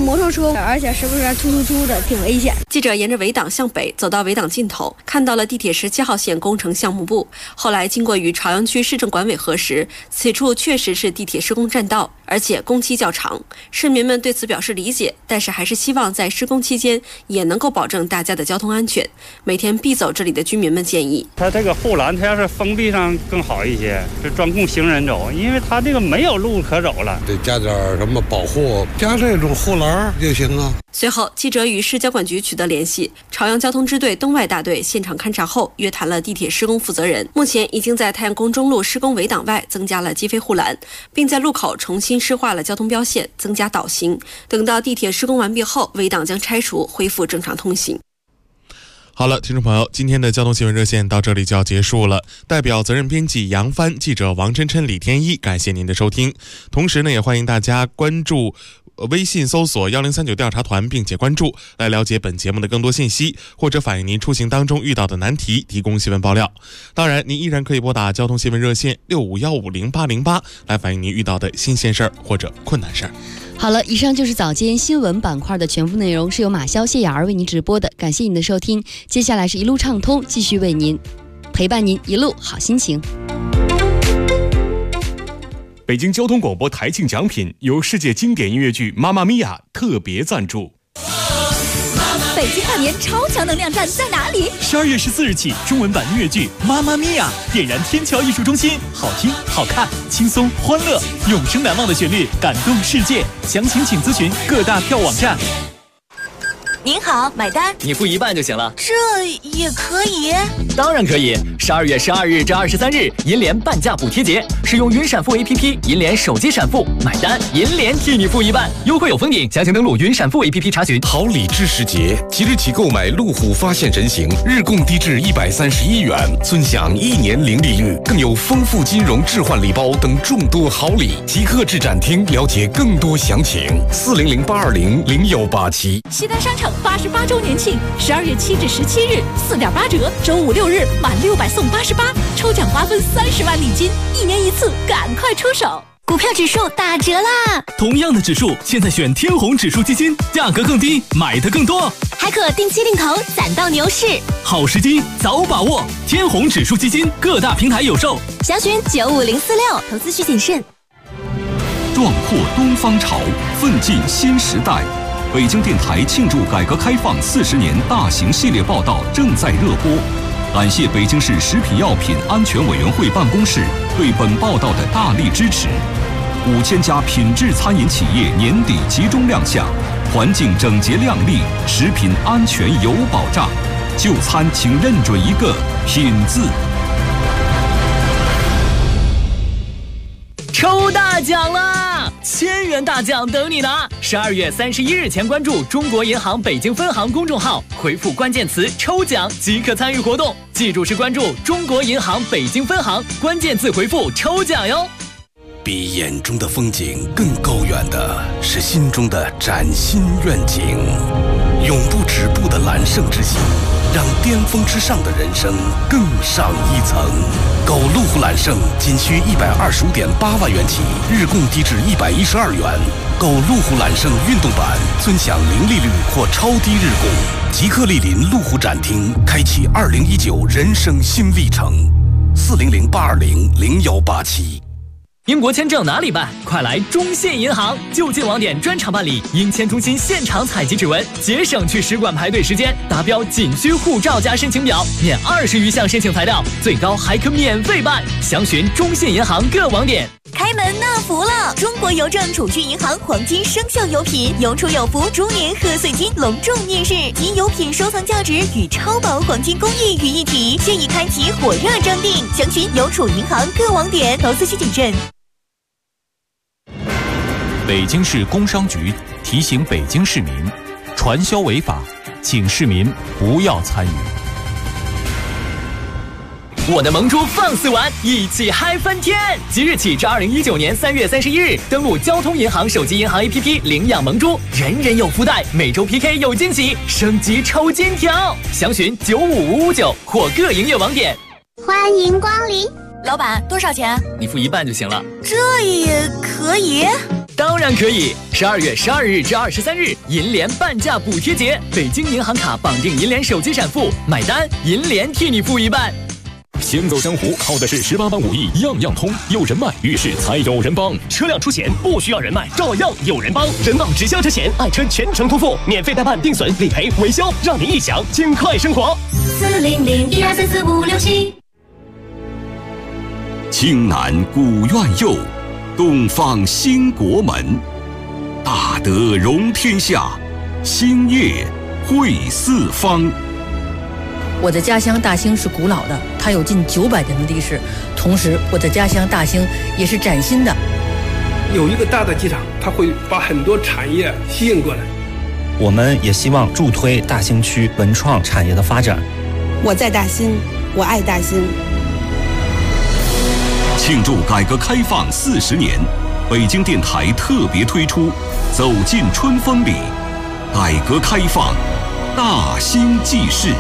摩托车，而且时不时突突突的，挺危险。 记者沿着围挡向北走到围挡尽头，看到了地铁17号线工程项目部。后来经过与朝阳区市政管委核实，此处确实是地铁施工站道，而且工期较长。市民们对此表示理解，但是还是希望在施工期间也能够保证大家的交通安全。每天必走这里的居民们建议， 它这个护栏它要是封闭上更好一些，是专供行人走，因为它这个没有路可走了。 得加点什么保护，加这种护栏就行啊。 随后，记者与市交管局取得联系，朝阳交通支队东外大队现场勘查后，约谈了地铁施工负责人。目前已经在太阳宫中路施工围挡外增加了击飞护栏，并在路口重新施划了交通标线，增加导行。等到地铁施工完毕后，围挡将拆除，恢复正常通行。 好了，听众朋友，今天的交通新闻热线到这里就要结束了。代表责任编辑杨帆、记者王琛琛、李天一，感谢您的收听。同时呢，也欢迎大家关注微信搜索1039调查团，并且关注，来了解本节目的更多信息，或者反映您出行当中遇到的难题，提供新闻爆料。当然，您依然可以拨打交通新闻热线65150808来反映您遇到的新鲜事儿或者困难事儿。 好了，以上就是早间新闻板块的全部内容，是由马潇、谢雅儿为您直播的，感谢您的收听。接下来是一路畅通，继续为您陪伴您一路好心情。 北京交通广播台庆奖品由世界经典音乐剧《妈妈咪呀》特别赞助。 北京跨年超强能量站在哪里？12月14日起，中文版音乐剧《妈妈咪呀》点燃天桥艺术中心，好听、好看、轻松、欢乐，永生难忘的旋律，感动世界。详情请咨询各大票网站。 您好，买单。 你付一半就行了。 这也可以？ 当然可以。12月12日至23日，银联半价补贴节，使用云闪付 APP， 银联手机闪付买单，银联替你付一半，优惠有封顶。详情登录云闪付 APP 查询。 好礼知时节，即日起购买路虎发现神行，日供低至131元，尊享1年零利率，更有丰富金融置换礼包等众多好礼。即刻至展厅了解更多详情。400-820-0187。 西单商场88周年庆，12月7至17日4.8折，周5、6日满600送88，抽奖瓜分30万礼金，1年1次，赶快出手！ 股票指数打折啦！ 同样的指数，现在选天弘指数基金，价格更低，买的更多， 还可定期定投，攒到牛市。 好时机，早把握！天弘指数基金各大平台有售， 详询95046，投资需谨慎。 壮阔东方潮，奋进新时代。北京电台庆祝改革开放40年大型系列报道正在热播，感谢北京市食品药品安全委员会办公室对本报道的大力支持。5000家品质餐饮企业年底集中亮相，环境整洁亮丽，食品安全有保障。就餐请认准一个品字。 抽大奖啦！1000元大奖等你拿！12月31日前关注中国银行北京分行公众号，回复关键词“抽奖”即可参与活动。记住是关注中国银行北京分行，关键字回复“抽奖”哟。 比眼中的风景更高远的是心中的崭新愿景，永不止步的揽胜之心，让巅峰之上的人生更上一层。购路虎揽胜仅需125.8万元起，日供低至112元。购路虎揽胜运动版，尊享零利率或超低日供。即刻莅临路虎展厅，开启2019人生新历程。400-820-0187。 英国签证哪里办？快来中信银行，就近网点专场办理，英签中心现场采集指纹，节省去使馆排队时间。达标仅需护照加申请表，免20余项申请材料，最高还可免费办。详询中信银行各网点。 开门纳福了！中国邮政储蓄银行黄金生肖油品，永储有福猪年贺岁金隆重面世，集油品收藏价值与超薄黄金工艺于一体，现已开启火热征订。详询邮储银行各网点，投资需谨慎。 北京市工商局提醒北京市民，传销违法，请市民不要参与。 我的萌猪放肆玩，一起嗨翻天！即日起至2019年3月31日，登录交通银行手机银行 APP 领养萌猪，人人有福袋，每周 PK 有惊喜，升级抽金条。详询95559或各营业网点。 欢迎光临，老板多少钱？ 你付一半就行了。 这也可以？ 当然可以！12月12日至23日，银联半价补贴节，北京银行卡绑定银联手机闪付，买单银联替你付一半。 行走江湖靠的是18般武艺，样样通。有人脉，遇事才有人帮。 车辆出险不需要人脉，照样有人帮。人保直销车险，爱车全程托付，免费代办、定损、理赔、维修，让你一享尽快生活。 400-1234-4567。 青南古院右，东方兴国门。大德容天下，兴业惠四方。 我的家乡大兴是古老的，它有近900年的历史。同时，我的家乡大兴也是崭新的。 有一个大的机场，它会把很多产业吸引过来。 我们也希望助推大兴区文创产业的发展。 我在大兴，我爱大兴。 庆祝改革开放40年，北京电台特别推出《走进春风里》，改革开放大兴纪事。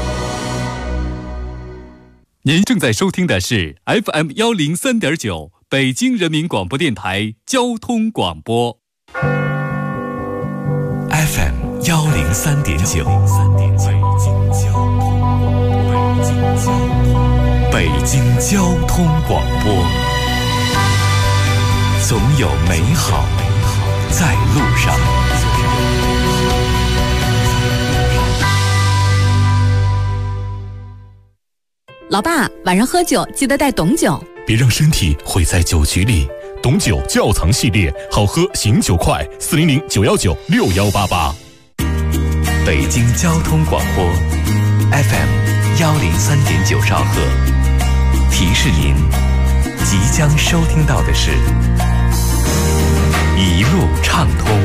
您正在收听的是 FM 103.9北京人民广播电台交通广播。 FM 103.9北京交通广播，总有美好在路上。 老爸，晚上喝酒记得带董酒， 别让身体毁在酒局里。董酒窖藏系列，好喝醒酒快，400-919-6188。北京交通广播 FM 103.9兆赫，提示您即将收听到的是一路畅通。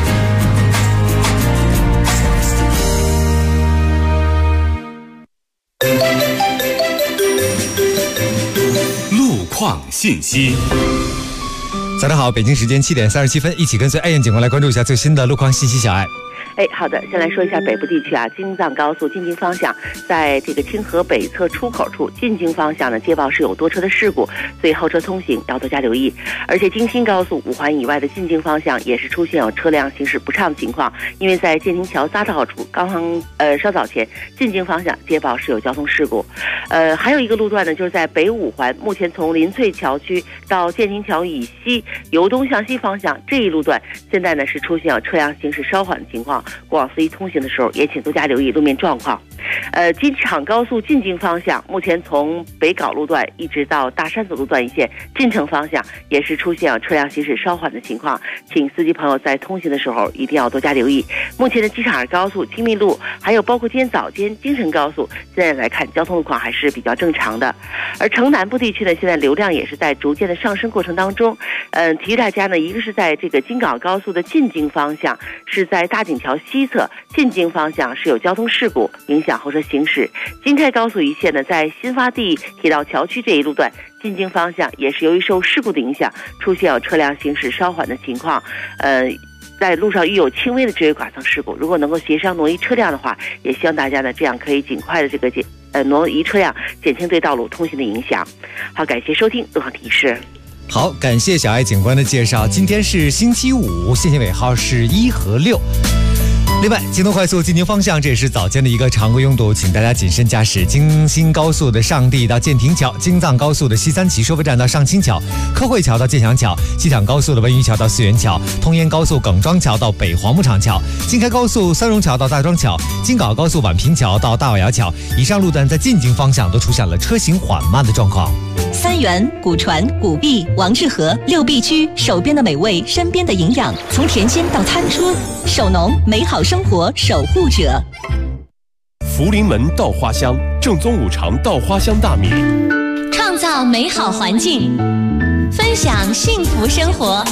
路况信息。 早上好，北京时间7点37分，一起跟随爱燕警官来关注一下最新的路况信息。小爱。 好的，先来说一下北部地区啊，京藏高速进京方向，在这个清河北侧出口处进京方向呢，接报是有多车的事故，所以后车通行要多加留意。而且京新高速5环以外的进京方向也是出现有车辆行驶不畅的情况，因为在建宁桥匝道处稍早前进京方向接报是有交通事故。还有一个路段呢，就是在北5环，目前从林翠桥区到建宁桥以西由东向西方向这一路段，现在呢是出现有车辆行驶稍缓的情况。过往司机通行的时候也请多加留意路面状况。机场高速进京方向，目前从北碘路段一直到大山子路段一线进城方向也是出现车辆行驶稍缓的情况，请司机朋友在通行的时候一定要多加留意。目前的机场高速、青密路，还有包括今天早间京承高速，现在来看交通路况还是比较正常的。而城南部地区呢，现在流量也是在逐渐的上升过程当中。提示大家呢，一个是在这个京港高速的进京方向，是在大井桥西侧进京方向是有交通事故，影响后车行驶。京开高速一线呢，在新发地铁道桥区这一路段进京方向也是由于受事故的影响，出现有车辆行驶稍缓的情况。在路上遇有轻微的追尾剐蹭事故，如果能够协商挪移车辆的话，也希望大家呢这样可以尽快的这个挪移车辆，减轻对道路通行的影响。好，感谢收听路况提示。 好，感谢小爱警官的介绍。今天是星期五，限行尾号是1和6。另外，京东快速进京方向，这也是早间的一个常规拥堵，请大家谨慎驾驶。京新高速的上地到建亭桥，京藏高速的西三旗收费站到上清桥，科汇桥到建祥桥，机场高速的文榆桥到四元桥，通燕高速耿庄桥到北黄牧场桥，京开高速三荣桥到大庄桥，京港高速宛平桥到大瓦窑桥。以上路段在进京方向都出现了车行缓慢的状况。 三元、古传、古碧、王致和6必居，手边的美味，身边的营养，从甜心到餐桌，手农美好生活守护者。 福临门稻花香，正宗五常稻花香大米， 创造美好环境，分享幸福生活。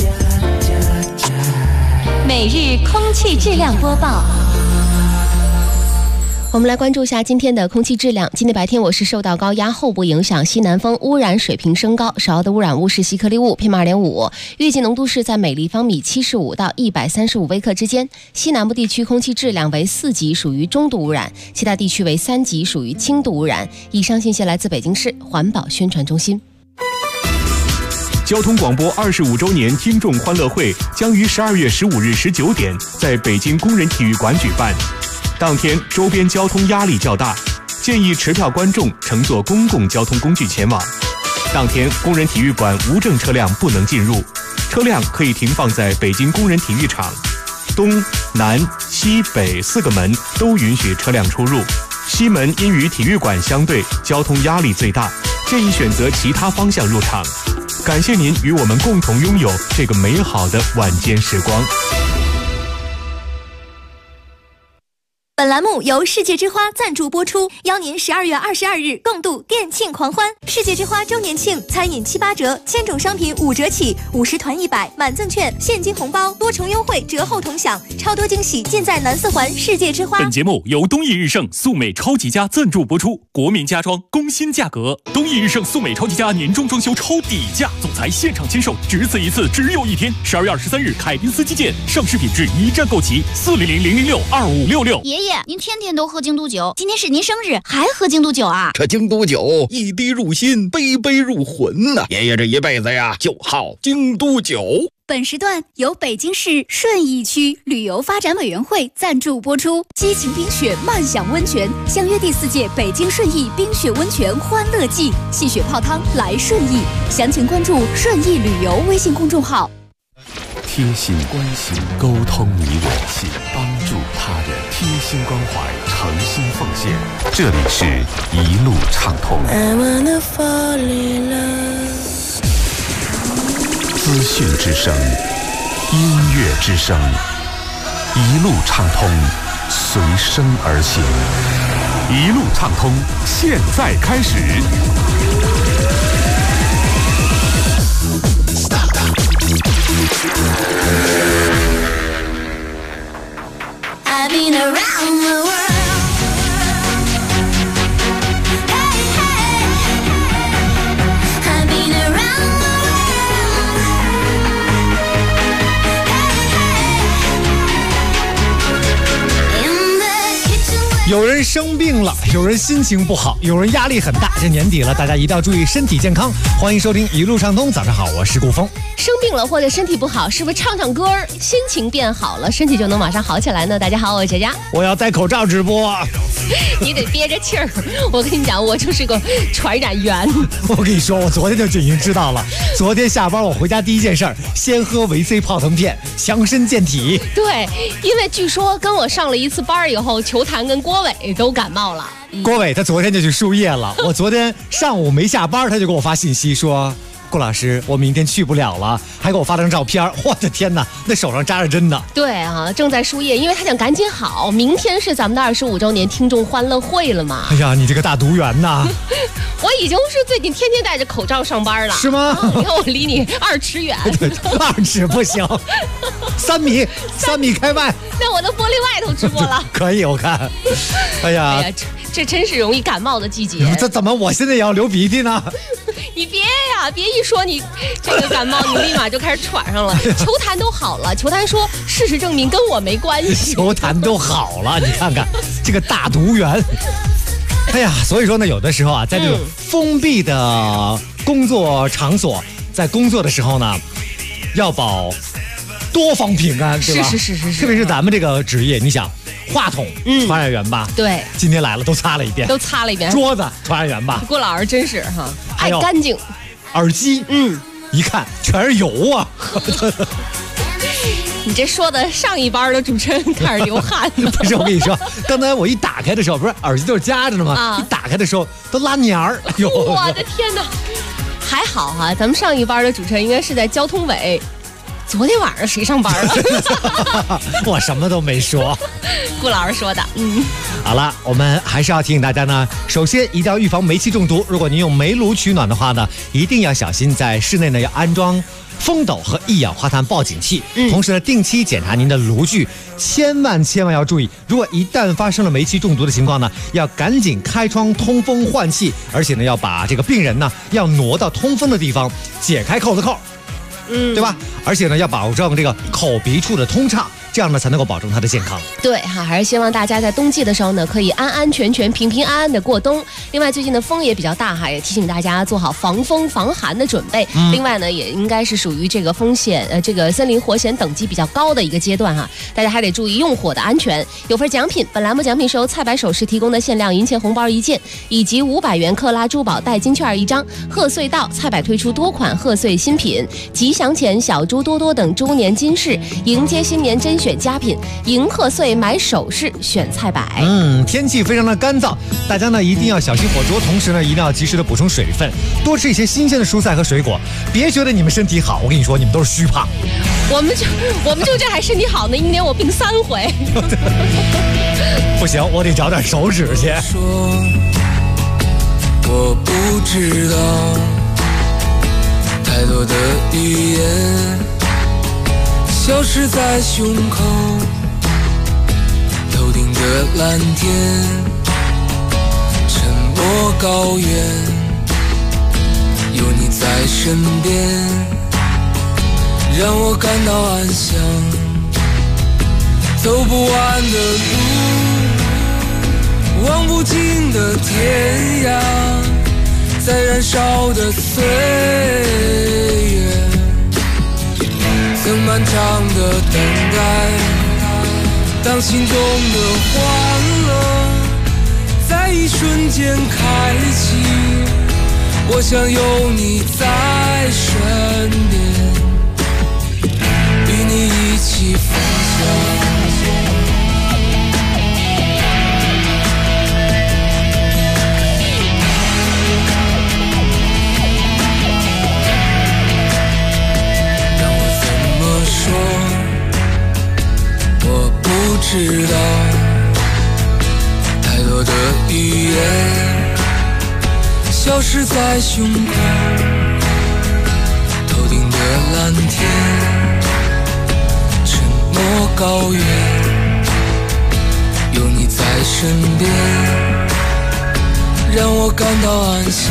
每日空气质量播报。 我们来关注一下今天的空气质量。今天白天我市受到高压后部影响，西南风，污染水平升高，首要的污染物是细颗粒物 PM2.5， 预计浓度是在每立方米75到135微克之间。西南部地区空气质量为4级，属于中度污染；其他地区为3级，属于轻度污染。以上信息来自北京市环保宣传中心。 交通广播25周年听众欢乐会将于12月15日19点在北京工人体育馆举办。当天周边交通压力较大，建议持票观众乘坐公共交通工具前往。当天工人体育馆无证车辆不能进入，车辆可以停放在北京工人体育场。东南西北4个门都允许车辆出入，西门因与体育馆相对，交通压力最大，建议选择其他方向入场。感谢您与我们共同拥有这个美好的晚间时光。 本栏目由世界之花赞助播出，邀您12月22日共度店庆狂欢。世界之花周年庆，餐饮7、8折，千种商品5折起，50团100，满赠券，现金红包，多重优惠，折后同享，超多惊喜尽在南4环世界之花。 本节目由东益日盛素美超级家赞助播出，国民家装工薪价格，东益日盛素美超级家年终装修超底价，总裁现场签售，只此一次，只有一天。12月23日，凯宾斯基建，上市品质一站购齐，400-006-2566。 爷爷，您天天都喝京都酒，今天是您生日，还喝京都酒啊？ 这京都酒一滴入心，杯杯入魂呐！爷爷这一辈子呀，就好京都酒。 本时段由北京市顺义区旅游发展委员会赞助播出。激情冰雪，慢享温泉，相约第4届北京顺义冰雪温泉欢乐季，戏雪泡汤来顺义。详情关注顺义旅游微信公众号。 贴心关心，沟通你我心，帮助他人，贴心关怀，诚心奉献。这里是一路畅通。资讯之声，音乐之声，一路畅通，随声而行。一路畅通，现在开始。 I've been around the world. Hey, hey. I've been around the world. Hey, hey. In the kitchen. 有人生病了，有人心情不好，有人压力很大。这年底了，大家一定要注意身体健康。欢迎收听一路畅通，早上好，我是顾峰。 生病了或者身体不好，是不是唱唱歌，心情变好了，身体就能马上好起来呢？大家好，我是佳佳。 我要戴口罩直播。 你得憋着气儿。我跟你讲，我就是个传染源。 我跟你说，我昨天就已经知道了。昨天下班我回家第一件事儿，先喝维 C 泡腾片，强身健体。 对，因为据说跟我上了一次班以后，球坛跟郭伟都感冒了。 郭伟他昨天就去输液了。我昨天上午没下班，他就给我发信息说，顾老师，我明天去不了了，还给我发张照片。我的天哪，那手上扎着针呢。 对啊，正在输液，因为他想赶紧好。明天是咱们的25周年听众欢乐会了嘛。 哎呀，你这个大毒源呐！ 我已经是最近天天戴着口罩上班了。 是吗？ 你看我离你2尺远。 对，2尺不行，3米开外。 那我的玻璃外头直播了。 可以，我看。哎呀， 这真是容易感冒的季节。 这怎么我现在也要流鼻涕呢？ 你别呀，别一说你这个感冒，你立马就开始喘上了。球坛都好了，球坛说事实证明跟我没关系。 球坛都好了，你看看这个大毒源。哎呀，所以说呢，有的时候啊，在这种封闭的工作场所，在工作的时候呢，要保多方平安，对吧？ 是。 特别是咱们这个职业，你想。话筒传染源吧， 对， 今天来了都擦了一遍，桌子传染源吧， 顾老师真是哈，爱干净。 耳机，一看全是油啊。 你这说的上一班的主持人开始流汗了。 不是，我跟你说，刚才我一打开的时候，不是耳机都是夹着的吗？一打开的时候都拉黏儿。哎呦， 我的天哪！还好哈，咱们上一班的主持人应该是在交通委。昨天晚上谁上班了？ 我什么都没说， 顾老师说的。 好了，我们还是要提醒大家呢，首先一定要预防煤气中毒。如果您用煤炉取暖的话呢，一定要小心，在室内呢要安装风斗和一氧化碳报警器，同时呢定期检查您的炉具，千万要注意，如果一旦发生了煤气中毒的情况呢，要赶紧开窗通风换气，而且呢要把这个病人呢要挪到通风的地方，解开扣子扣。对吧？而且呢，要保证这个口鼻处的通畅， 这样呢才能够保证它的健康。 对哈，还是希望大家在冬季的时候呢，可以安安全全、平平安安的过冬。另外，最近的风也比较大哈，也提醒大家做好防风防寒的准备。另外呢，也应该是属于这个风险这个森林火险等级比较高的一个阶段哈，大家还得注意用火的安全。有份奖品，本栏目奖品是由菜百首饰提供的限量银钱红包1件，以及500元克拉珠宝代金券1张。贺岁到，菜百推出多款贺岁新品，吉祥钱、小猪多多等猪年金饰，迎接新年甄选佳品，迎贺岁买首饰选菜百。 天气非常的干燥，大家呢一定要小心火烛，同时呢一定要及时的补充水分，多吃一些新鲜的蔬菜和水果。别觉得你们身体好，我跟你说，你们都是虚胖。 我们就这还身体好呢，1年我病3回。 不行，我得找点手指去。 我不知道太多的语言消失在胸口，头顶的蓝天，沉默高原，有你在身边，让我感到安详。走不完的路，望不尽的天涯，在燃烧的岁月，曾漫长的等待，当心中的欢乐在一瞬间开启，我想有你在身边，与你一起分享。我不知道太多的语言消失在胸口，头顶的蓝天，沉默高原，有你在身边，让我感到安详。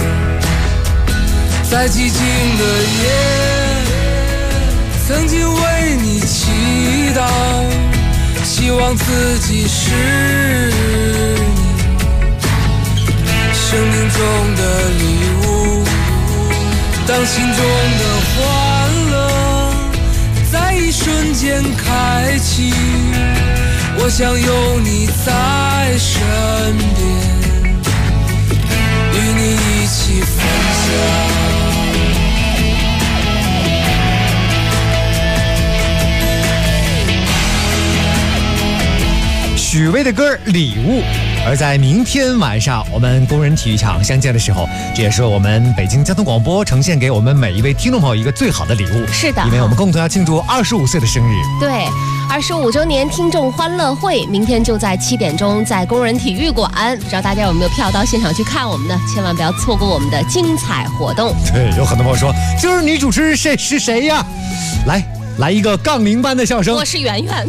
在寂静的夜，曾经为你祈祷，希望自己是你生命中的礼物，当心中的欢乐在一瞬间开启，我想有你在身边，与你一起分享。 许巍的歌《礼物》，而在明天晚上我们工人体育场相见的时候，这也是我们北京交通广播呈现给我们每一位听众朋友一个最好的礼物。 是的， 因为我们共同要庆祝25岁的生日。 对，25周年听众欢乐会，明天就在7点钟在工人体育馆，不知道大家有没有票到现场去看我们呢？千万不要错过我们的精彩活动。 对，有很多朋友说，今儿女主持谁是谁呀？来一个杠铃般的笑声。 我是圆圆。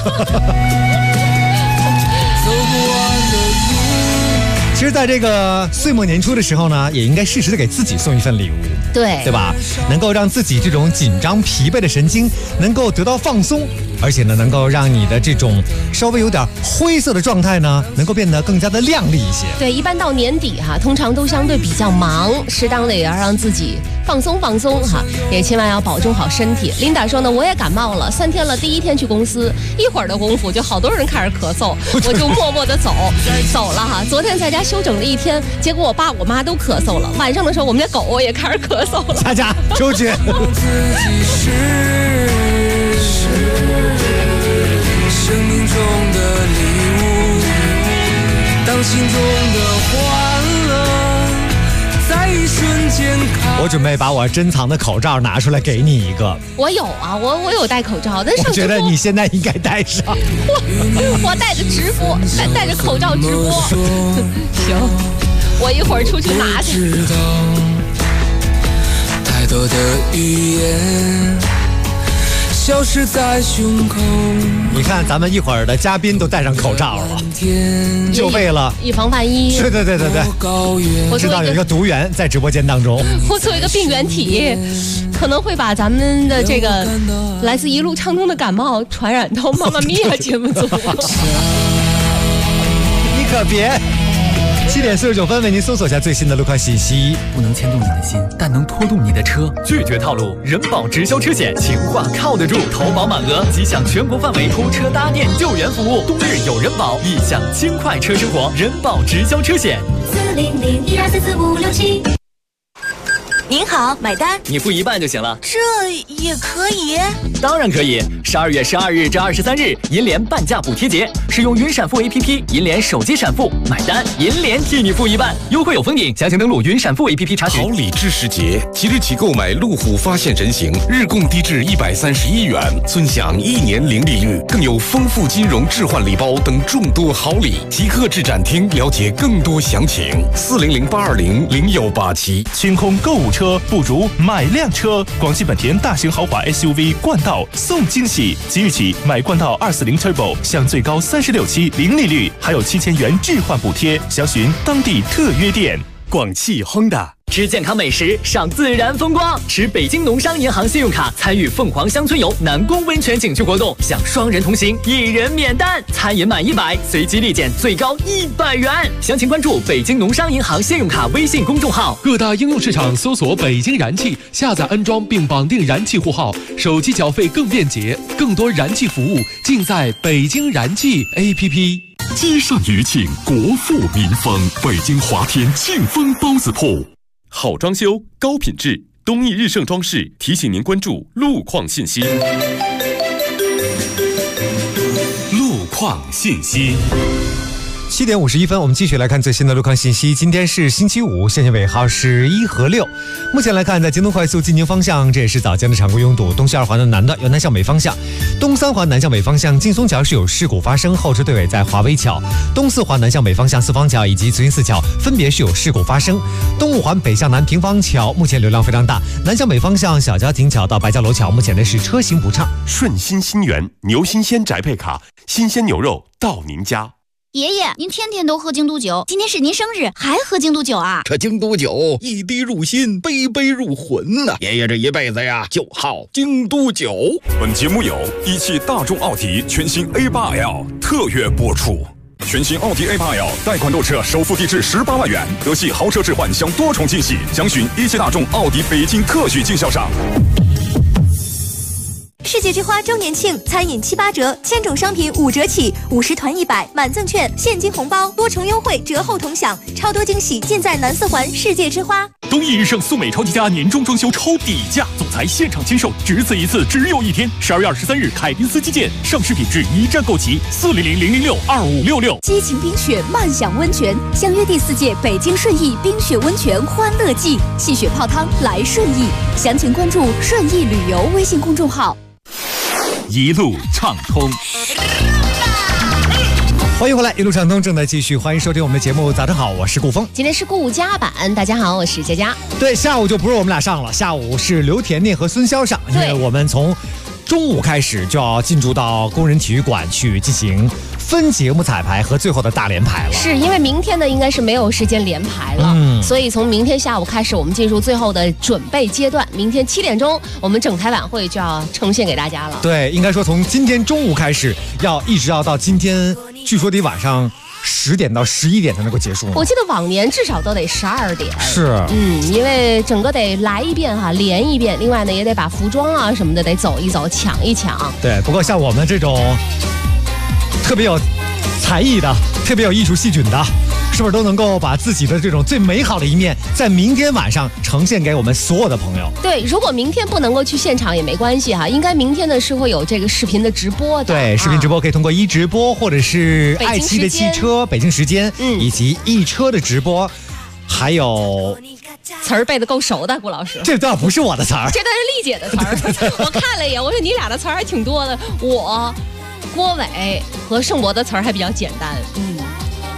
其实在这个岁末年初的时候呢，也应该适时的给自己送一份礼物，对吧？能够让自己这种紧张疲惫的神经能够得到放松，而且呢能够让你的这种稍微有点灰色的状态呢能够变得更加的亮丽一些。 对，一般到年底通常都相对比较忙，适当的也要让自己放松放松也千万要保重好身体。琳达说呢，我也感冒了3天了，第1天去公司，一会儿的功夫就好多人开始咳嗽，我就默默的走了昨天在家休整了1天，结果我爸我妈都咳嗽了。晚上的时候，我们家狗也开始咳嗽了。 大家出去。 生命中的礼物，当心中的欢乐在一瞬间开。 我准备把我珍藏的口罩拿出来给你一个。 我有啊，我有戴口罩，但是我觉得你现在应该戴上。 我带着直播，带着口罩直播。行，我一会儿出去拿去。 太多的语言消失在胸口。 你看，咱们一会儿的嘉宾都戴上口罩了，就为了以防万一。 对，我知道有一个毒源在直播间当中。 我作为一个病原体，可能会把咱们的这个来自一路畅通的感冒传染到妈妈咪呀节目组。 你可别。7点49分，为您搜索一下最新的路况信息。 不能牵动你的心，但能拖动你的车。拒绝套路，人保直销车险，情话靠得住，投保满额即享全国范围拖车搭电救援服务。冬日有人保，意享轻快车生活。人保直销车险。 400-1244-567。您好，买单。 你付一半就行了。 这也可以？ 当然可以。12月12日至23日，银联半价补贴节，使用云闪付 APP， 银联手机闪付买单，银联替你付一半，优惠有封顶。详情登录云闪付 APP 查询。 好礼知时节，即日起购买路虎发现人形，日供低至131元，尊享1年零利率，更有丰富金融置换礼包等众多好礼。即刻至展厅了解更多详情。400-820-0187。 清空购物车不如买辆车。广汽本田大型豪华 SUV 冠道送惊喜，即日起买冠道240 Turbo 享最高36期零利率，还有7000元置换补贴，详询当地特约店。 广汽 Honda。吃健康美食，赏自然风光，持北京农商银行信用卡参与凤凰乡村游南宫温泉景区活动，享双人同行1人免单，餐饮满100随机立减最高100元。详情关注北京农商银行信用卡微信公众号。 各大应用市场搜索北京燃气，下载安装并绑定燃气户号，手机缴费更便捷，更多燃气服务尽在北京燃气 APP。 街上余庆，国富民丰，北京华天庆丰包子铺。 好装修，高品质，东义日盛装饰提醒您关注路况信息。 路况信息。 7点51分，我们继续来看最新的路况信息。今天是星期五，线性尾号是1和6。目前来看，在京东快速进京方向，这也是早间的常规拥堵。东西2环的南段由南向北方向，东3环南向北方向劲松桥是有事故发生，后车队尾在华威桥。东4环南向北方向四方桥以及慈云寺桥分别是有事故发生。东5环北向南平方桥目前流量非常大，南向北方向小郊亭桥到白蕉楼桥目前的是车行不畅。 顺心新源牛新鲜宅配卡，新鲜牛肉到您家。 爷爷，您天天都喝京都酒，今天是您生日，还喝京都酒啊？ 这京都酒一滴入心，杯杯入魂呐！爷爷这一辈子呀，就好京都酒。 本节目有一汽大众奥迪全新 A8L 特约播出。全新奥迪 A8L 贷款购车首付低至18万元，德系豪车置换享多重惊喜，详询一汽大众奥迪北京特许经销商。 世界之花周年庆，餐饮7、8折，1000种商品5折起，50团100，满赠券，现金红包，多重优惠，折后同享，超多惊喜尽在南4环世界之花。 东义日盛素美超级家年终装修超底价，总裁现场签售，只此一次，只有一天。12月23日，凯宾斯基建上市品质一站购齐，400-006-2566。 激情冰雪慢享温泉，相约第4届北京顺义冰雪温泉欢乐季，戏雪泡汤来顺义，详情关注顺义旅游微信公众号。 一路畅通， 欢迎回来，一路畅通正在继续，欢迎收听我们的节目。早上好，我是顾峰， 今天是顾家版，大家好，我是佳佳。 对，下午就不是我们俩上了，下午是刘甜甜和孙潇上，因为我们从中午开始就要进驻到工人体育馆去进行分节目彩排和最后的大连排了。 是因为明天呢应该是没有时间连排了，所以从明天下午开始，我们进入最后的准备阶段。明天7点钟，我们整台晚会就要呈现给大家了。 对，应该说从今天中午开始，一直要到今天，据说得晚上10点到11点才能够结束。 我记得往年至少都得12点。 是， 因为整个得来一遍哈，连一遍。另外呢，也得把服装啊什么的得走一走，抢一抢。 对，不过像我们这种特别有才艺的、特别有艺术细菌的，是不是都能够把自己的这种最美好的一面，在明天晚上呈现给我们所有的朋友？ 对，如果明天不能够去现场也没关系哈，应该明天呢是会有这个视频的直播的。 对，视频直播可以通过一直播或者是爱奇艺的汽车北京时间，以及一车的直播，还有词儿背得够熟的，顾老师。 这倒不是我的词儿， 这倒是丽姐的词儿。我看了一眼，我说你俩的词儿还挺多的，我、郭伟和盛博的词儿还比较简单。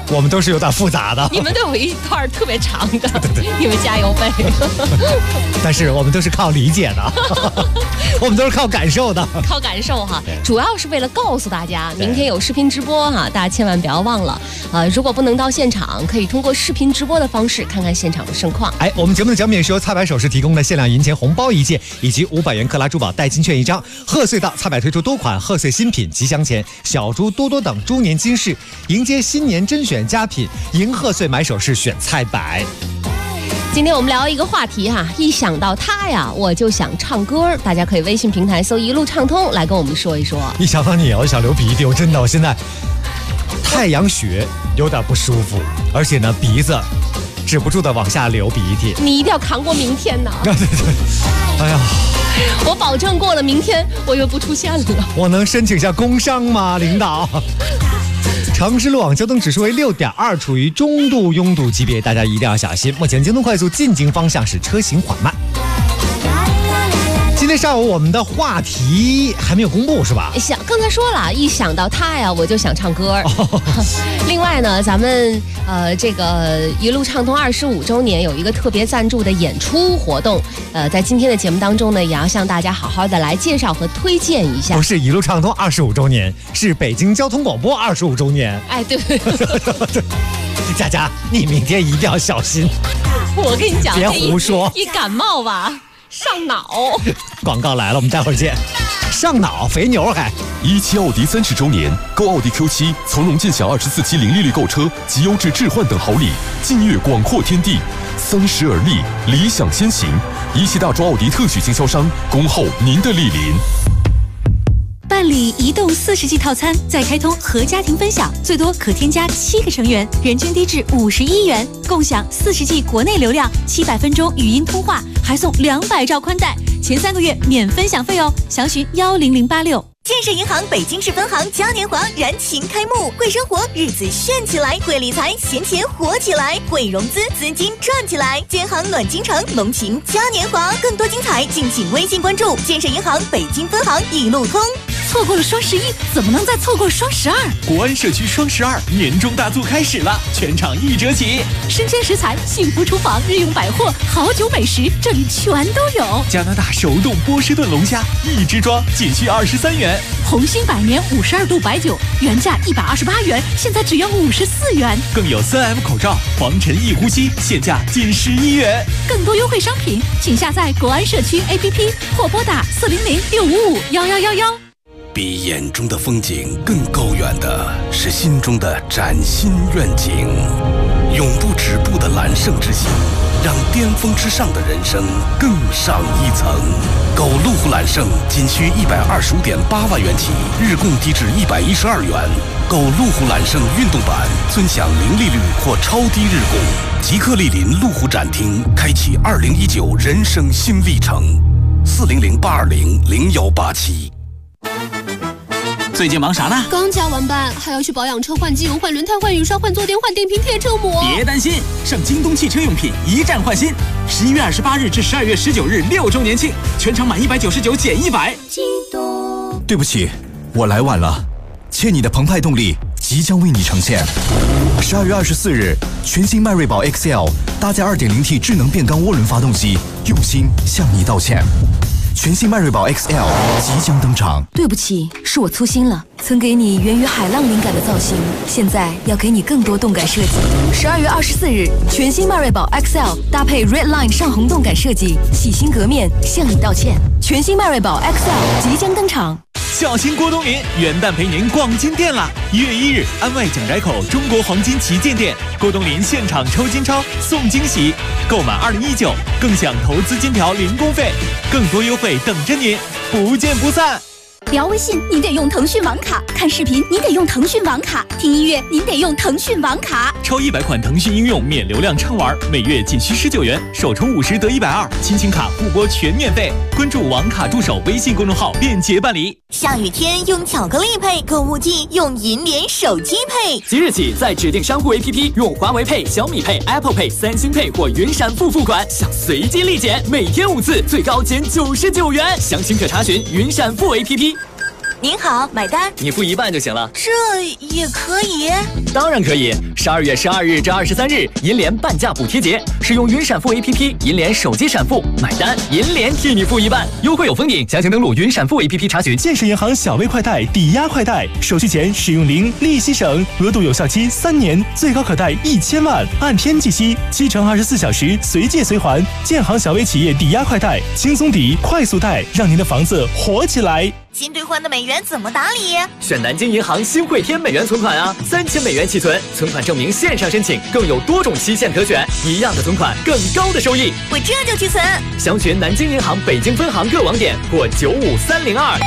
我们都是有点复杂的。 你们都有一段特别长的，你们加油呗。 但是我们都是靠理解的，我们都是靠感受的， 靠感受哈。主要是为了告诉大家，明天有视频直播哈，大家千万不要忘了。如果不能到现场，可以通过视频直播的方式看看现场的盛况。 我们节目的奖品是由菜百首饰提供的限量银钱红包1件，以及500元克拉珠宝代金券1张。贺岁到，菜百推出多款贺岁新品吉祥钱、小猪多多等猪年金饰，迎接新年甄选佳品，迎贺岁买首饰选菜百。 今天我们聊一个话题哈，一想到他呀，我就想唱歌。大家可以微信平台搜一路畅通来跟我们说一说。 一想到你，我想流鼻涕，我真的，我现在太阳穴有点不舒服，而且呢鼻子止不住的往下流鼻涕。 你一定要扛过明天呐！ 对，哎呀， 我保证过了明天我又不出现了。 我能申请一下工伤吗，领导？城市路网交通指数为6.2，处于中度拥堵级别，大家一定要小心。目前京东快速进京方向是车行缓慢。今天上午我们的话题还没有公布是吧？ 刚才说了，一想到他呀，我就想唱歌。另外呢，咱们这个一路畅通25周年有一个特别赞助的演出活动，在今天的节目当中呢，也要向大家好好的来介绍和推荐一下。 不是一路畅通25周年，是北京交通广播25周年。 哎，对。 佳佳，你明天一定要小心。 我跟你讲， 别胡说， 一感冒吧。上脑。 广告来了，我们待会儿见。上脑肥牛还 17奥迪30周年，购奥迪 Q7，从容尽享24期零利率购车及优质置换等好礼，尽悦广阔天地。30而立，理想先行。17大洲奥迪特许经销商，恭候您的莅临。 办理移动40G 套餐，再开通和家庭分享，最多可添加7个成员，人均低至51元，共享40G 国内流量，700分钟语音通话，还送200兆宽带，前3个月免分享费哦。详询10086。 建设银行北京市分行嘉年华燃情开幕，会生活日子炫起来，会理财闲钱活起来，会融资资金赚起来。建行暖京城龙情嘉年华，更多精彩敬请微信关注建设银行北京分行一路通。 错过了双11，怎么能再错过双12？ 国安社区双12年终大促开始了，全场1折起。 生鲜食材、幸福厨房、日用百货、好酒美食，这里全都有。 加拿大手冻波士顿龙虾，1支装仅需23元。 红星百年52度白酒，原价128元，现在只要54元。 更有3M 口罩，防尘易呼吸，现价仅11元。 更多优惠商品，请下载国安社区 APP 或拨打400-655-1111。 比眼中的风景更高远的是心中的崭新愿景，永不止步的揽胜之心，让巅峰之上的人生更上一层。购路虎揽胜仅需125.8万元起，日供低至112元。购路虎揽胜运动版，尊享零利率或超低日供。即刻莅临路虎展厅，开启2019人生新历程。400-820-0187。 最近忙啥呢？ 刚加完班，还要去保养车、换机油、换轮胎、换雨刷、换坐垫、换电瓶、贴车膜。 别担心，上京东汽车用品一站换新。11月28日至12月19日6周年庆，全场满199减100。 京东。 对不起，我来晚了。切你的澎湃动力即将为你呈现。12月24日，全新迈锐宝 XL 搭载 2.0T 智能变缸涡轮发动机，用心向你道歉。全新迈锐宝 XL 即将登场。 对不起，是我粗心了，曾给你源于海浪灵感的造型，现在要给你更多动感设计。12月24日，全新迈锐宝 XL 搭配 Red Line 上红动感设计，洗心革面向你道歉。全新迈锐宝 XL 即将登场。 小心郭冬临，元旦陪您逛金店啦！1月1日，安外蒋宅口中国黄金旗舰店，郭冬临现场抽金钞送惊喜，购满2019更享投资金条零工费，更多优惠等着您，不见不散。 聊微信您得用腾讯网卡，看视频您得用腾讯网卡，听音乐您得用腾讯网卡。 超100款腾讯应用免流量畅玩，每月仅需19元，首充50得120，亲情卡互拨全免费。关注网卡助手微信公众号便捷办理。 下雨天用巧克力配，购物季用银联手机配。 即日起，在指定商户 APP 用华为Pay、小米Pay、Apple Pay、三星Pay 或云闪付付款，享随机立减，每天5次，最高减99元。详情可查询云闪付 APP。 您好，买单。 你付一半就行了。 这也可以？ 当然可以。12月12日至23日，银联半价补贴节，使用云闪付 APP， 银联手机闪付买单，银联替你付一半，优惠有封顶。详情登录云闪付 APP 查询。 建设银行小微快贷抵押快贷，手续前使用零，利息省，额度有效期3年，最高可贷1000万，按天计息，7乘24小时随借随还。建行小微企业抵押快贷，轻松抵，快速贷，让您的房子活起来。 新兑换的美元怎么打理？ 选南京银行新汇添美元存款啊，3000美元起存，存款证明线上申请，更有多种期限可选，一样的存款，更高的收益。 我这就去存。 详询南京银行北京分行各网点或95302。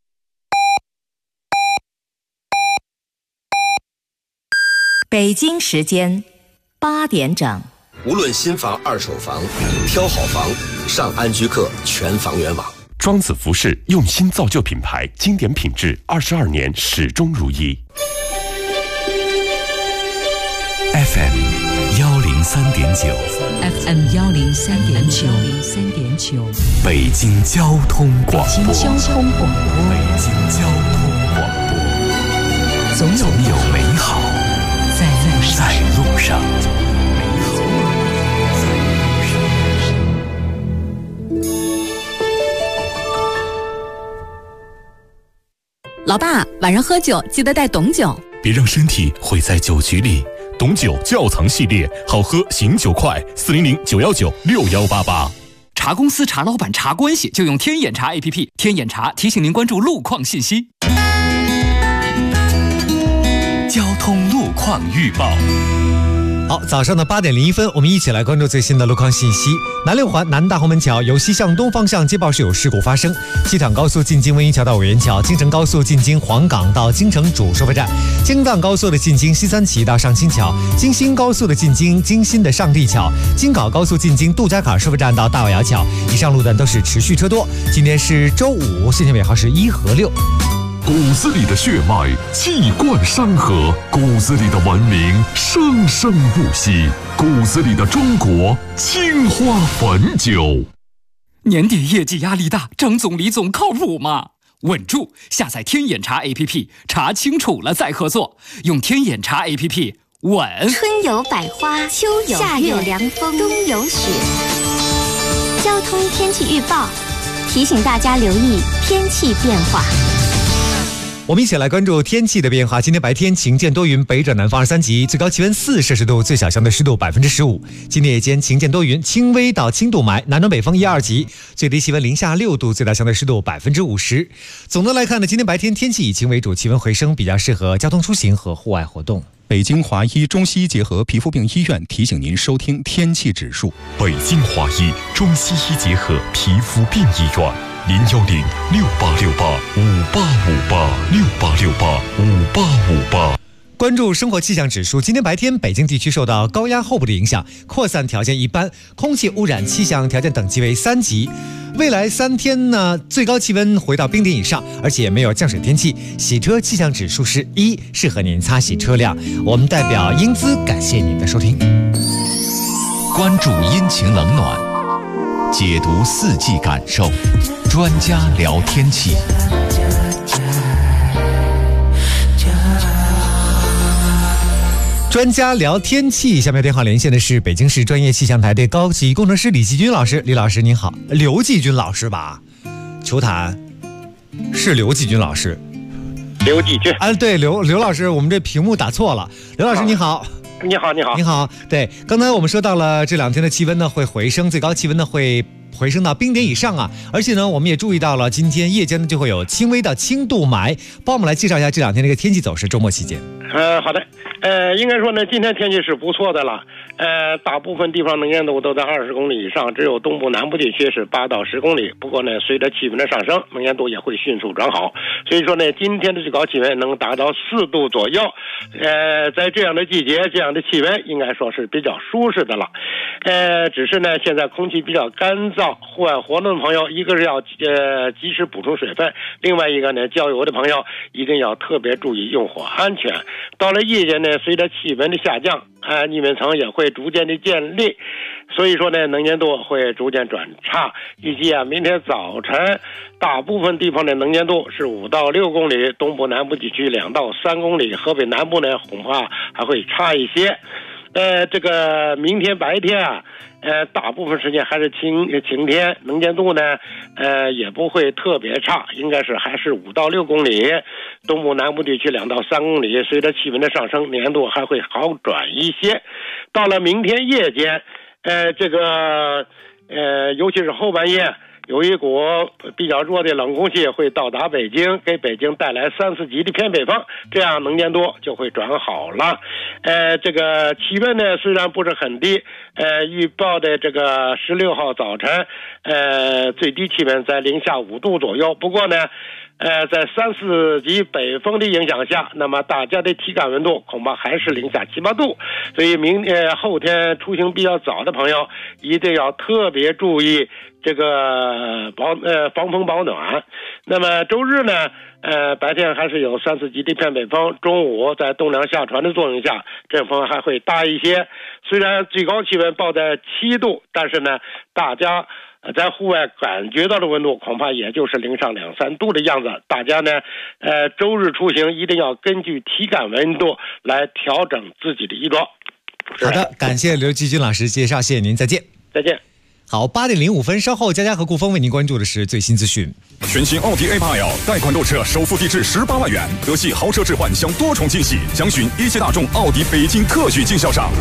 北京时间8点整。 无论新房、二手房，挑好房，上安居客全房源网。 庄子服饰用心造就品牌，经典品质，22年始终如一。 FM 103.9 FM 103.9 北京交通广播。 北京交通广播。 北京交通广播。总有美好在路上。 老爸，晚上喝酒记得带董酒， 别让身体毁在酒局里。董酒窖藏系列，好喝醒酒快，400-919-6188。 查公司、查老板、查关系，就用天眼查 APP。天眼查提醒您关注路况信息。 交通路况预报。 好，早上的8点01分，我们一起来关注最新的路况信息。南六环南大红门桥由西向东方向接报是有事故发生，西坦高速进京温榆桥到委员桥，京承高速进京黄岗到京承主收费站，京藏高速的进京西三旗到上新桥，京新高速的进京京新的上地桥，京港高速进京杜家坎收费站到大尾窑桥，以上路段都是持续车多。今天是周五，线尾号是1和6。 骨子里的血脉气贯山河，骨子里的文明生生不息，骨子里的中国青花汾酒。 年底业绩压力大，张总李总靠谱吗？稳住，下载天眼查 APP， 查清楚了再合作，用天眼查 APP 稳。 春有百花，秋有夏有凉风，冬有雪。交通天气预报提醒大家留意天气变化。 我们一起来关注天气的变化。今天白天晴见多云，北转南风2-3级，最高气温4摄氏度，最小相对湿度15%。今天夜间晴见多云，轻微到轻度霾，南转北风1-2级，最低气温零下6度，最大相对湿度50%。总的来看呢，今天白天天气以晴为主，气温回升，比较适合交通出行和户外活动。 北京华医中西医结合皮肤病医院提醒您收听天气指数。 北京华医中西医结合皮肤病医院。010-6868-5858，6858-5858。 关注生活气象指数，今天白天北京地区受到高压后部的影响，扩散条件一般，空气污染气象条件等级为3级。未来3天呢，最高气温回到冰点以上，而且没有降水天气，洗车气象指数是1，适合您擦洗车辆。我们代表英姿感谢您的收听。 关注阴晴冷暖，解读四季感受，专家聊天气。 专家聊天气，下面电话连线的是北京市专业气象台的高级工程师李继军老师。李老师您好。刘继军老师吧？球坛是刘继军老师。 刘继军啊，对，刘老师，我们这屏幕打错了。刘老师你好。 你好，你好， 你好。对，刚才我们说到了这2天的气温呢会回升，最高气温呢会回升到冰点以上啊，而且呢我们也注意到了今天夜间呢就会有轻微到轻度霾。帮我们来介绍一下这2天的一个天气走势，周末期间。 好的，应该说呢，今天天气是不错的了。大部分地方能见度都在20公里以上，只有东部南部地区是8到10公里。不过呢，随着气温的上升，能见度也会迅速转好。所以说呢，今天的最高气温能达到4度左右。在这样的季节，这样的气温应该说是比较舒适的了。只是呢，现在空气比较干燥，户外活动的朋友，一个是要及时补充水分，另外一个呢，郊游的朋友一定要特别注意用火安全。到了夜间呢， 呢，随着气温的下降，逆云层也会逐渐的建立，所以说呢，能见度会逐渐转差。预计明天早晨大部分地方的能见度是5到6公里，东部南部地区2到3公里，河北南部呢恐怕还会差一些。这个明天白天大部分时间还是晴天，能见度呢也不会特别差，应该是还是5到6公里，东部南部地区2到3公里，随着气温的上升，能见度还会好转一些。到了明天夜间，尤其是后半夜，有一股比较弱的冷空气会到达北京，给北京带来3、4级的偏北风，这样能见度就会转好了。这个气温呢虽然不是很低，预报的这个16号早晨，最低气温在零下5度左右。不过呢，在3、4级北风的影响下，那么大家的体感温度恐怕还是零下7、8度。所以后天出行比较早的朋友一定要特别注意这个防风保暖。那么周日呢，白天还是有3、4级的偏北风，中午在东凉下传的作用下，阵风还会大一些。虽然最高气温报在7度，但是呢，大家在户外感觉到的温度恐怕也就是零上2、3度的样子。大家呢，周日出行一定要根据体感温度来调整自己的衣着。 好的，感谢刘继军老师介绍，谢谢您，再见。 再见。 好，8点05分，稍后佳佳和顾峰为您关注的是最新资讯。 全新奥迪 A8L 贷款购车首付低至18万元，德系豪车置换享多重惊喜，详询一汽大众奥迪北京特许经销商。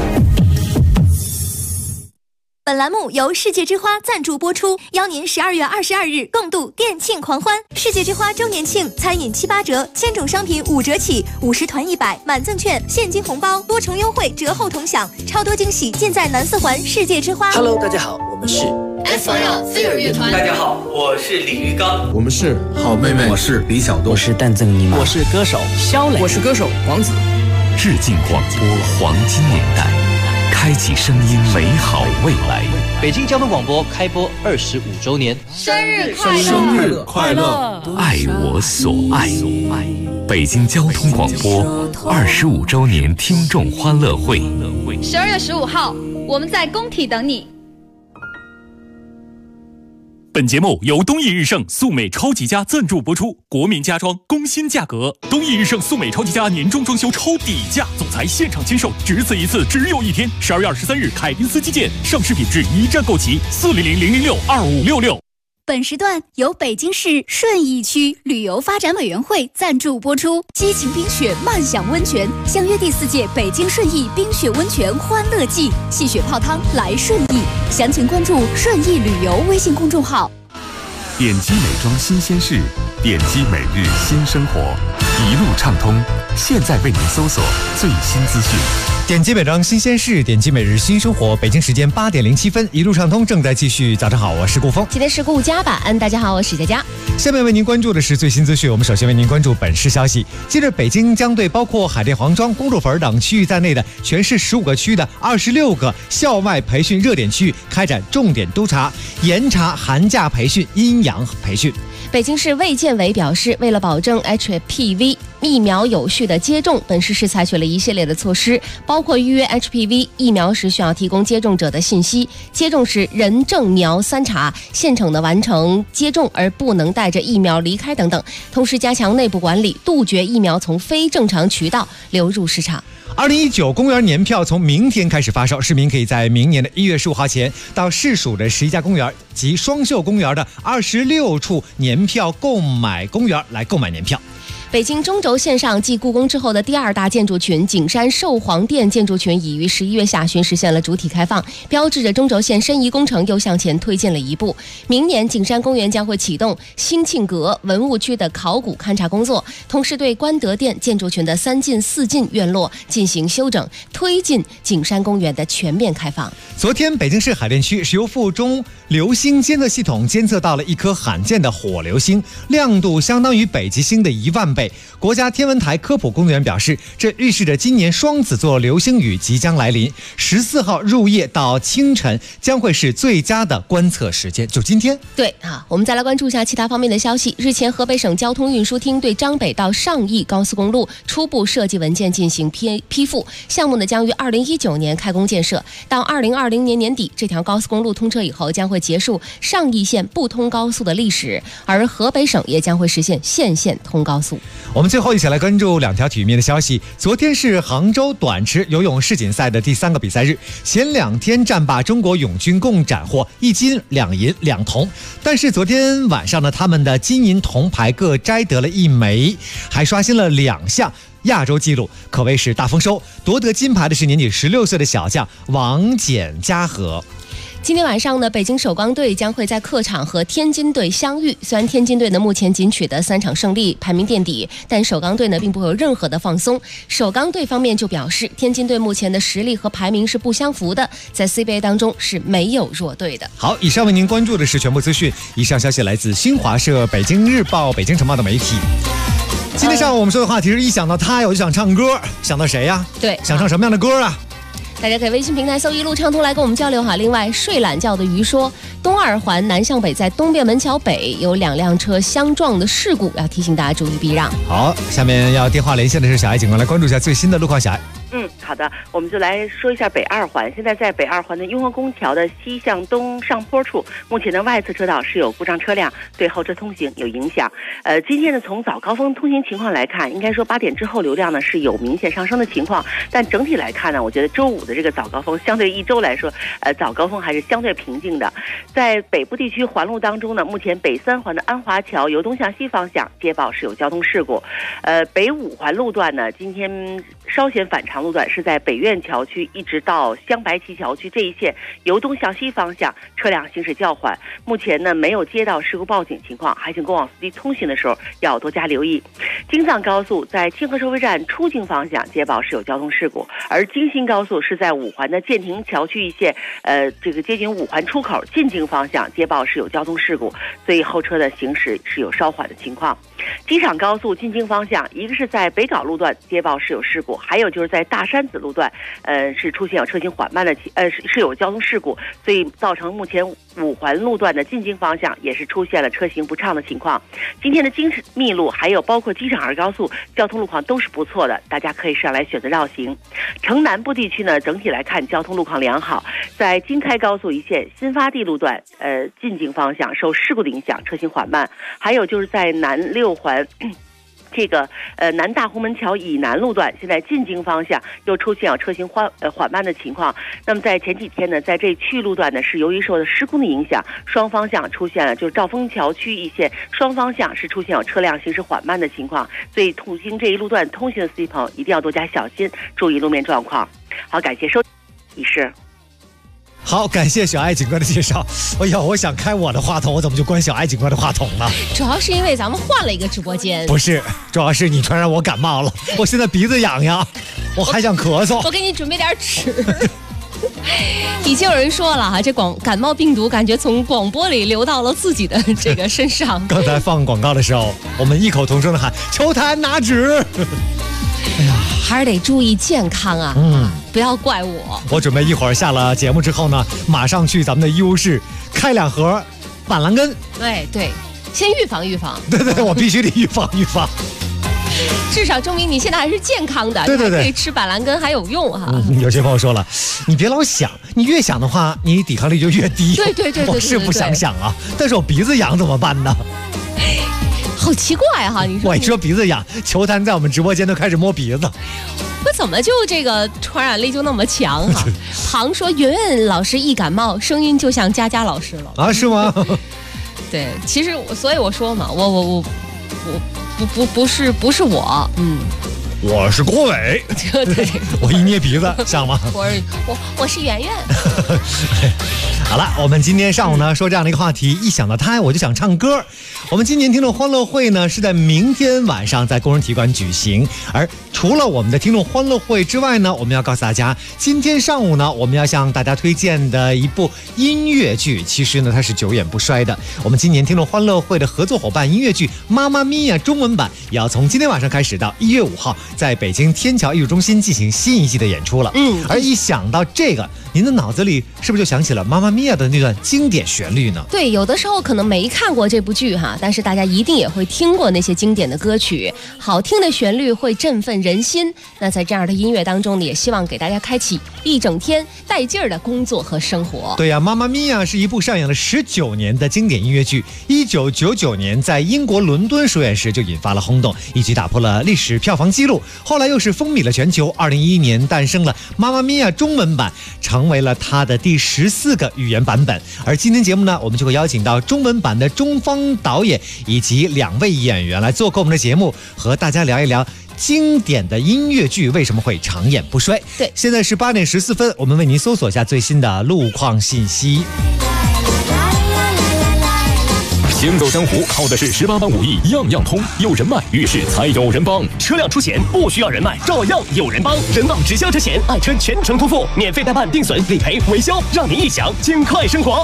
本栏目由世界之花赞助播出，邀您12月22日共度店庆狂欢。世界之花周年庆，餐饮7、8折，千种商品5折起，50团100，满赠券，现金红包，多重优惠，折后同享，超多惊喜尽在南四环世界之花。 Hello， 大家好，我们是 SYL 飞儿乐团。 大家好，我是李玉刚。 我们是好妹妹，我是李小东， 我是蛋赠尼玛， 我是歌手肖磊， 我是歌手王子。 致敬广播黄金年代，开启声音美好未来。 北京交通广播开播25周年， 生日快乐！ 生日快乐！ 爱我所爱。北京交通广播25周年听众欢乐会 ，12月15号，我们在工体等你。 本节目由东益日盛素美超级家赞助播出，国民家装工新价格，东益日盛素美超级家年终装修超底价，总裁现场签售，只此一次，只有一天，12月23日，凯宾斯基建，上市品质一站购齐，400-006-2566。 本时段由北京市顺义区旅游发展委员会赞助播出。激情冰雪漫享温泉，相约第4届北京顺义冰雪温泉欢乐季，戏雪泡汤来顺义。详情关注顺义旅游微信公众号。 点击美妆新鲜事，点击每日新生活，一路畅通。现在为您搜索最新资讯。 点击美妆新鲜事，点击每日新生活。北京时间8点07分，一路畅通正在继续。早上好，我是顾峰。 今天是顾家版，大家好，我是佳佳。 下面为您关注的是最新资讯。我们首先为您关注本市消息。近日，北京将对包括海淀黄庄、公主坟等区域在内的全市15个区的26个校外培训热点区域开展重点督查，严查寒假培训、阴阳培训。 北京市卫健委表示，为了保证 HPV 疫苗有序的接种，本市是采取了一系列的措施，包括预约 HPV 疫苗时需要提供接种者的信息，接种时人证苗3查，现场的完成接种而不能带着疫苗离开等等。同时加强内部管理，杜绝疫苗从非正常渠道流入市场。 2019公园年票从明天开始发售，市民可以在明年的1月15号前到市属的11家公园及双秀公园的26处年票购买公园来购买年票。 北京中轴线上继故宫之后的第2大建筑群景山寿皇殿建筑群已于11月下旬实现了主体开放，标志着中轴线申遗工程又向前推进了一步。明年景山公园将会启动兴庆阁文物区的考古勘察工作，同时对关德殿建筑群的3进4进院落进行修整，推进景山公园的全面开放。 昨天，北京市海淀区石油附中流星监测系统监测到了一颗罕见的火流星，亮度相当于北极星的1万倍。 北。国家天文台科普工作人员表示，这预示着今年双子座流星雨即将来临，14号入夜到清晨将会是最佳的观测时间，就今天。 对啊，我们再来关注一下其他方面的消息。日前，河北省交通运输厅对张北到上义高速公路初步设计文件进行批复，项目呢将于2019年开工建设，到2020年年底，这条高速公路通车以后，将会结束上义线不通高速的历史，而河北省也将会实现县线通高速。 我们最后一起来关注2条体育面的消息。昨天是杭州短池游泳世锦赛的第3个比赛日，前2天战罢中国泳军共斩获1金2银2铜，但是昨天晚上呢，他们的金银铜牌各摘得了1枚，还刷新了2项亚洲纪录，可谓是大丰收。夺得金牌的是年仅16岁的小将王简嘉禾。 今天晚上呢，北京首钢队将会在客场和天津队相遇。虽然天津队呢目前仅取得3场胜利，排名垫底，但首钢队呢并不会有任何的放松。首钢队方面就表示，天津队目前的实力和排名是不相符的，在 CBA 当中是没有弱队的。 好，以上为您关注的是全部资讯。以上消息来自新华社、北京日报、北京晨报的媒体。今天上午我们说的话题是一想到他我就想唱歌，想到谁呀？ 对， 想唱什么样的歌啊？ 大家可以微信平台搜一路畅通来跟我们交流哈。另外，睡懒觉的鱼说，东2环南向北在东便门桥北有2辆车相撞的事故，要提醒大家注意避让。 好，下面要电话连线的是小艾警官，来关注一下最新的路况。小艾。 好的，我们就来说一下北2环。现在在北2环的雍和宫桥的西向东上坡处，目前的外侧车道是有故障车辆，对后车通行有影响。今天呢，从早高峰通行情况来看，应该说8点之后流量呢是有明显上升的情况，但整体来看呢，我觉得周5的这个早高峰相对1周来说，早高峰还是相对平静的。在北部地区环路当中呢，目前北3环的安华桥由东向西方向接报是有交通事故。北5环路段呢，今天稍显反常路段是在北苑桥区一直到镶白旗桥区这一线由东向西方向车辆行驶较缓，目前呢没有接到事故报警情况，还请过往司机通行的时候要多加留意。京藏高速在清河收费站出境方向接报是有交通事故，而京新高速是在5环的建亭桥区一线这个接近5环出口进京方向接报是有交通事故，所以后车的行驶是有稍缓的情况。机场高速进京方向，一个是在北碏路段接报是有事故，还有就是在大山子路段是出现有车行缓慢的是有交通事故，所以造成目前5环路段的进京方向也是出现了车行不畅的情况。今天的京密路还有包括机场2高速交通路况都是不错的，大家可以上来选择绕行。城南部地区呢，整体来看交通路况良好，在京开高速一线新发地路段进京方向受事故的影响，车行缓慢。还有就是在南6环这个南大红门桥以南路段，现在进京方向又出现有车行缓慢的情况。那么在前几天呢，在这区路段呢，是由于受到施工的影响，双方向出现了就是兆丰桥区一线双方向是出现有车辆行驶缓慢的情况，所以途经这一路段通行的司机朋友一定要多加小心，注意路面状况。好，感谢收听，以是。 好，感谢小艾警官的介绍。哎呀，我想开我的话筒，我怎么就关小艾警官的话筒了？ 主要是因为咱们换了一个直播间。 不是，主要是你传染我感冒了，我现在鼻子痒痒，我还想咳嗽。 我给你准备点纸。已经有人说了哈，这感冒病毒感觉从广播里流到了自己的这个身上。 刚才放广告的时候，我们异口同声的喊：“球坛拿纸。” 哎呀，还是得注意健康啊！不要怪我。 我准备一会儿下了节目之后呢，马上去咱们的医务室开2盒板蓝根。 对，先预防预防。 对，我必须得预防预防。 至少证明你现在还是健康的， 对， 可以吃板蓝根还有用哈。 有些朋友说了，你别老想，你越想的话，你抵抗力就越低。 对， 我是不想想啊，但是我鼻子痒怎么办呢？ 好奇怪哈！你说我一说鼻子痒，球坛在我们直播间都开始摸鼻子。 我怎么就这个传染力就那么强哈？杭说圆圆老师一感冒，声音就像佳佳老师了啊？是吗？ 对，其实所以我说嘛，我不是我， 我是郭伟。 对， 我一捏鼻子像吗？ 我是圆圆。 好了，我们今天上午呢说这样的一个话题，一想到它我就想唱歌。我们今年听众欢乐会呢是在明天晚上在工人体育馆举行，而除了我们的听众欢乐会之外呢，我们要告诉大家，今天上午呢我们要向大家推荐的一部音乐剧，其实呢它是久演不衰的。我们今年听众欢乐会的合作伙伴音乐剧《妈妈咪呀》中文版也要从今天晚上开始到1月5号在北京天桥艺术中心进行新一季的演出了。而一想到这个，您的脑子里是不是就想起了《妈妈咪呀》的那段经典旋律呢？ 对，有的时候可能没看过这部剧哈，但是大家一定也会听过那些经典的歌曲，好听的旋律会振奋人心。那在这样的音乐当中呢，也希望给大家开启一整天带劲儿的工作和生活。 对呀，《妈妈咪呀》是一部上演了19年的经典音乐剧，1999年在英国伦敦首演时就引发了轰动，一举打破了历史票房纪录，后来又是风靡了全球。2011年诞生了《妈妈咪呀》中文版，成为了它的第14个语言版本。而今天节目呢，我们就会邀请到中文版的中方导演以及2位演员来做客我们的节目，和大家聊一聊经典的音乐剧为什么会长演不衰。 对， 现在是8点14分，我们为您搜索一下最新的路况信息。 行走江湖靠的是18般武艺，样样通。有人脉，遇事才有人帮。 车辆出险不需要人脉，照样有人帮。人保直销车险，爱车全程托付，免费代办定损、理赔、维修，让您一享尽快生活。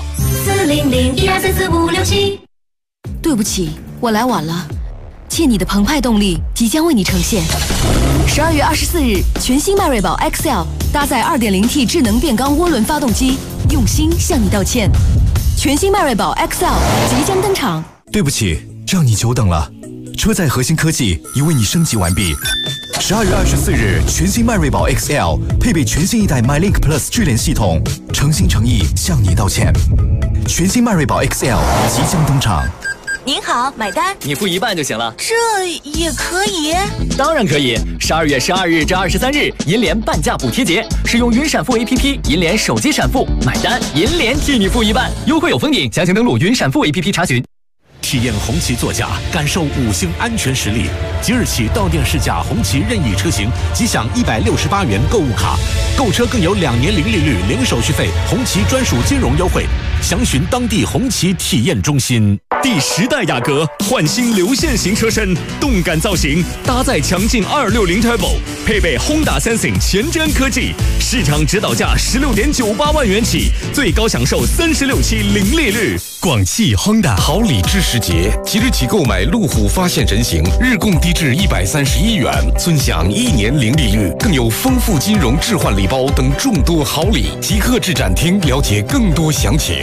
400-12344567。对不起，我来晚了。借你的澎湃动力即将为你呈现。12月24日，全新迈锐宝 XL 搭载 2.0T 智能变缸涡轮发动机，用心向你道歉。全新迈锐宝 XL 即将登场。 对不起，让你久等了。车载核心科技已为你升级完毕。12月24日，全新迈锐宝 XL 配备全新一代 MyLink Plus 智联系统，诚心诚意向你道歉。全新迈锐宝 XL 即将登场。 您好，买单。 你付一半就行了。 这也可以？ 当然可以。12月12日至23日，银联半价补贴节，使用云闪付 APP， 银联手机闪付，买单银联替你付一半，优惠有封顶，详情登录云闪付 APP 查询。 体验红旗座驾，感受5星安全实力。即日起到店试驾红旗任意车型，即享168元购物卡，购车更有2年零利率、零手续费，红旗专属金融优惠。详询当地红旗体验中心。 第10代雅阁焕新流线型车身，动感造型，搭载强劲260 Turbo， 配备 Honda Sensing 前瞻科技，市场指导价16.98万元起，最高享受36期零利率。 广汽 Honda 好礼智时节，即日起购买路虎发现人形，日供低至131元，尊享1年零利率，更有丰富金融置换礼包等众多好礼。即刻至展厅了解更多详情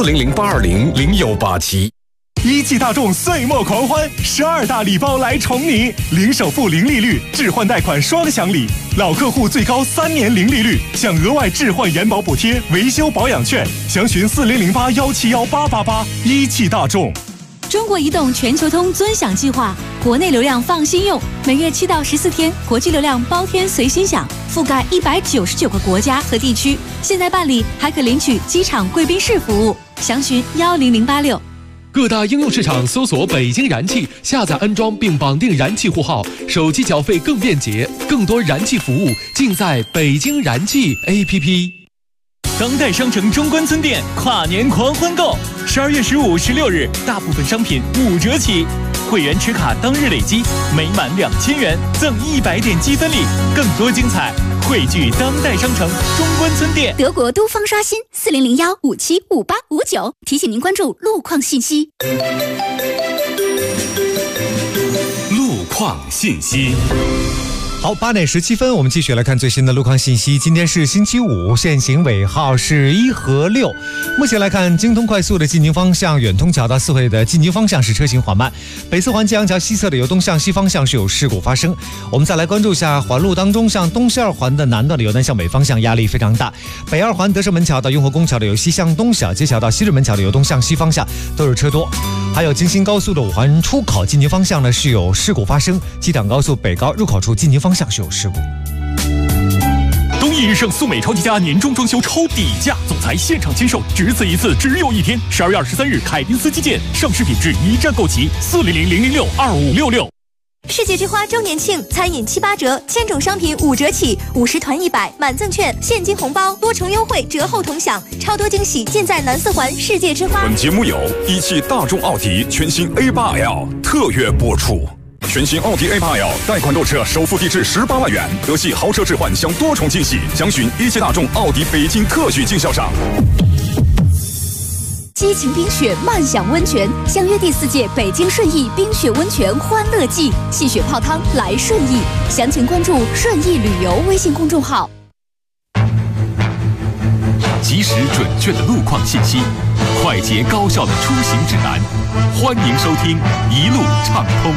，400-820-0187。 一汽大众岁末狂欢，12大礼包来宠你，零首付、零利率，置换贷款双享礼，老客户最高3年零利率，享额外置换延保补贴、维修保养券，详询4008-171-888。一汽大众。 中国移动全球通尊享计划，国内流量放心用，每月7到14天，国际流量包天随心享，覆盖199个国家和地区。现在办理还可领取机场贵宾室服务，详询10086。 各大应用市场搜索北京燃气，下载安装并绑定燃气户号，手机缴费更便捷，更多燃气服务尽在北京燃气 APP。当代商城中关村店跨年狂欢购，12月15、16日，大部分商品5折起。会员持卡当日累积每满2000元赠100点积分礼，更多精彩汇聚当代商城中关村店。 德国都方刷新4001575859，提醒您关注路况信息。 路况信息。 好，8点17分，我们继续来看最新的路况信息。今天是星期五，限行尾号是1和6。目前来看，京通快速的进京方向远通桥到四惠的进京方向是车行缓慢，北四环揭阳桥西侧的由东向西方向是有事故发生。我们再来关注一下环路当中，向东西二环的南段的由南向北方向压力非常大，北二环德胜门桥到雍和宫桥的由西向东，小街桥到西直门桥的由东向西方向都是车多。还有京新高速的5环出口进京方向呢是有事故发生，机场高速北高入口处进京方向是有事故。 东义日盛速美超级家年终装修超底价，总裁现场签售，只此一次，只有一天。12月23日，凯宾斯基建上市品质一站购齐，400-006-2566。 世界之花周年庆，餐饮7、8折，1000种商品5折起，50团100，满赠券，现金红包，多重优惠，折后同享，超多惊喜尽在南4环世界之花。 本节目由一汽大众奥迪全新 A8L 特约播出。全新奥迪 A8L 贷款购车首付低至18万元，德系豪车置换享多重惊喜，详询一汽大众奥迪北京特许经销商。 激情冰雪慢享温泉，相约第4届北京顺义冰雪温泉欢乐季，戏雪泡汤来顺义，详情关注顺义旅游微信公众号。 及时准确的路况信息，快捷高效的出行指南，欢迎收听一路畅通。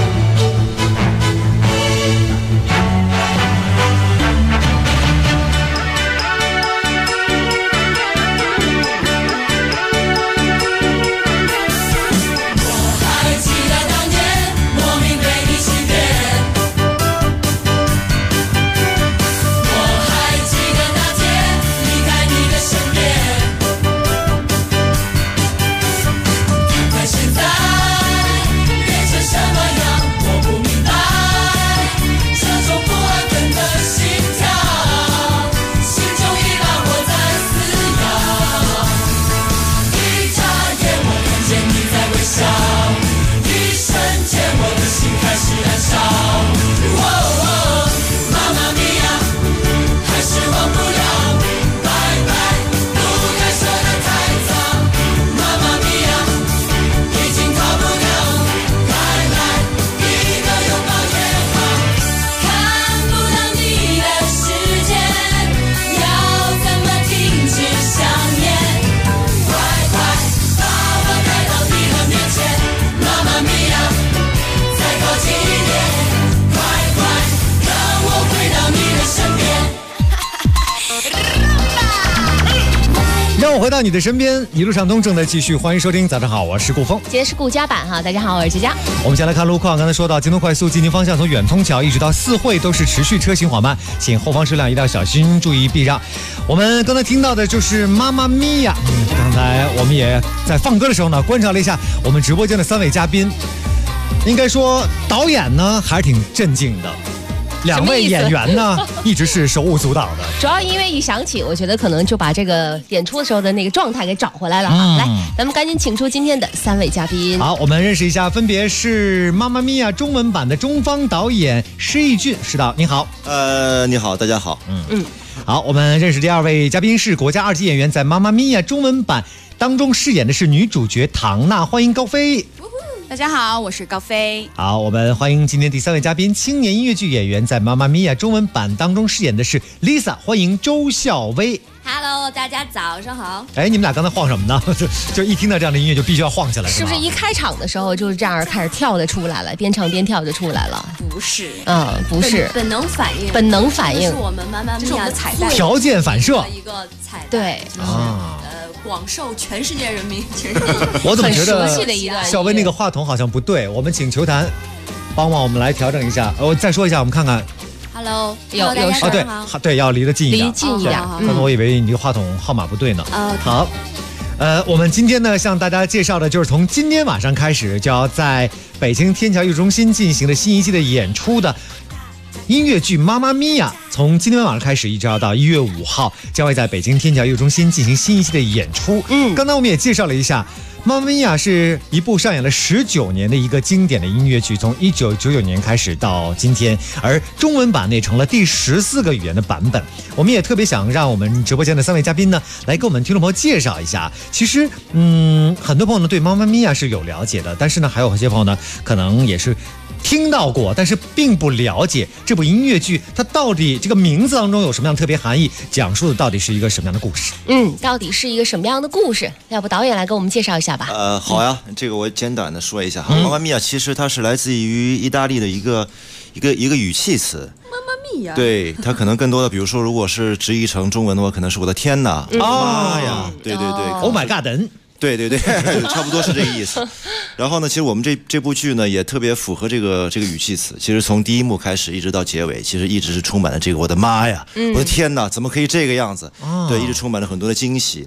回到你的身边，一路上东正在继续，欢迎收听。早上好，我是顾峰。 今天是顾家版哈，大家好，我是佳佳。 我们先来看路况，刚才说到京东快速进京方向，从远通桥一直到4惠都是持续车行缓慢，请后方车辆一定要小心，注意避让。我们刚才听到的就是妈妈咪呀，刚才我们也在放歌的时候呢，观察了一下我们直播间的3位嘉宾，应该说导演呢还是挺镇静的。2位演员呢，一直是手舞足蹈的。 主要音乐一响起，我觉得可能就把这个演出的时候的那个状态给找回来了。来，咱们赶紧请出今天的3位嘉宾。 好，我们认识一下，分别是《妈妈咪呀》中文版的中方导演施义俊，施导，你好。 你好，大家好。 好，我们认识第2位嘉宾是国家2级演员，在《妈妈咪呀》中文版当中饰演的是女主角唐娜，欢迎高飞。 大家好，我是高飞。 好，我们欢迎今天第3位嘉宾，青年音乐剧演员，在《妈妈咪呀》中文版当中饰演的是 Lisa， 欢迎周孝薇。 Hello， 大家早上好。 哎，你们俩刚才晃什么呢？就一听到这样的音乐就必须要晃起来， 是不是一开场的时候就是这样开始跳的出来了，边唱边跳就出来了？ 不是， 不是， 本能反应， 本能反应， 这是我们妈妈咪呀彩蛋， 条件反射一个彩蛋， 对， 广受全世界人民， 我怎么觉得小薇那个话筒好像不对？我们请球坛帮忙我们来调整一下。我再说一下，我们看看。 Hello， 有对，要离得近一点， 离近一点。 刚才我以为你这个话筒号码不对呢。好，我们今天呢向大家介绍的就是从今天晚上开始就要在北京天桥艺术中心进行的新一季的演出的音乐剧《妈妈咪呀》，从今天晚上开始一直要到1月5号，将会在北京天桥艺术中心进行新一期的演出。刚才我们也介绍了一下，《妈妈咪呀》是一部上演了19年的一个经典的音乐剧，从1999年开始到今天，而中文版呢成了第14个语言的版本。我们也特别想让我们直播间的3位嘉宾呢，来给我们听众朋友介绍一下。其实，很多朋友呢对《妈妈咪呀》是有了解的，但是呢，还有一些朋友呢，可能也是听到过，但是并不了解这部音乐剧它到底这个名字当中有什么样的特别含义，讲述的到底是一个什么样的故事。 到底是一个什么样的故事？要不导演来给我们介绍一下吧。 好呀，这个我简短的说一下。妈妈咪呀，其实它是来自于意大利的一个语气词。 妈妈咪呀， 对，它可能更多的，比如说，如果是直译成中文的话，可能是我的天哪，妈呀，对 ，Oh my God， 对，差不多是这个意思。然后呢，其实我们这部剧呢也特别符合这个语气词。其实从第1幕开始一直到结尾，其实一直是充满了这个我的妈呀，我的天哪，怎么可以这个样子？对，一直充满了很多的惊喜。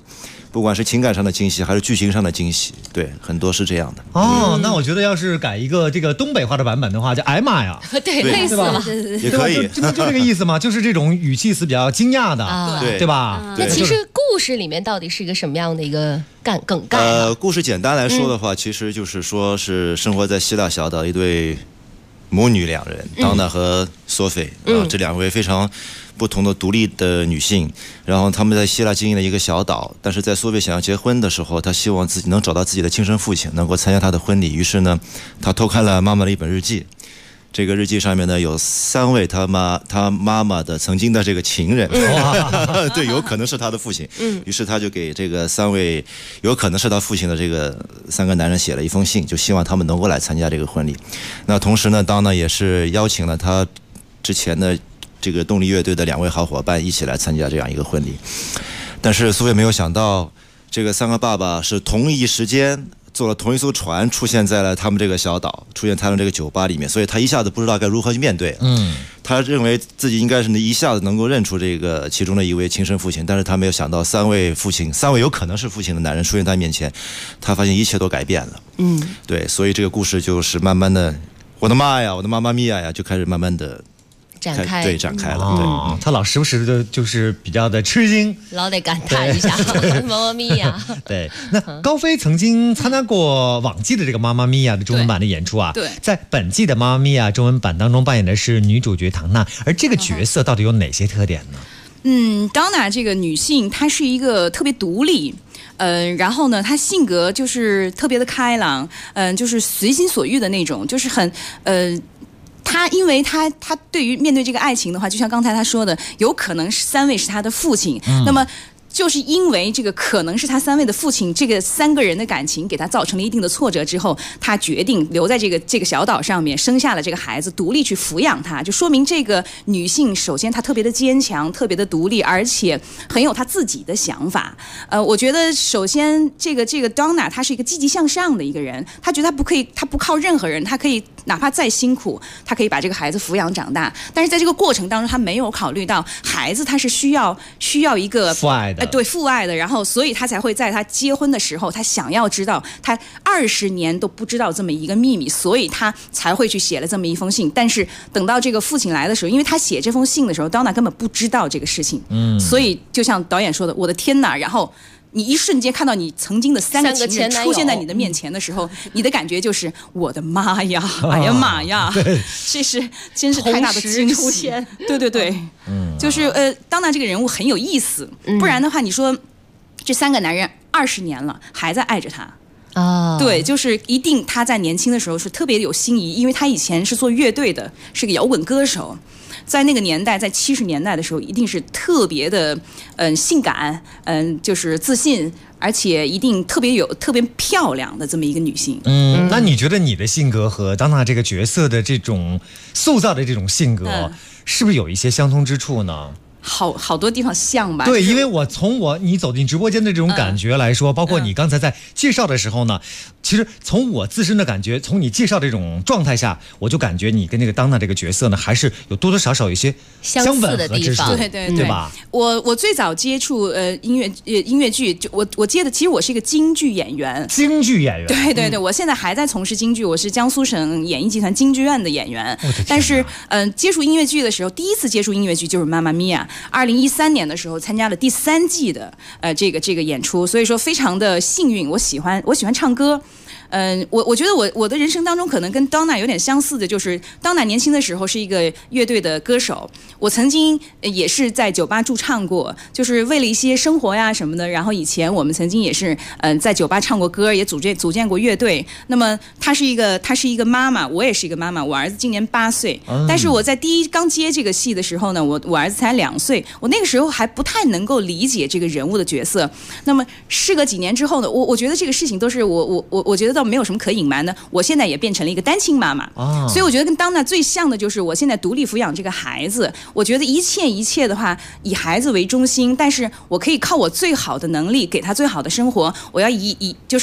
不管是情感上的惊喜还是剧情上的惊喜，对，很多是这样的。 哦，那我觉得要是改一个这个东北话的版本的话，叫哎妈呀， 对，类似吧， 也可以， 就这个意思嘛，就是这种语气词比较惊讶的，对吧？ 那其实故事里面到底是一个什么样的一个梗概？ 故事简单来说的话，其实就是说是生活在希腊小岛一对母女两人，当娜和索菲，这两位非常不同的独立的女性，然后他们在希腊经营了一个小岛，但是在索菲想要结婚的时候，她希望自己能找到自己的亲生父亲，能够参加她的婚礼，于是呢，她偷看了妈妈的一本日记。这个日记上面呢有3位他妈妈的曾经的这个情人，对，有可能是他的父亲。于是他就给这个3位有可能是他父亲的这个3个男人写了一封信，就希望他们能够来参加这个婚礼。那同时呢，当呢也是邀请了他之前的这个动力乐队的2位好伙伴一起来参加这样一个婚礼。但是苏菲没有想到，这个3个爸爸是同一时间坐了同一艘船出现在了他们这个小岛，出现在了这个酒吧里面，所以他一下子不知道该如何去面对。他认为自己应该是一下子能够认出这个其中的一位亲生父亲，但是他没有想到3位有可能是父亲的男人出现在他面前，他发现一切都改变了。对，所以这个故事就是慢慢的，我的妈呀，我的妈妈咪呀呀，就开始慢慢的展开了。对， 他老时不时的就是比较的吃惊， 老得感叹一下妈妈咪呀。 对，那高飞曾经参加过往季的这个妈妈咪呀的中文版的演出啊， 对， 在本季的妈妈咪呀中文版当中扮演的是女主角唐娜，而这个角色到底有哪些特点呢 ？Donna 这个女性，她是一个特别独立。然后呢，她性格就是特别的开朗，就是随心所欲的那种，就是很他因为他对于面对这个爱情的话，就像刚才他说的，有可能是3位是他的父亲，那么就是因为这个可能是他3位的父亲，这个3个人的感情给他造成了一定的挫折之后，他决定留在这个小岛上面，生下了这个孩子，独立去抚养他，就说明这个女性首先她特别的坚强，特别的独立，而且很有她自己的想法。我觉得首先这个 Donna 她是一个积极向上的一个人，她觉得她不靠任何人，她可以哪怕再辛苦，她可以把这个孩子抚养长大。但是在这个过程当中，她没有考虑到孩子他是需要一个父爱的。 对，父爱的，然后所以他才会在他结婚的时候，他想要知道，他20年都不知道这么一个秘密，所以他才会去写了这么一封信。但是等到这个父亲来的时候，因为他写这封信的时候，Donna根本不知道这个事情，所以就像导演说的，我的天哪！然后你一瞬间看到你曾经的3个情人出现在你的面前的时候，你的感觉就是我的妈呀，哎呀妈呀，这是真是太大的惊喜出现。对，就是Donna这个人物很有意思，不然的话，你说这3个男人20年了还在爱着他。对，就是一定他在年轻的时候是特别有心仪，因为他以前是做乐队的，是个摇滚歌手。在那个年代，在70年代的时候，一定是特别的性感，就是自信，而且一定特别漂亮的这么一个女性。 那你觉得你的性格和当娜这个角色的这种塑造的这种性格，是不是有一些相通之处呢？ 好多地方像吧？ 对，因为你走进直播间的这种感觉来说，包括你刚才在介绍的时候呢，其实从我自身的感觉，从你介绍这种状态下，我就感觉你跟这个当娜这个角色呢，还是有多多少少有一些相似的地方， 对吧？ 我最早接触音乐剧，就我接的，其实我是一个京剧演员。 京剧演员， 对，我现在还在从事京剧，我是江苏省演艺集团京剧院的演员。但是接触音乐剧的时候，第一次接触音乐剧就是《妈妈咪呀》。2013年的时候参加了第3季的这个演出，所以说非常的幸运。我喜欢唱歌。我觉得我的人生当中可能跟 Donna 有点相似的，就是 Donna 年轻的时候是一个乐队的歌手，我曾经也是在酒吧驻唱过，就是为了一些生活呀什么的。然后以前我们曾经也是在酒吧唱过歌，也组建过乐队。那么她是一个妈妈，我也是一个妈妈，我儿子今年8岁，但是我在刚接这个戏的时候呢，我儿子才2岁，我那个时候还不太能够理解这个人物的角色。那么事隔几年之后呢，我觉得这个事情都是我觉得没有什么可隐瞒的。我现在也变成了一个单亲妈妈，所以我觉得跟当娜最像的就是我现在独立抚养这个孩子。我觉得一切的话以孩子为中心，但是我可以靠我最好的能力给他最好的生活。我要就是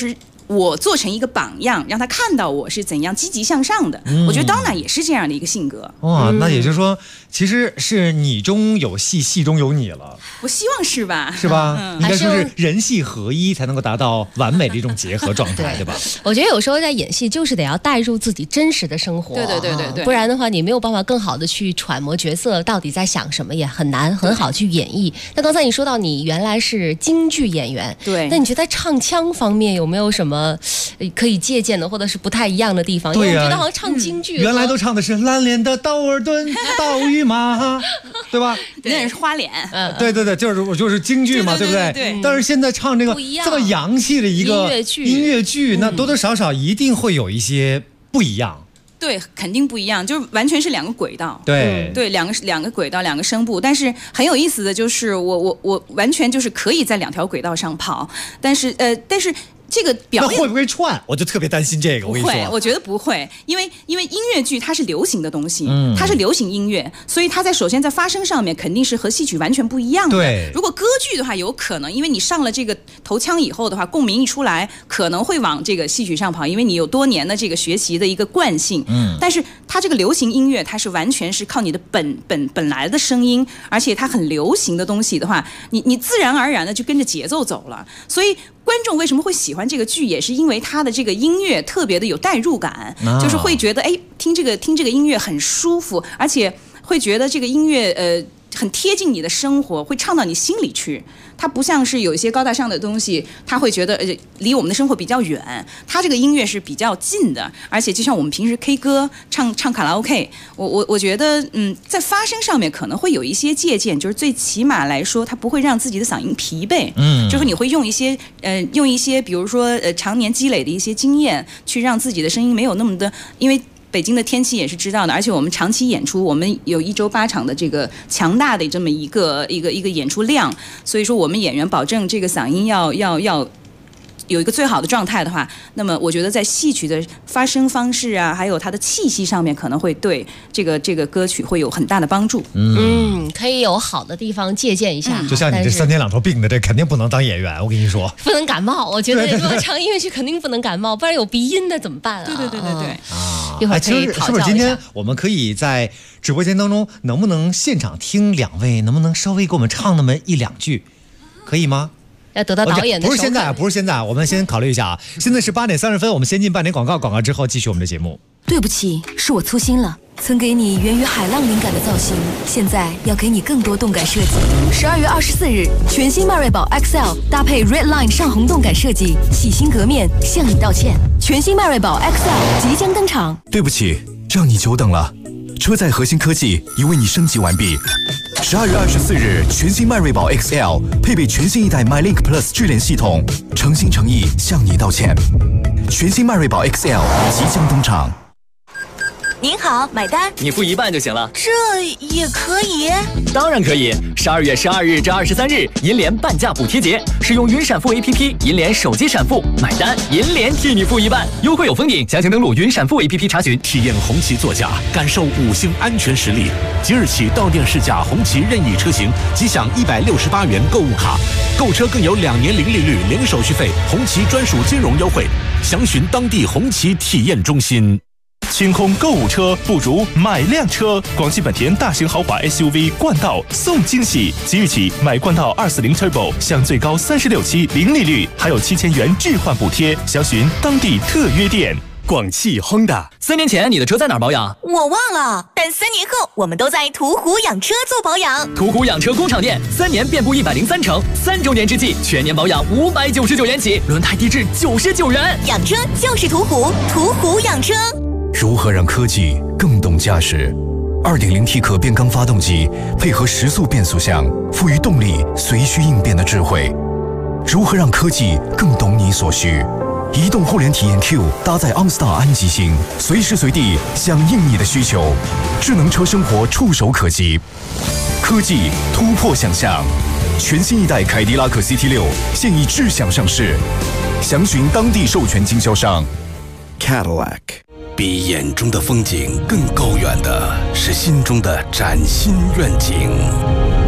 我做成一个榜样，让他看到我是怎样积极向上的。我觉得 Donna 也是这样的一个性格。 哇，那也就是说，其实是你中有戏，戏中有你了。 我希望是吧？ 是吧？应该说是人戏合一，才能够达到完美的一种结合状态，对吧？ 我觉得有时候在演戏，就是得要带入自己真实的生活， 对， 不然的话，你没有办法更好的去揣摩角色到底在想什么，也很难很好去演绎。那刚才你说到你原来是京剧演员， 对， 那你觉得在唱腔方面有没有什么可以借鉴的，或者是不太一样的地方？因为我觉得好像唱京剧， 原来都唱的是蓝脸的道尔顿、道与马，对吧？ 那是花脸， 对，就是京剧嘛，对不对？ 对。 但是现在唱这个这么洋气的一个音乐剧，那多多少少一定会有一些不一样。 对，肯定不一样，就是完全是两个轨道。 对， 两个轨道，两个声部。但是很有意思的就是，我完全就是可以在两条轨道上跑，但是这个表演那会不会串？我就特别担心这个。 不会，我觉得不会，因为音乐剧它是流行的东西，它是流行音乐，所以它首先在发声上面肯定是和戏曲完全不一样的。 对， 如果歌剧的话，有可能因为你上了这个头腔以后的话，共鸣一出来，可能会往这个戏曲上跑，因为你有多年的这个学习的一个惯性。但是它这个流行音乐，它是完全是靠你的本来的声音，而且它很流行的东西的话，你自然而然的就跟着节奏走了，所以。观众为什么会喜欢这个剧，也是因为它的这个音乐特别的有代入感，就是会觉得听这个音乐很舒服，而且会觉得这个音乐很贴近你的生活，会唱到你心里去。它不像是有一些高大上的东西，他会觉得离我们的生活比较远。它这个音乐是比较近的，而且就像我们平时 K 歌唱卡拉 OK， 我觉得在发声上面可能会有一些借鉴，就是最起码来说，它不会让自己的嗓音疲惫。就是你会用一些比如说常年积累的一些经验，去让自己的声音没有那么的，因为。北京的天气也是知道的，而且我们长期演出，我们有1周8场的这个强大的这么一个演出量，所以说我们演员保证这个嗓音要有一个最好的状态的话，那么我觉得在戏曲的发声方式啊，还有它的气息上面，可能会对这个歌曲会有很大的帮助。 可以有好的地方借鉴一下。 就像你这3天2头病的，这肯定不能当演员。我跟你说， 不能感冒。我觉得如果唱音乐剧肯定不能感冒，不然有鼻音的怎么办啊？ 对。 一会儿可以讨教一下。 是不是今天我们可以在直播间当中，能不能现场听2位，能不能稍微给我们唱那么1、2句，可以吗？ 要得到导演的不是现在，我们先考虑一下啊。现在是8点30分，我们先进半点广告，广告之后继续我们的节目。 对不起，是我粗心了。曾给你源于海浪灵感的造型，现在要给你更多动感设计。12月24日，全新迈锐宝 XL 搭配 Red Line 上红动感设计，洗心革面，向你道歉。全新迈锐宝 XL 即将登场。 对不起，让你久等了。车载核心科技已为你升级完毕。12月24日，全新迈锐宝 XL 配备全新一代 MyLink Plus 智联系统，诚心诚意向你道歉。全新迈锐宝 XL 即将登场。 您好，买单。 你付一半就行了。 这也可以？ 当然可以。12月12日至23日，银联半价补贴节，使用云闪付 APP， 银联手机闪付买单，银联替你付一半，优惠有封顶，详情登录云闪付 APP 查询。 体验红旗座驾，感受5星安全实力。即日起到店试驾红旗任意车型，即享168元购物卡，购车更有2年零利率、零手续费，红旗专属金融优惠。详询当地红旗体验中心。 清空购物车，不如买辆车。广汽本田大型豪华 SUV 冠道送惊喜，即日起买冠道240 Turbo 享最高36期零利率，还有7000元置换补贴。详询当地特约店。 广汽 Honda。3年前你的车在哪儿保养？ 我忘了，但3年后我们都在途虎养车做保养。 途虎养车工厂店，3年遍布103城，3周年之际全年保养599元起，轮胎低至99元。 养车就是途虎，途虎养车。 如何让科技更懂驾驶？ 2.0T 可变缸发动机配合时速变速箱，赋予动力随需应变的智慧。如何让科技更懂你所需？移动互联体验 Q 搭载 OnStar 安吉星，随时随地响应你的需求。智能车生活触手可及，科技突破想象。全新一代凯迪拉克 CT6 现已智享上市，详询当地授权经销商。 Cadillac。 比眼中的风景更高远的是心中的崭新愿景。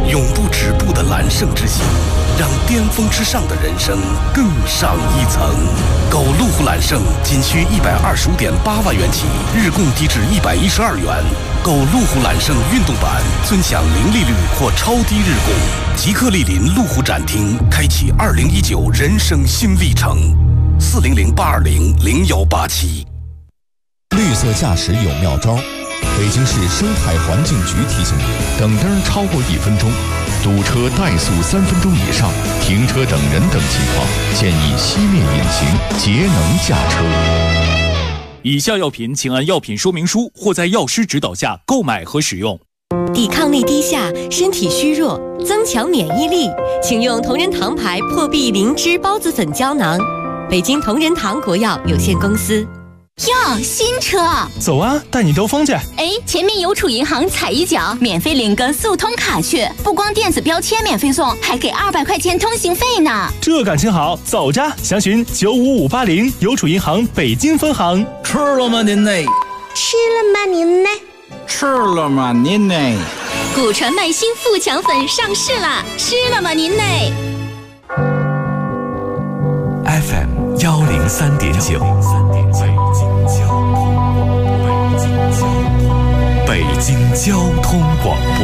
永不止步的揽胜之心，让巅峰之上的人生更上一层。购路虎揽胜仅需125.8万元起，日供低至112元。购路虎揽胜运动版，尊享零利率或超低日供。即刻莅临路虎展厅，开启2019人生新历程。400-820-0187。 绿色驾驶有妙招。北京市生态环境局提醒你：等灯超过1分钟，堵车怠速3分钟以上，停车等人等情况，建议熄灭引擎，节能驾车。 以下药品请按药品说明书或在药师指导下购买和使用。 抵抗力低下，身体虚弱，增强免疫力，请用同仁堂牌破壁灵芝孢子粉胶囊。北京同仁堂国药有限公司。 哟，新车！ 走啊，带你兜风去。 哎，前面邮储银行踩一脚，免费领个速通卡去，不光电子标签免费送，还给200块钱通行费呢。 这感情好，走着，详询95580邮储银行北京分行。 吃了吗您呢？ 吃了吗您呢？ 吃了吗您呢？ 古传麦新富强粉上市了，吃了吗您呢 ？FM 103.9，北京交通广播，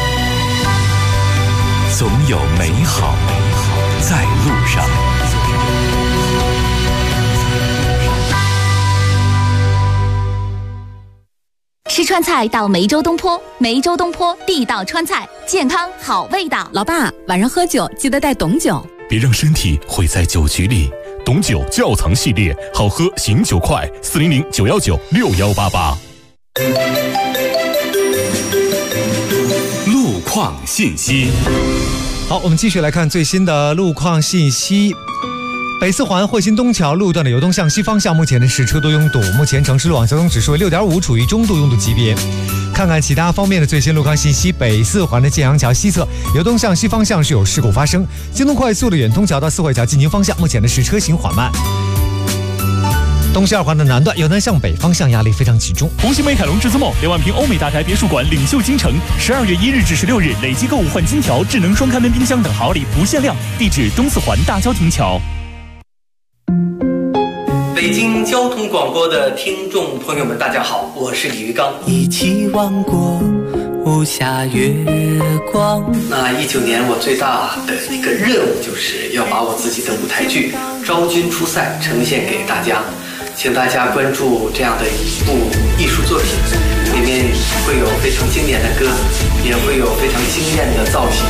总有美好在路上。 吃川菜到梅州东坡，梅州东坡地道川菜，健康好味道。 老爸，晚上喝酒记得带董酒， 别让身体毁在酒局里。董酒窖藏系列，好喝醒酒快，400-919-6188。路况信息。 好，我们继续来看最新的路况信息。北四环汇鑫东桥路段的由东向西方向，目前的是车多拥堵，目前城市路网交通指数为6.5，处于中度拥堵级别。看看其他方面的最新路况信息。北四环的建阳桥西侧由东向西方向是有事故发生，京东快速的远通桥到四惠桥进京方向，目前的是车行缓慢。东西二环的南段由南向北方向压力非常集中。 红星美凯龙之思梦2万平欧美大宅别墅馆领袖京城，12月1日至16日累计购物换金条、智能双开门冰箱等好礼不限量，地址东四环大郊亭桥。 北京交通广播的听众朋友们，大家好，我是李玉刚。 一起望过无暇月光。 那19年我最大的一个任务就是要把我自己的舞台剧《昭君出塞》呈现给大家，请大家关注这样的一部艺术作品，里面会有非常经典的歌，也会有非常惊艳的造型。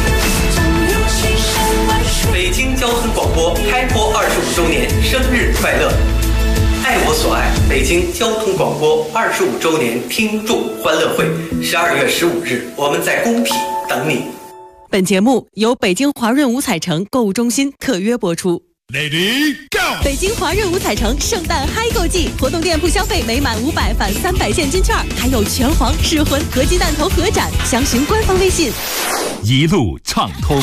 北京交通广播开播25周年，生日快乐！爱我所爱，北京交通广播25周年听众欢乐会，12月15日，我们在工体等你。 本节目由北京华润五彩城购物中心特约播出。 Lady Go！ 北京华润五彩城圣诞嗨购季，活动店铺消费每满500返300现金券，还有拳皇、噬魂、合金弹头合展，详询官方微信。 一路畅通。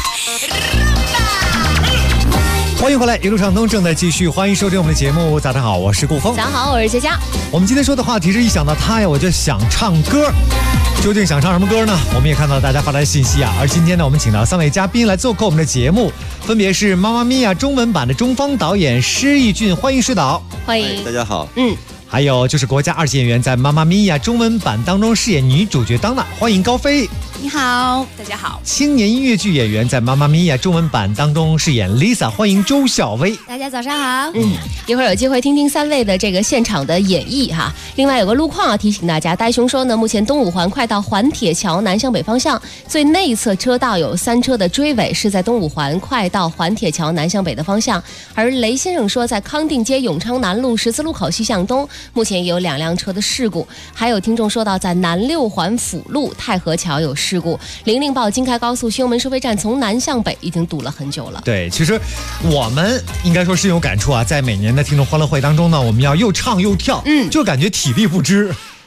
欢迎回来，一路畅通正在继续，欢迎收听我们的节目。早上好，我是顾峰。 早上好，我是佳佳。 我们今天说的话题是一想到他呀，我就想唱歌。究竟想唱什么歌呢？我们也看到大家发来的信息啊。而今天呢，我们请到3位嘉宾来做客我们的节目，分别是《妈妈咪呀》中文版的中方导演施义俊，欢迎施导。 欢迎， 大家好。 还有就是国家2级演员，在《妈妈咪呀》中文版当中饰演女主角当娜，欢迎高飞。 你好，大家好。 青年音乐剧演员，在《妈妈咪呀》中文版当中饰演 Lisa， 欢迎周小薇。 大家早上好。一会儿有机会听听3位的这个现场的演绎哈。另外有个路况啊，提醒大家，呆熊说呢，目前东五环快到环铁桥南向北方向最内侧车道有3车的追尾，是在东五环快到环铁桥南向北的方向。而雷先生说，在康定街永昌南路十字路口西向东，目前也有2辆车的事故。还有听众说到，在南6环辅路太和桥有事故。零令报京开高速宣武门收费站从南向北已经堵了很久了。 对，其实我们应该说深有感触啊，在每年的听众欢乐会当中呢，我们要又唱又跳，就感觉体力不支。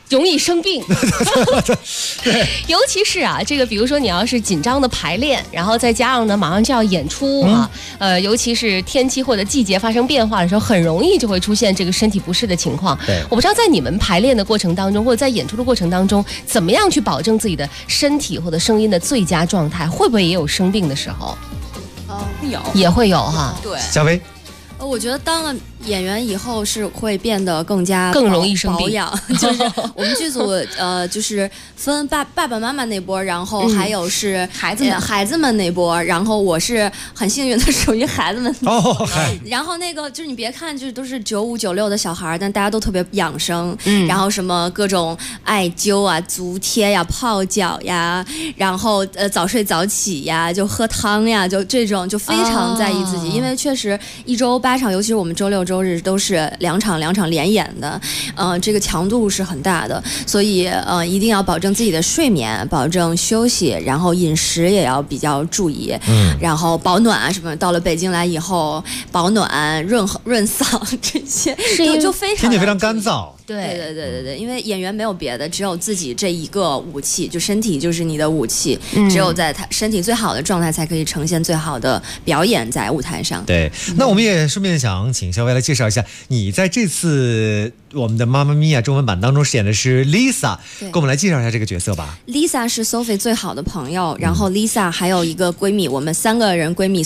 容易生病。对，尤其是啊，这个比如说你要是紧张的排练，然后再加上呢马上就要演出啊，尤其是天气或者季节发生变化的时候，很容易就会出现这个身体不适的情况。 对， 我不知道在你们排练的过程当中，或者在演出的过程当中，怎么样去保证自己的身体或者声音的最佳状态？会不会也有生病的时候？也会有哈。 对， 小薇。 我觉得当了演员以后是会变得更容易生病， 保养。就是我们剧组就是分爸爸妈妈那波，然后还有是孩子们那波，然后我是很幸运的属于孩子们。然后那个就是你别看就是都是95、96的小孩，但大家都特别养生。然后什么各种艾灸啊、足贴呀、泡脚呀，然后早睡早起呀，就喝汤呀，就这种就非常在意自己，因为确实1周8场，尤其是我们周6、周日都是两场连演的，这个强度是很大的，所以一定要保证自己的睡眠，保证休息，然后饮食也要比较注意，然后保暖啊什么。到了北京来以后，保暖、润嗓这些就非常天气非常干燥。 对，因为演员没有别的，只有自己这一个武器，就身体就是你的武器，只有在他身体最好的状态，才可以呈现最好的表演在舞台上。 对，那我们也顺便想请小薇来介绍一下，你在这次我们的《妈妈咪呀》中文版当中饰演的是 Lisa， 给我们来介绍一下这个角色吧。 Lisa 是 Sophie 最好的朋友，然后 Lisa 还有一个闺蜜，我们3个人闺蜜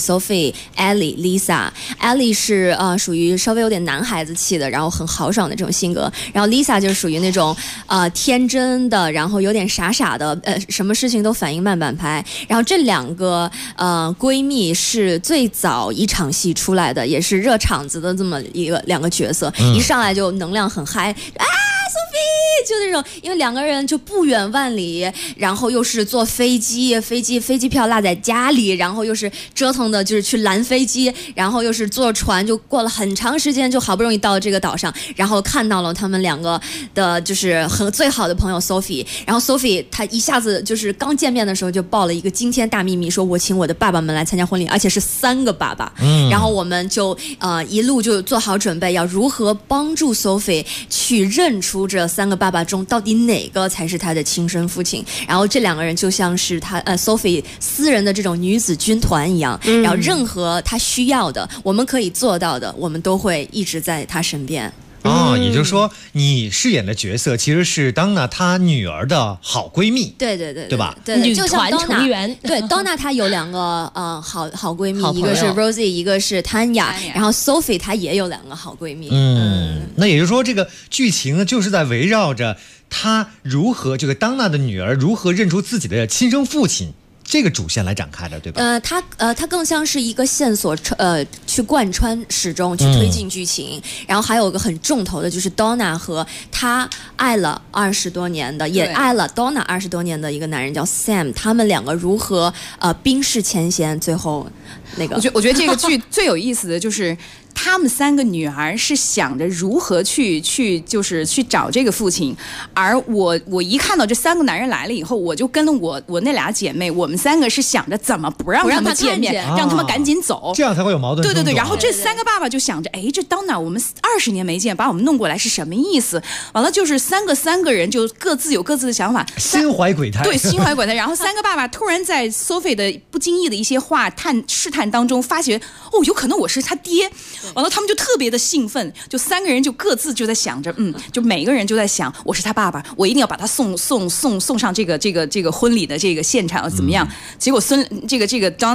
Sophie、Ellie、Lisa。Ellie 是属于稍微有点男孩子气的，然后很豪爽的这种性格，然后 Lisa 就是属于那种天真的，然后有点傻傻的，什么事情都反应慢半拍。然后这2个闺蜜是最早一场戏出来的，也是热场子的这么2个角色，一上来就能量很嗨啊，Sophie 就那种，因为2个人就不远万里，然后又是坐飞机票落在家里，然后又是折腾的就是去拦飞机，然后又是坐船，就过了很长时间，就好不容易到了这个岛上，然后看到了他们2个的就是最好的朋友 Sophie， 然后 Sophie 她一下子就是刚见面的时候就爆了一个惊天大秘密，说我请我的爸爸们来参加婚礼，而且是3个爸爸。然后我们就一路就做好准备，要如何帮助 Sophie 去认出这3个爸爸中到底哪个才是他的亲生父亲。然后这2个人就像是他Sophie 私人的这种女子军团一样，然后任何他需要的，我们可以做到的，我们都会一直在他身边。 也就是说，你饰演的角色其实是当娜她女儿的好闺蜜， 对吧？ 对， 女团成员。 对，Donna 她有2个好闺蜜，一个是 Rosie， 一个是 Tanya， 然后 Sophie 她也有2个好闺蜜。 那也就是说，这个剧情呢，就是在围绕着她如何这个当娜的女儿如何认出自己的亲生父亲。这个主线来展开的，对吧？ 它更像是一个线索，去贯穿始终，去推进剧情。然后还有一个很重头的，就是 Donna 和她爱了20多年的，也爱了 Donna 20多年的一个男人叫 Sam， 他们2个如何冰释前嫌，最后那个。 我觉得这个剧最有意思的就是。她们3个女儿是想着如何去找这个父亲，而我一看到这3个男人来了以后，我就跟了我那俩姐妹，我们3个是想着怎么不让他们见面，让他们赶紧走， 这样才会有矛盾。 对，然后这3个爸爸就想着，这当哪我们20年没见，把我们弄过来是什么意思？完了就是三个人就各自有各自的想法， 心怀鬼胎。 对，心怀鬼胎。然后3个爸爸突然在 Sophie 的不经意的一些试探当中，发觉有可能我是他爹。完了，他们就特别的兴奋，就3个人就各自就在想着，就每个人就在想，我是他爸爸，我一定要把他送上这个婚礼的这个现场怎么样？结果这个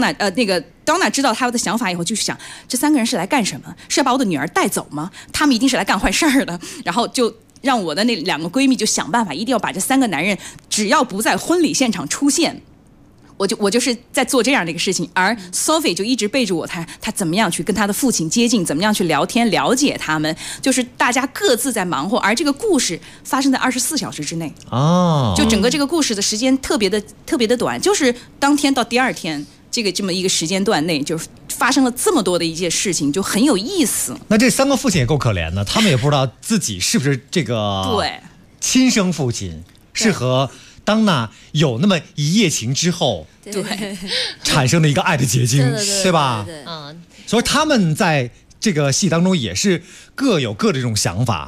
Donna 知道他的想法以后，就想这3个人是来干什么？是要把我的女儿带走吗？他们一定是来干坏事儿的。然后就让我的那2个闺蜜就想办法，一定要把这3个男人，只要不在婚礼现场出现。我就是在做这样的一个事情，而 Sophie 就一直背着我，他怎么样去跟他的父亲接近，怎么样去聊天了解他们，就是大家各自在忙活，而这个故事发生在24小时之内。就整个这个故事的时间特别的短，就是当天到第2天这么一个时间段内，就发生了这么多的一件事情，就很有意思。 那这3个父亲也够可怜的，他们也不知道自己是不是这个亲生父亲，是和当娜有那么一夜情之后，产生的一个爱的结晶，对吧？所以他们在这个戏当中也是各有各的这种想法，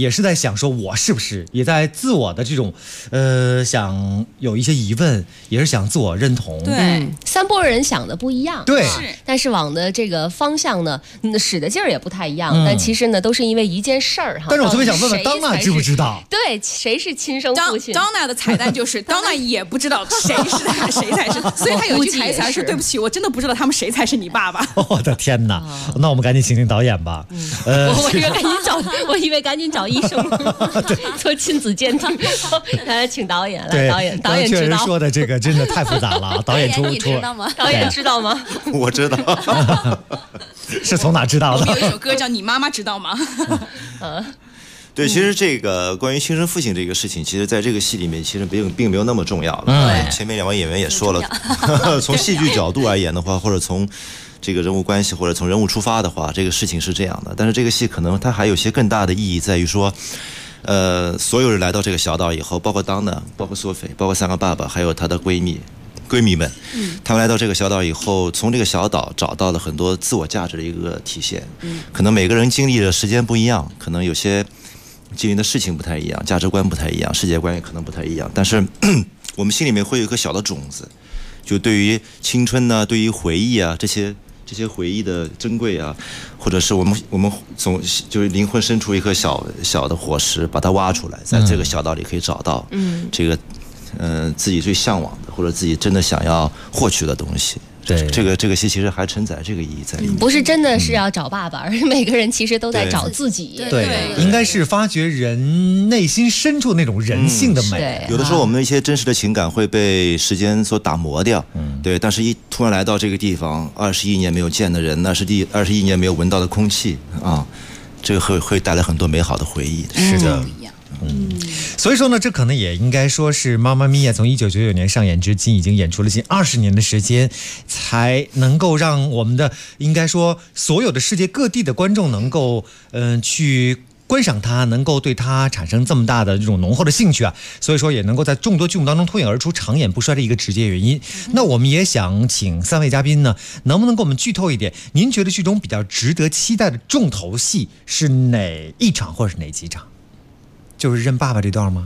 也是在想说我是不是也在自我的这种想有一些疑问，也是想自我认同。 对， 三拨人想的不一样， 对， 但是往的这个方向呢，使的劲儿也不太一样。但其实呢，都是因为一件事儿哈。 但是我特别想问问当娜知不知道？ 对，谁是亲生父亲？ 当娜的彩蛋就是当娜也不知道谁是他，谁才是，所以他有一句台词还是对不起，我真的不知道他们谁才是你爸爸。 我的天哪！那我们赶紧请导演吧。 我以为赶紧找医生做亲子鉴定，来请导演来，导演确实说的这个真的太复杂了。导演你知道吗？ 导演知道吗？ 我知道。 是从哪知道的？ 我们有一首歌叫《你妈妈知道吗》。 对，其实这个关于亲生父亲这个事情，其实在这个戏里面其实并没有那么重要了。前面两位演员也说了，从戏剧角度而言的话，或者从这个人物关系，或者从人物出发的话，这个事情是这样的。但是这个戏可能它还有些更大的意义在于说，所有人来到这个小岛以后，包括当娜，包括索菲，包括三个爸爸，还有她的闺蜜们，他们来到这个小岛以后，从这个小岛找到了很多自我价值的一个体现。可能每个人经历的时间不一样，可能有些经历的事情不太一样，价值观不太一样，世界观也可能不太一样。但是我们心里面会有一颗小的种子，就对于青春呢，对于回忆啊，这些回忆的珍贵啊，或者是我们总就是灵魂深处一颗小的火石，把它挖出来，在这个小岛里可以找到这个自己最向往的，或者自己真的想要获取的东西。 对， 这个戏其实还承载这个意义在里面。 不是真的是要找爸爸，而是每个人其实都在找自己。 对，应该是发掘人内心深处那种人性的美。 有的时候我们一些真实的情感会被时间所打磨掉。对，但是突然来到这个地方，21年没有见的人，21年没有闻到的空气啊，这个会带来很多美好的回忆。 是的。所以说呢，这可能也应该说是《妈妈咪呀》从1999年上演至今，已经演出了近20年的时间，才能够让我们的应该说所有的世界各地的观众能够去观赏它，能够对它产生这么大的这种浓厚的兴趣啊，所以说也能够在众多剧目当中脱颖而出，长演不衰的一个直接原因。那我们也想请3位嘉宾呢，能不能给我们剧透一点？您觉得剧中比较值得期待的重头戏是哪一场，或者是哪几场？就是认爸爸这段吗？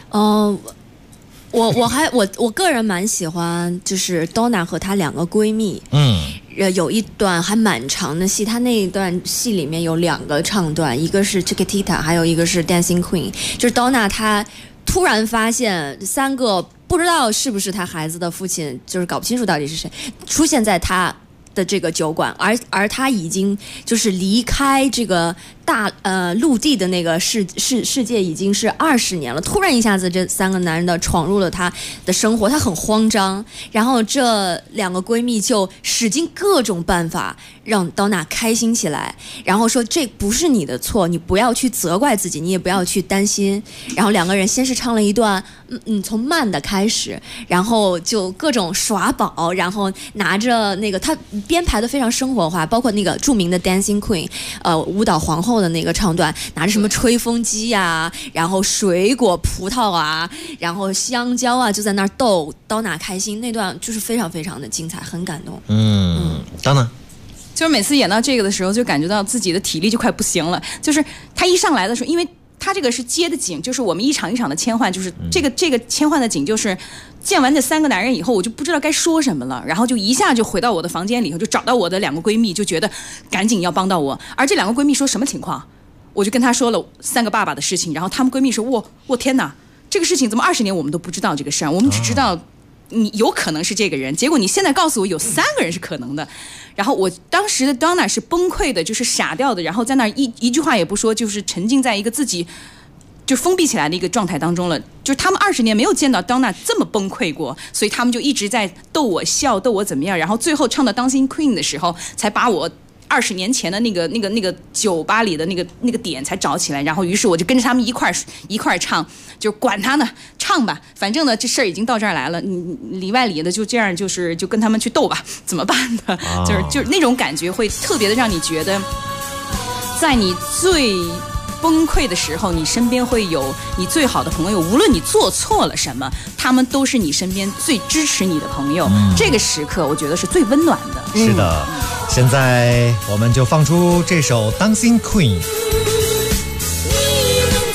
我个人蛮喜欢，就是 Donna 和她两个闺蜜，有一段还蛮长的戏，她那一段戏里面有2个唱段，一个是 Chiquitita， 还有一个是 Dancing Queen。就是 Donna 她突然发现3个不知道是不是她孩子的父亲，就是搞不清楚到底是谁，出现在她的这个酒馆，而她已经就是离开这个陆地的那个世界已经是20年了，突然一下子这3个男人的闯入了她的生活，她很慌张，然后这2个闺蜜就使尽各种办法让Donna开心起来，然后说这不是你的错，你不要去责怪自己，你也不要去担心。然后2个人先是唱了一段从慢的开始，然后就各种耍宝，然后拿着那个他编排的非常生活化，包括那个著名的 Dancing Queen 舞蹈皇后的那个唱段，拿着什么吹风机啊，然后水果葡萄啊，然后香蕉啊，就在那儿逗Donna开心，那段就是非常非常的精彩，很感动。 当然就是每次演到这个的时候，就感觉到自己的体力就快不行了。就是他一上来的时候，因为他这个是接的景，就是我们一场一场的切换，就是这个切换的景，就是见完这3个男人以后，我就不知道该说什么了，然后就一下就回到我的房间里头，就找到我的2个闺蜜，就觉得赶紧要帮到我。而这2个闺蜜说什么情况，我就跟她说了3个爸爸的事情，然后她们闺蜜说我天哪，这个事情怎么20年我们都不知道这个事儿，我们只知道你有可能是这个人，结果你现在告诉我有3个人是可能的。然后我当时的 Donna 是崩溃的，就是傻掉的，然后在那一句话也不说，就是沉浸在一个自己就封闭起来的一个状态当中了。就是他们20年没有见到 Donna 这么崩溃过，所以他们就一直在逗我笑，逗我怎么样，然后最后唱到 Dancing Queen 的时候，才把我20年前的那个酒吧里的那个点才找起来，然后于是我就跟着他们一块儿唱，就管他呢，唱吧，反正呢这事儿已经到这儿来了，你里外里的就这样，就跟他们去斗吧，怎么办呢？就是那种感觉会特别的让你觉得，在你最崩溃的时候，你身边会有你最好的朋友，无论你做错了什么，他们都是你身边最支持你的朋友。这个时刻我觉得是最温暖的。 是的，现在我们就放出这首 Dancing Queen。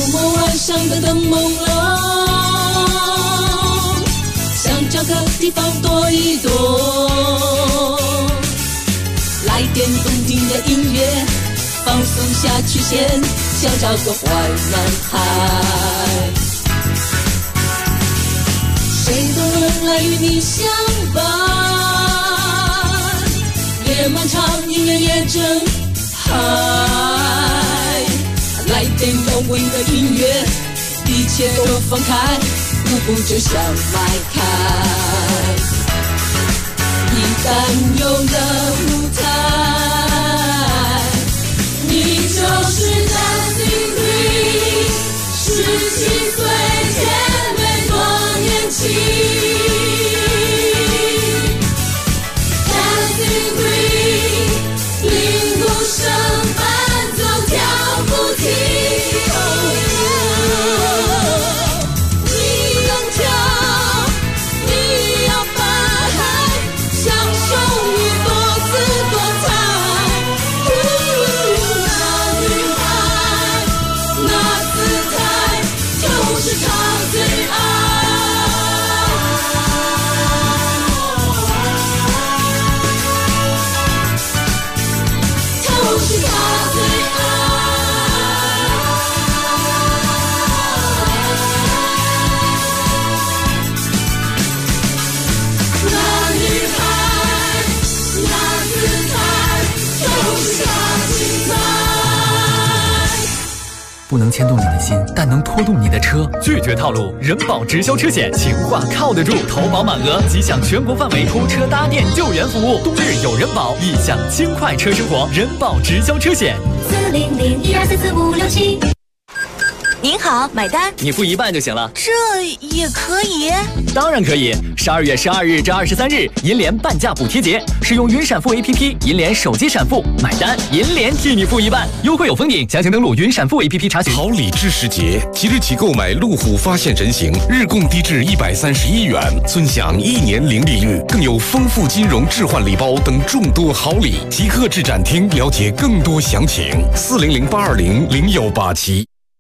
末晚上的灯朦胧，想找个地方躲一躲，来点动听的音乐，放松下曲线，想找个坏男孩。谁都能来与你相伴，夜漫长，音乐也正嗨，来点摇滚的音乐，一切都放开，舞步就像迈开。一旦有了舞台，你就是 Dancing Queen， 17岁甜美多年轻。Dancing Queen， 铃鼓声伴奏跳不停。你能跳，你要摆，享受你多姿多彩。那女孩，那姿态，就是她最爱。就是她最爱。那女孩，那姿态，就是她精彩。 不能牵动你的心，但能拖动你的车。 拒绝套路，人保直销车险，情话靠得住，投保满额即享全国范围拖车搭电救援服务。冬日有人保，一享轻快车生活。人保直销车险 40012444567。您好，买单。 你付一半就行了。 这也可以？ 当然可以。12月12日至23日，银联半价补贴节，使用云闪付 APP， 银联手机闪付，买单银联替你付一半，优惠有封顶，详情登录云闪付 APP 查询。 好礼知时节，即日起购买路虎发现神行，日供低至131元，尊享1年零利率，更有丰富金融置换礼包等众多好礼。即刻至展厅了解更多详情，400-820-0187。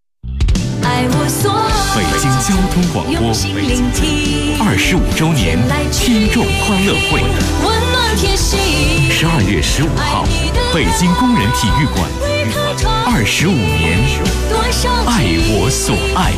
北京交通广播25周年听众欢乐会，12月15号，北京工人体育馆，25年，爱我所爱。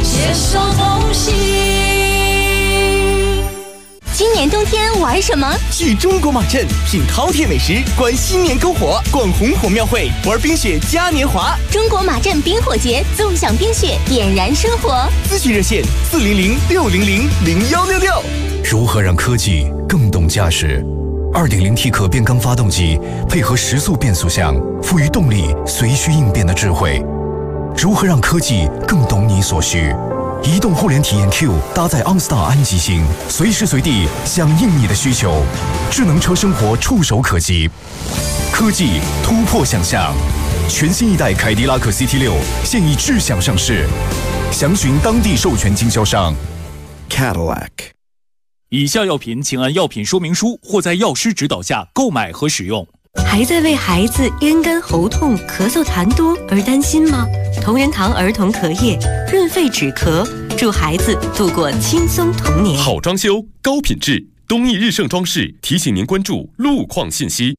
今年冬天玩什么？ 去中国马镇品饕餮美食，观新年篝火，逛红火庙会，玩冰雪嘉年华。 中国马镇冰火节，纵享冰雪，点燃生活。 咨询热线400-600-0166。 如何让科技更懂驾驶？2.0T 可变缸发动机配合时速变速箱，赋予动力随需应变的智慧。如何让科技更懂你所需？移动互联体验 Q 搭载 OnStar 安吉星，随时随地响应你的需求，智能车生活触手可及，科技突破想象。全新一代凯迪拉克 CT6 现已智享上市，详询当地授权经销商 Cadillac。 以下药品请按药品说明书或在药师指导下购买和使用。 还在为孩子咽干喉痛、咳嗽痰多而担心吗？同仁堂儿童咳液润肺止咳，助孩子度过轻松童年。 好装修，高品质，东义日盛装饰提醒您关注路况信息。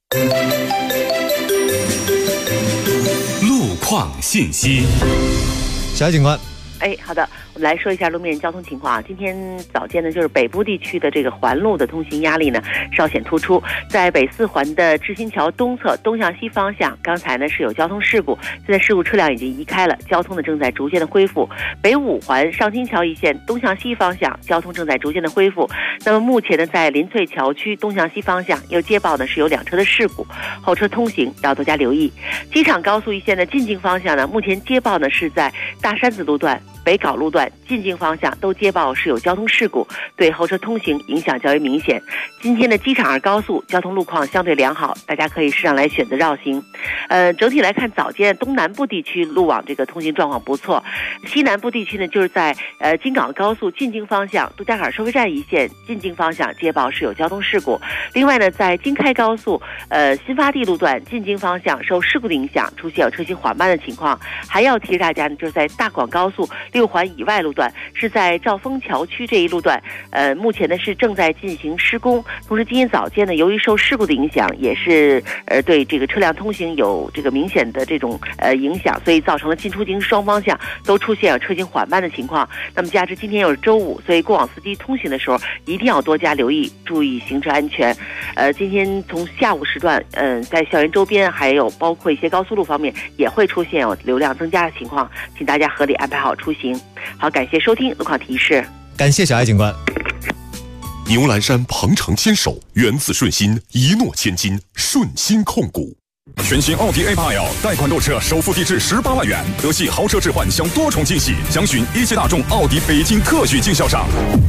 路况信息， 小警官。 好的，我们来说一下路面交通情况啊。今天早间呢，就是北部地区的这个环路的通行压力呢稍显突出，在北四环的志新桥东侧东向西方向，刚才呢是有交通事故，现在事故车辆已经移开了，交通呢正在逐渐的恢复。北五环上金桥一线东向西方向，交通正在逐渐的恢复。那么目前呢，在林翠桥区东向西方向又接报呢是有2车的事故，后车通行要多加留意。机场高速一线的进京方向呢，目前接报呢是在大山子路段北碘路段进京方向都接报是有交通事故，对后车通行影响较为明显。今天的机场2高速交通路况相对良好，大家可以适当来选择绕行。整体来看，早间东南部地区路网这个通行状况不错，西南部地区呢，就是在京港高速进京方向杜家坎收费站一线进京方向接报是有交通事故。另外呢，在京开高速新发地路段进京方向受事故的影响，出现有车行缓慢的情况。还要提示大家呢，就是在大广高速6环以外路段，是在兆丰桥区这一路段，目前呢是正在进行施工。同时今天早间呢，由于受事故的影响，也是对这个车辆通行有这个明显的这种影响，所以造成了进出京双方向都出现有车行缓慢的情况。那么加之今天又是周五，所以过往司机通行的时候一定要多加留意，注意行车安全。今天从下午时段，在校园周边还有包括一些高速路方面也会出现有流量增加的情况，请大家合理安排好出行。好，感谢收听路况提示。 感谢小艾警官。 牛栏山鹏程牵手，源自顺心，一诺千金，顺心控股。全新奥迪 A8L 贷款购车，首付低至18万元，德系豪车置换享多重惊喜，详询一汽大众奥迪北京特许经销商。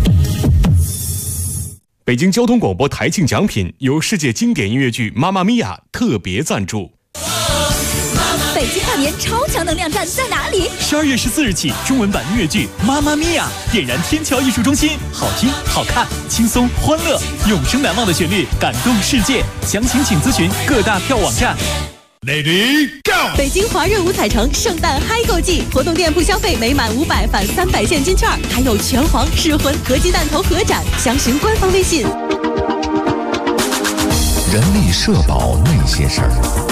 北京交通广播台庆奖品由世界经典音乐剧《妈妈咪呀》特别赞助。 北京跨年超强能量站在哪里 ？12月14日起，中文版音乐剧《妈妈咪呀》点燃天桥艺术中心，好听、好看、轻松、欢乐，永生难忘的旋律感动世界。详情请咨询各大票网站。 Lady Go！ 北京华润五彩城圣诞嗨购季，活动店铺消费每满500返300现金券，还有拳皇、噬魂、合金弹头合展，详询官方微信。 人力社保那些事儿。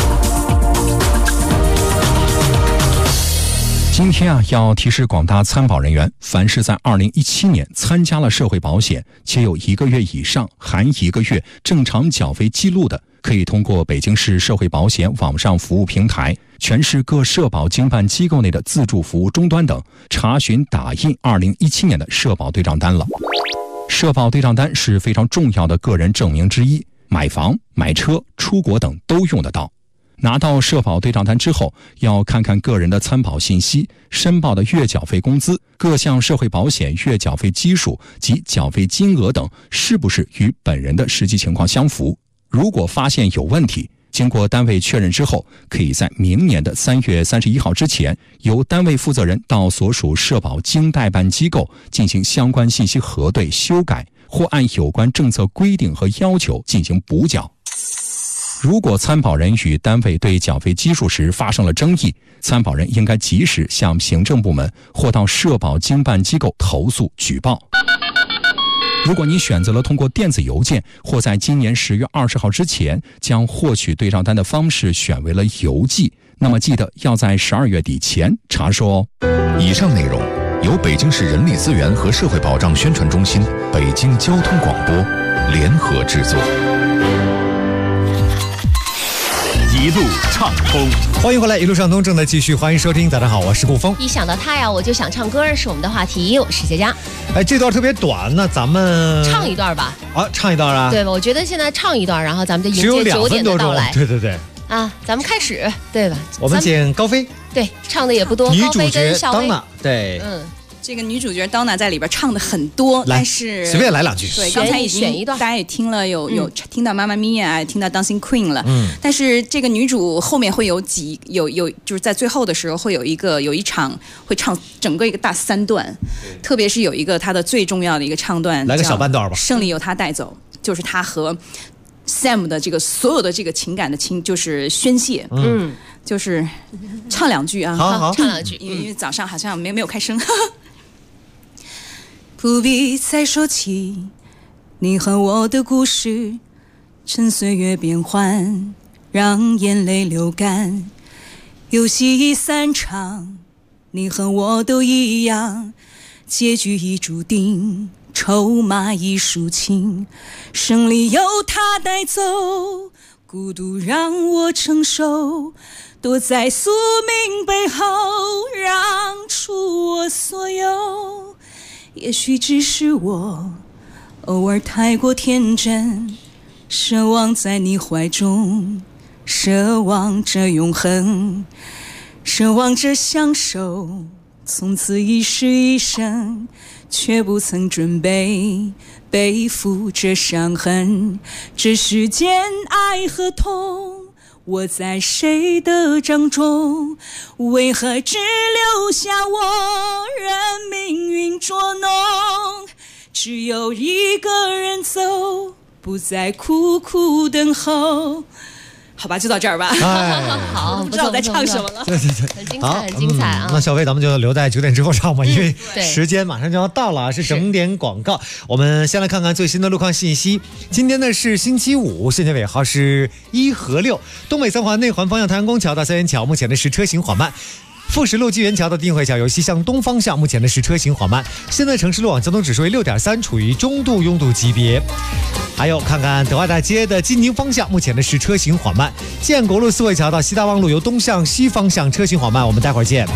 今天要提示广大参保人员，凡是在2017年参加了社会保险且有1个月以上含1个月正常缴费记录的，可以通过北京市社会保险网上服务平台、全市各社保经办机构内的自助服务终端等查询打印2017年的社保对账单了。社保对账单是非常重要的个人证明之一，买房、买车、出国等都用得到。拿到社保对账单之后，要看看个人的参保信息、申报的月缴费工资、各项社会保险月缴费基数及缴费金额等是不是与本人的实际情况相符。如果发现有问题，经过单位确认之后，可以在明年的3月31号之前，由单位负责人到所属社保经代办机构进行相关信息核对修改，或按有关政策规定和要求进行补缴。如果参保人与单位对缴费基数时发生了争议，参保人应该及时向行政部门或到社保经办机构投诉举报。如果你选择了通过电子邮件或在今年10月20号之前将获取对账单的方式选为了邮寄，那么记得要在12月底前查收哦。 以上内容由北京市人力资源和社会保障宣传中心、北京交通广播联合制作。 一路畅通， 欢迎回来，一路畅通正在继续，欢迎收听。早上好，我是顾峰。 一想到他呀，我就想唱歌，是我们的话题。我是佳佳。 这段特别短，那咱们唱一段吧。 唱一段啊？对吧？我觉得现在唱一段，然后咱们就迎接9点的到来。 对。 咱们开始，对吧？ 我们请高飞。 对，唱的也不多。 女主角当娜，对， 这个女主角当娜在里边唱的很多，但是随便来2句。 对，刚才已经选一段， 大家也听了，有听到妈妈咪呀，听到 Dancing Queen 了。但是这个女主后面会有就是在最后的时候会有一场会唱整个一个大3段，特别是有一个她的最重要的一个唱段， 来个小半段吧。 胜利由她带走，就是她和 Sam 的这个所有的这个情感的就是宣泄。就是唱2句啊， 好，唱2句， 因为早上好像没有开声。不必再说起你和我的故事，趁岁月变换，让眼泪流干。游戏已散场，你和我都一样，结局已注定，筹码已数清，胜利由他带走，孤独让我承受，躲在宿命背后，让出我所有。也许只是我偶尔太过天真，奢望在你怀中，奢望着永恒，奢望着相守， 从此一世一生，却不曾准备背负着伤痕。这世间爱和痛，握在谁的掌中？为何只留下我任命运捉弄？只有一个人走，不再苦苦等候。好吧，就到这儿吧。 好， 不知道我在唱什么了。 对，很精彩，很精彩啊！ 那小飞，咱们就留在9点之后唱吧，因为对时间马上就要到了，是整点广告。我们先来看看最新的路况信息。今天呢是星期五，现在尾号是1和6，东北三环内环方向太阳宫桥到三元桥，目前的是车行缓慢。富石路纪元桥到定慧桥由西向东方向，目前的是车行缓慢。现在城市路网交通指数为6.3，处于中度拥堵级别。还有看看德化大街的进宁方向，目前的是车行缓慢。建国路四惠桥到西大望路由东向西方向车行缓慢，我们待会儿见。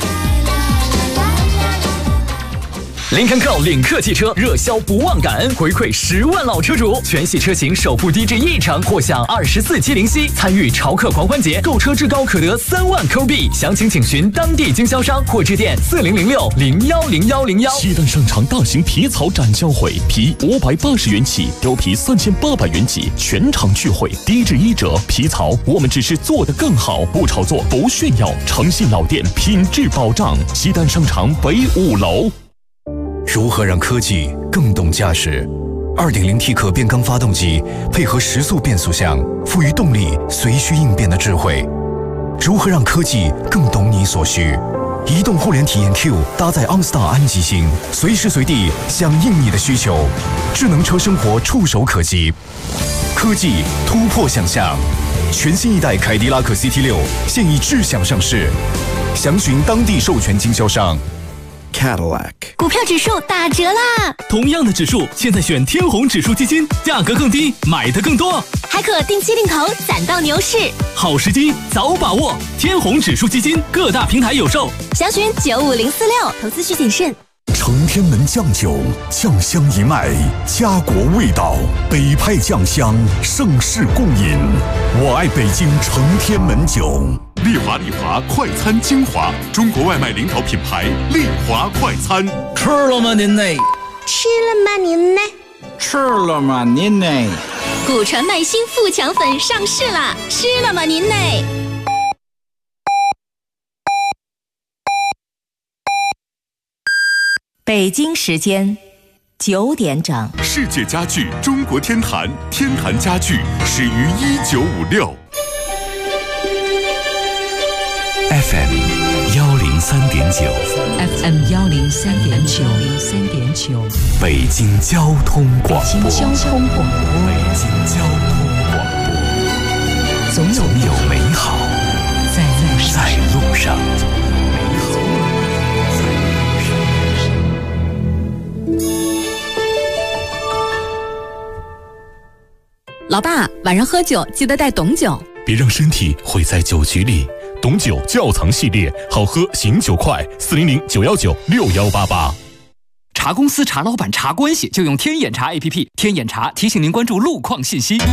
林肯购领克汽车热销不忘感恩，回馈10万老车主，全系车型首付低至1成，或享24期零息。参与潮客狂欢节，购车至高可得3万扣币。详情请询当地经销商或致电4006010101。 西单商场大型皮草展销会，皮580元起，貂皮3800元起，全场聚会，低至1折。皮草我们只是做得更好，不炒作，不炫耀，诚信老店，品质保障。西单商场北5楼。 如何让科技更懂驾驶？ 2.0T 可变缸发动机配合时速变速箱，赋予动力随需应变的智慧。如何让科技更懂你所需？移动互联体验 Q 搭载 OnStar 安吉星，随时随地响应你的需求。智能车生活触手可及，科技突破想象。全新一代凯迪拉克 CT6 现已智享上市，详询当地授权经销商。 Cadillac 股票指数打折啦！ 同样的指数，现在选天弘指数基金，价格更低，买的更多， 还可定期定投，攒到牛市。 好时机，早把握！天弘指数基金各大平台有售， 详询95046，投资需谨慎。 承天门酱酒，酱香一脉，家国味道，北派酱香，盛世共饮。我爱北京承天门酒。丽华快餐精华，中国外卖领导品牌，丽华快餐。 吃了吗您呢？ 吃了吗您呢？ 吃了吗您呢？ 古传麦新富强粉上市啦！吃了吗您呢？ 北京时间9点整。 世界家具中国天坛，天坛家具始于1956。 FM 103.9 ，FM 103.9， 北京交通广播。 北京交通广播。 北京交通广播。总有美好在路上。 老爸，晚上喝酒记得带董酒， 别让身体毁在酒局里。董酒窖藏系列，好喝醒酒快，400-919-6188。 查公司、查老板、查关系，就用天眼查 APP。天眼查提醒您关注路况信息。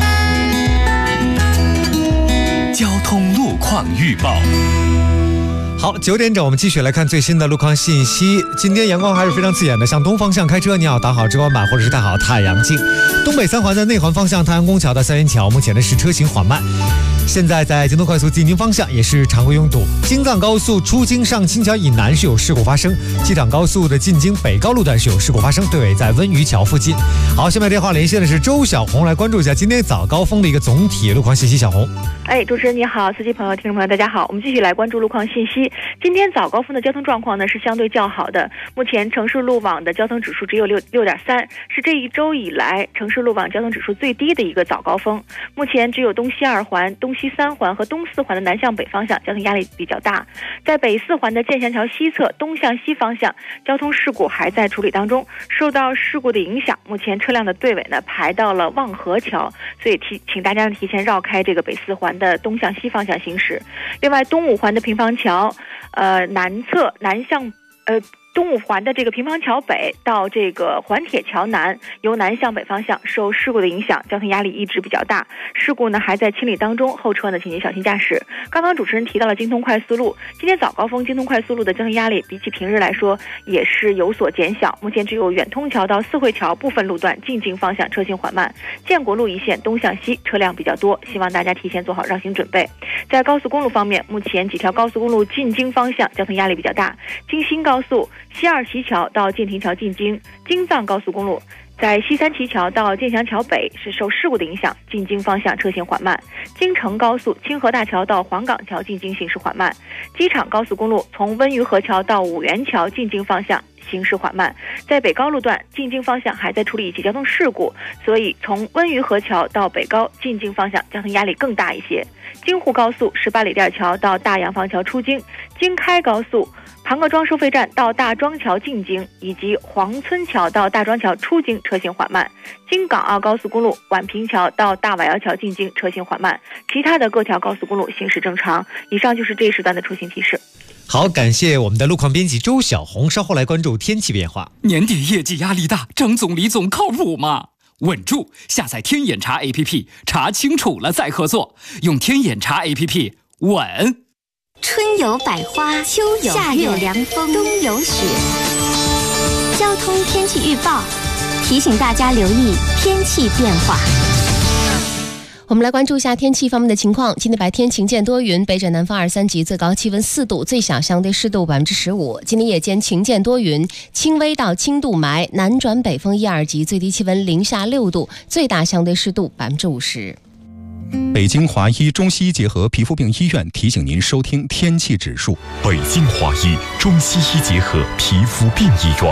交通路况预报。 好，9点整，我们继续来看最新的路况信息。今天阳光还是非常刺眼的，向东方向开车，你要打好遮光板或者是戴好太阳镜。东北三环的内环方向，太阳宫桥到三元桥，目前的是车行缓慢。现在在京东快速进京方向也是常规拥堵。京藏高速出京上青桥以南是有事故发生，机场高速的进京北高路段是有事故发生，队尾在温榆桥附近。好，下面电话连线的是周小红，来关注一下今天早高峰的一个总体路况信息。小红， 主持人你好，司机朋友、听众朋友大家好，我们继续来关注路况信息。今天早高峰的交通状况呢是相对较好的，目前城市路网的交通指数只有6.3，是这一周以来城市路网交通指数最低的一个早高峰。目前只有东西2环、东西3环和东4环的南向北方向交通压力比较大，在北4环的建祥桥西侧东向西方向交通事故还在处理当中，受到事故的影响，目前车辆的队尾呢排到了望河桥，所以请大家提前绕开这个北4环的东向西方向行驶。另外东5环的平房桥南侧东五环的这个平房桥北到这个环铁桥南，由南向北方向受事故的影响，交通压力一直比较大。事故呢还在清理当中，后车呢请您小心驾驶。刚刚主持人提到了京通快速路，今天早高峰京通快速路的交通压力比起平日来说也是有所减小，目前只有远通桥到四惠桥部分路段进京方向车行缓慢，建国路一线东向西车辆比较多，希望大家提前做好绕行准备。在高速公路方面，目前几条高速公路进京方向交通压力比较大，京新高速西二旗桥到建亭桥进京，京藏高速公路在西三旗桥到建祥桥北是受事故的影响，进京方向车行缓慢。京承高速清河大桥到黄岗桥进京行驶缓慢。机场高速公路从温榆河桥到五原桥进京方向行驶缓慢。在北高路段进京方向还在处理一起交通事故，所以从温榆河桥到北高进京方向交通压力更大一些。京沪高速18里店桥到大洋坊桥出京，京开高速庞各庄收费站到大庄桥进京，以及黄村桥到大庄桥出京车行缓慢。京港澳高速公路宛平桥到大瓦窑桥进京车行缓慢，其他的各条高速公路行驶正常。以上就是这一时段的出行提示。 好，感谢我们的路况编辑周小红，稍后来关注天气变化。 年底业绩压力大，张总李总靠谱吗？稳住！下载天眼查 APP， 查清楚了再合作，用天眼查 APP 稳。 春有百花，秋有夏有凉风，冬有雪。交通天气预报提醒大家留意天气变化。 我们来关注一下天气方面的情况。今天白天晴间多云，北转南风2、3级，最高气温4度，最小相对湿度15%。今天夜间晴间多云，轻微到轻度霾，南转北风1、2级，最低气温零下6度，最大相对湿度50%。 北京华医中西医结合皮肤病医院提醒您收听天气指数。 北京华医中西医结合皮肤病医院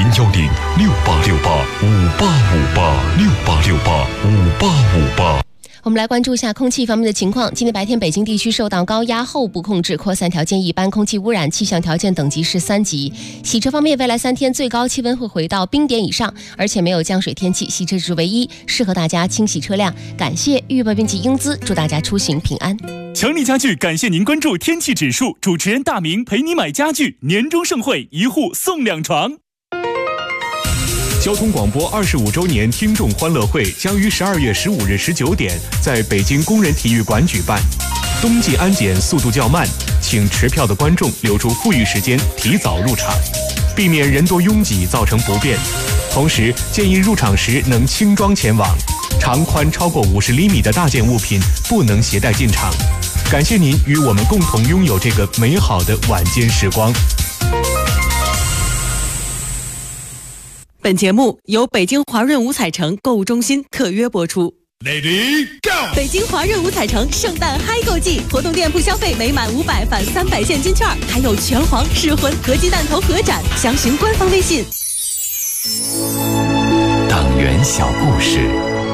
，0106868585858685858。 我们来关注一下空气方面的情况。今天白天，北京地区受到高压后部控制，扩散条件一般，空气污染气象条件等级是3级。洗车方面，未来3天最高气温会回到冰点以上，而且没有降水天气，洗车指数为1，适合大家清洗车辆。感谢预报编辑英姿，祝大家出行平安。 强力家具感谢您关注天气指数，主持人大明陪你买家具，年终盛会1户送2床。 交通广播25周年听众欢乐会将于12月15日19点在北京工人体育馆举办。冬季安检速度较慢，请持票的观众留出富裕时间提早入场，避免人多拥挤造成不便。同时建议入场时能轻装前往，长宽超过50厘米的大件物品不能携带进场。感谢您与我们共同拥有这个美好的晚间时光。 本节目由北京华润五彩城购物中心特约播出。Lady Go！ 北京华润五彩城圣诞嗨购季，活动店铺消费每满500返300现金券，还有拳皇、噬魂、合鸡蛋头合展，详询官方微信。 党员小故事。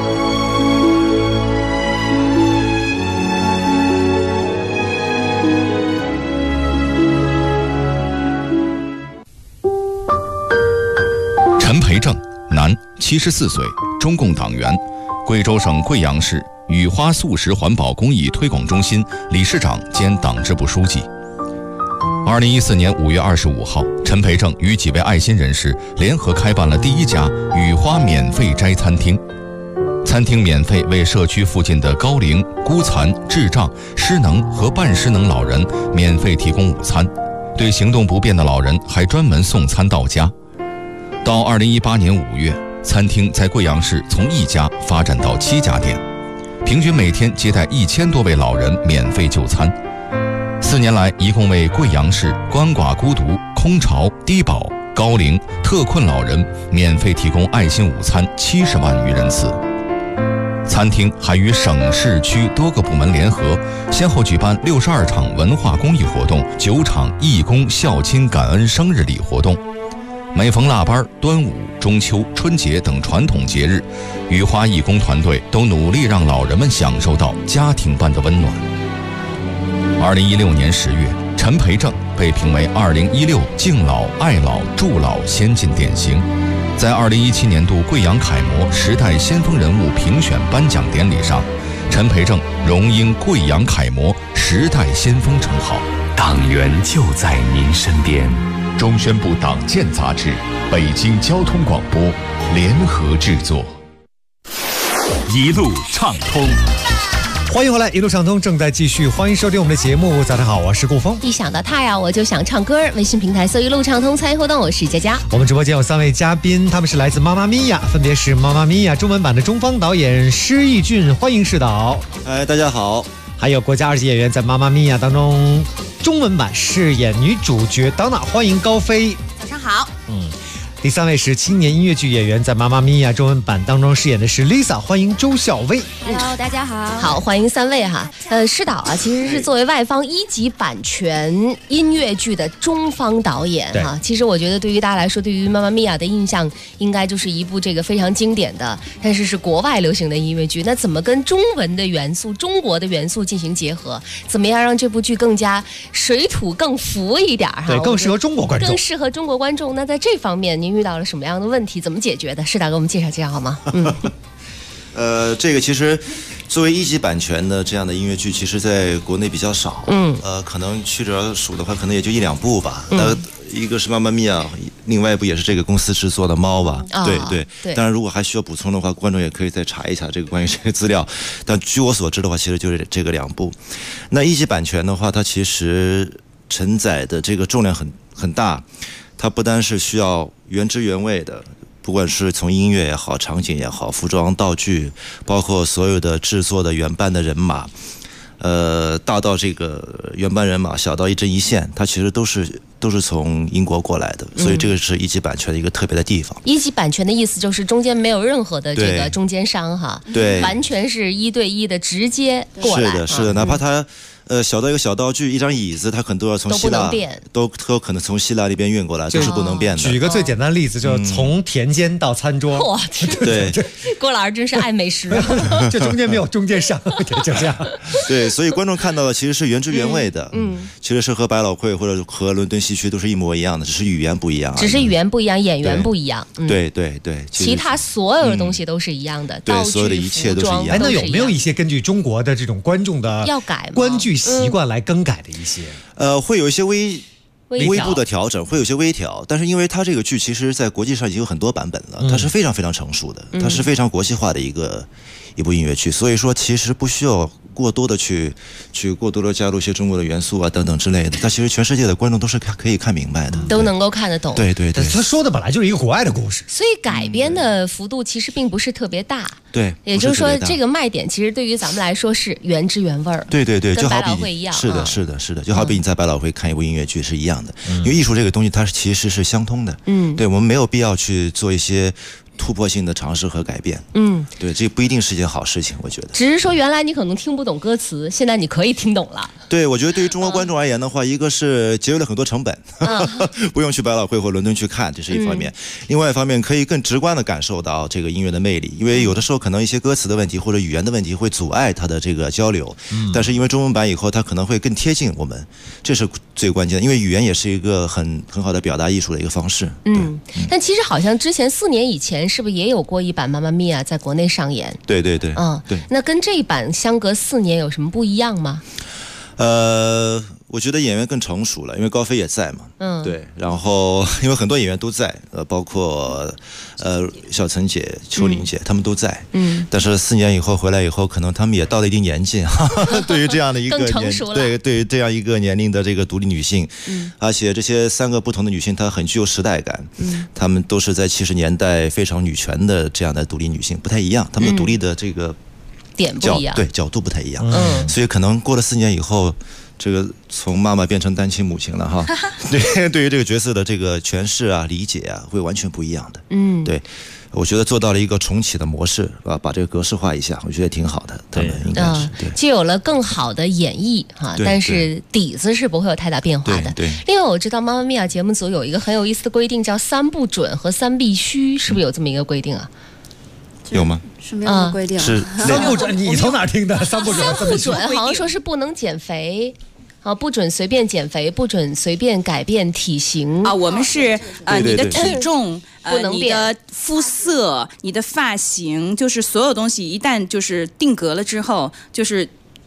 陈培正，男，74岁，中共党员，贵州省贵阳市雨花素食环保公益推广中心理事长兼党支部书记。2014年5月25号，陈培正与几位爱心人士联合开办了第1家雨花免费斋餐厅。餐厅免费为社区附近的高龄、孤残、智障、失能和半失能老人免费提供午餐，对行动不便的老人还专门送餐到家。到2018年5月，餐厅在贵阳市从1家发展到7家店，平均每天接待1000多位老人免费就餐。4年来，一共为贵阳市鳏寡孤独、空巢、低保、高龄、特困老人免费提供爱心午餐70万余人次。餐厅还与省市区多个部门联合，先后举办62场文化公益活动，9场义工孝亲感恩生日礼活动。每逢腊八、端午、中秋、春节等传统节日，雨花义工团队都努力让老人们享受到家庭般的温暖。2016年10月，陈培正被评为2016敬老爱老助老先进典型。在2017年度贵阳楷模时代先锋人物评选颁奖典礼上，陈培正荣膺贵阳楷模时代先锋称号。 党员就在您身边， 中宣部党建杂志、北京交通广播联合制作。 一路畅通。 欢迎回来，一路畅通正在继续，欢迎收听我们的节目。早上好，我是顾峰。 一想到他呀，我就想唱歌。微信平台搜一路畅通参与活动，我是佳佳。 我们直播间有3位嘉宾，他们是来自妈妈咪呀，分别是妈妈咪呀中文版的中方导演施义俊，欢迎施导。 大家好。 还有国家2级演员在妈妈咪呀当中中文版饰演女主角当娜，欢迎高飞。 早上好。 第3位是青年音乐剧演员，在妈妈咪呀中文版当中饰演的是 Lisa， 欢迎周小薇。 Hello， 大家好。 好，欢迎3位哈。施导啊，其实是作为外方1级版权音乐剧的中方导演哈。其实我觉得对于大家来说，对于妈妈咪呀的印象，应该就是一部这个非常经典的，但是是国外流行的音乐剧。那怎么跟中文的元素、中国的元素进行结合？怎么样让这部剧更加水土更服一点哈？ 对，更适合中国观众。 更适合中国观众。那在这方面，您遇到了什么样的问题？怎么解决的？施导给我们介绍介绍好吗？ 这个其实作为1级版权的这样的音乐剧，其实在国内比较少。可能屈指而数的话，可能也就1、2部吧。一个是妈妈咪呀，另外一部也是这个公司制作的猫吧。对。当然，如果还需要补充的话，观众也可以再查一查这个关于这个资料。但据我所知的话，其实就是这个2部。那1级版权的话，它其实承载的这个重量很大。它不单是需要原汁原味的，不管是从音乐也好、场景也好、服装道具，包括所有的制作的原班的人马，大到这个原班人马，小到一针一线，它其实都是从英国过来的，所以这个是1级版权的一个特别的地方。 1级版权的意思就是中间没有任何的这个中间商哈， 对， 完全是1对1的直接过来。 是的，哪怕它。小到一个小道具，一张椅子，它可能都要从希腊，都可能从希腊那边运过来，都是不能变的。 举一个最简单的例子，就是从田间到餐桌。 哇， 对， 郭老师真是爱美食啊！ 这中间没有中间商，就这样。 对，所以观众看到的其实是原汁原味的。其实是和百老汇或者和伦敦西区都是一模一样的，只是语言不一样。 只是语言不一样，演员不一样。 对。 其他所有的东西都是一样的， 对，所有的一切都是一样的。 那有没有一些根据中国的这种观众的要改观剧习惯来更改的一些？ 会有一些微步的调整，会有些微调，但是因为它这个剧其实在国际上已经有很多版本了，它是非常非常成熟的，它是非常国际化的一部音乐剧，所以说其实不需要过多的去过多的加入一些中国的元素啊等等之类的，它其实全世界的观众都是可以看明白的， 都能够看得懂。 对。 他说的本来就是一个国外的故事， 所以改编的幅度其实并不是特别大。 对， 也就是说这个卖点其实对于咱们来说是原汁原味儿。 对， 跟百老汇一样。 是的，就好比你在百老汇看一部音乐剧是一样的，因为艺术这个东西它其实是相通的。对，我们没有必要去做一些突破性的尝试和改变。对，这不一定是一件好事情，我觉得。 只是说原来你可能听不懂歌词，现在你可以听懂了。 对，我觉得对于中国观众而言的话，一个是节约了很多成本，不用去百老汇或伦敦去看，这是一方面。另外一方面，可以更直观的感受到这个音乐的魅力，因为有的时候可能一些歌词的问题或者语言的问题会阻碍它的这个交流。但是因为中文版以后，它可能会更贴近我们，这是最关键的。因为语言也是一个很好的表达艺术的一个方式。 但其实好像之前4年以前，是不是也有过一版《妈妈咪呀》在国内上演？ 对。 那跟这一版相隔4年有什么不一样吗？ 我觉得演员更成熟了，因为高飞也在嘛。对，然后因为很多演员都在，包括小岑姐、秋玲姐，他们都在。但是4年以后回来以后，可能他们也到了一定年纪，对于这样的一个更成熟了。 对于这样一个年龄的这个独立女性，而且这些3个不同的女性，她很具有时代感。她们都是在70年代非常女权的这样的独立女性，不太一样，她们的独立的这个点不一样， 对，角度不太一样。所以可能过了4年以后。这个从妈妈变成单亲母亲了哈，对于这个角色的这个诠释啊、理解啊，会完全不一样的。对，我觉得做到了一个重启的模式啊，把这个格式化一下，我觉得挺好的。他们应该是既有了更好的演绎哈，但是底子是不会有太大变化的。 对。 另外，我知道妈妈咪呀节目组有一个很有意思的规定，叫3不准和3必须，是不是有这么一个规定啊？ 有吗？ 什么样的规定？ 是 3不准，你从哪听的？3不准 ，3不准，好像说是不能减肥。不准随便减肥，不准随便改变体型啊！我们是你的体重不能变， 你的肤色、你的发型，就是所有东西一旦就是定格了之后，就是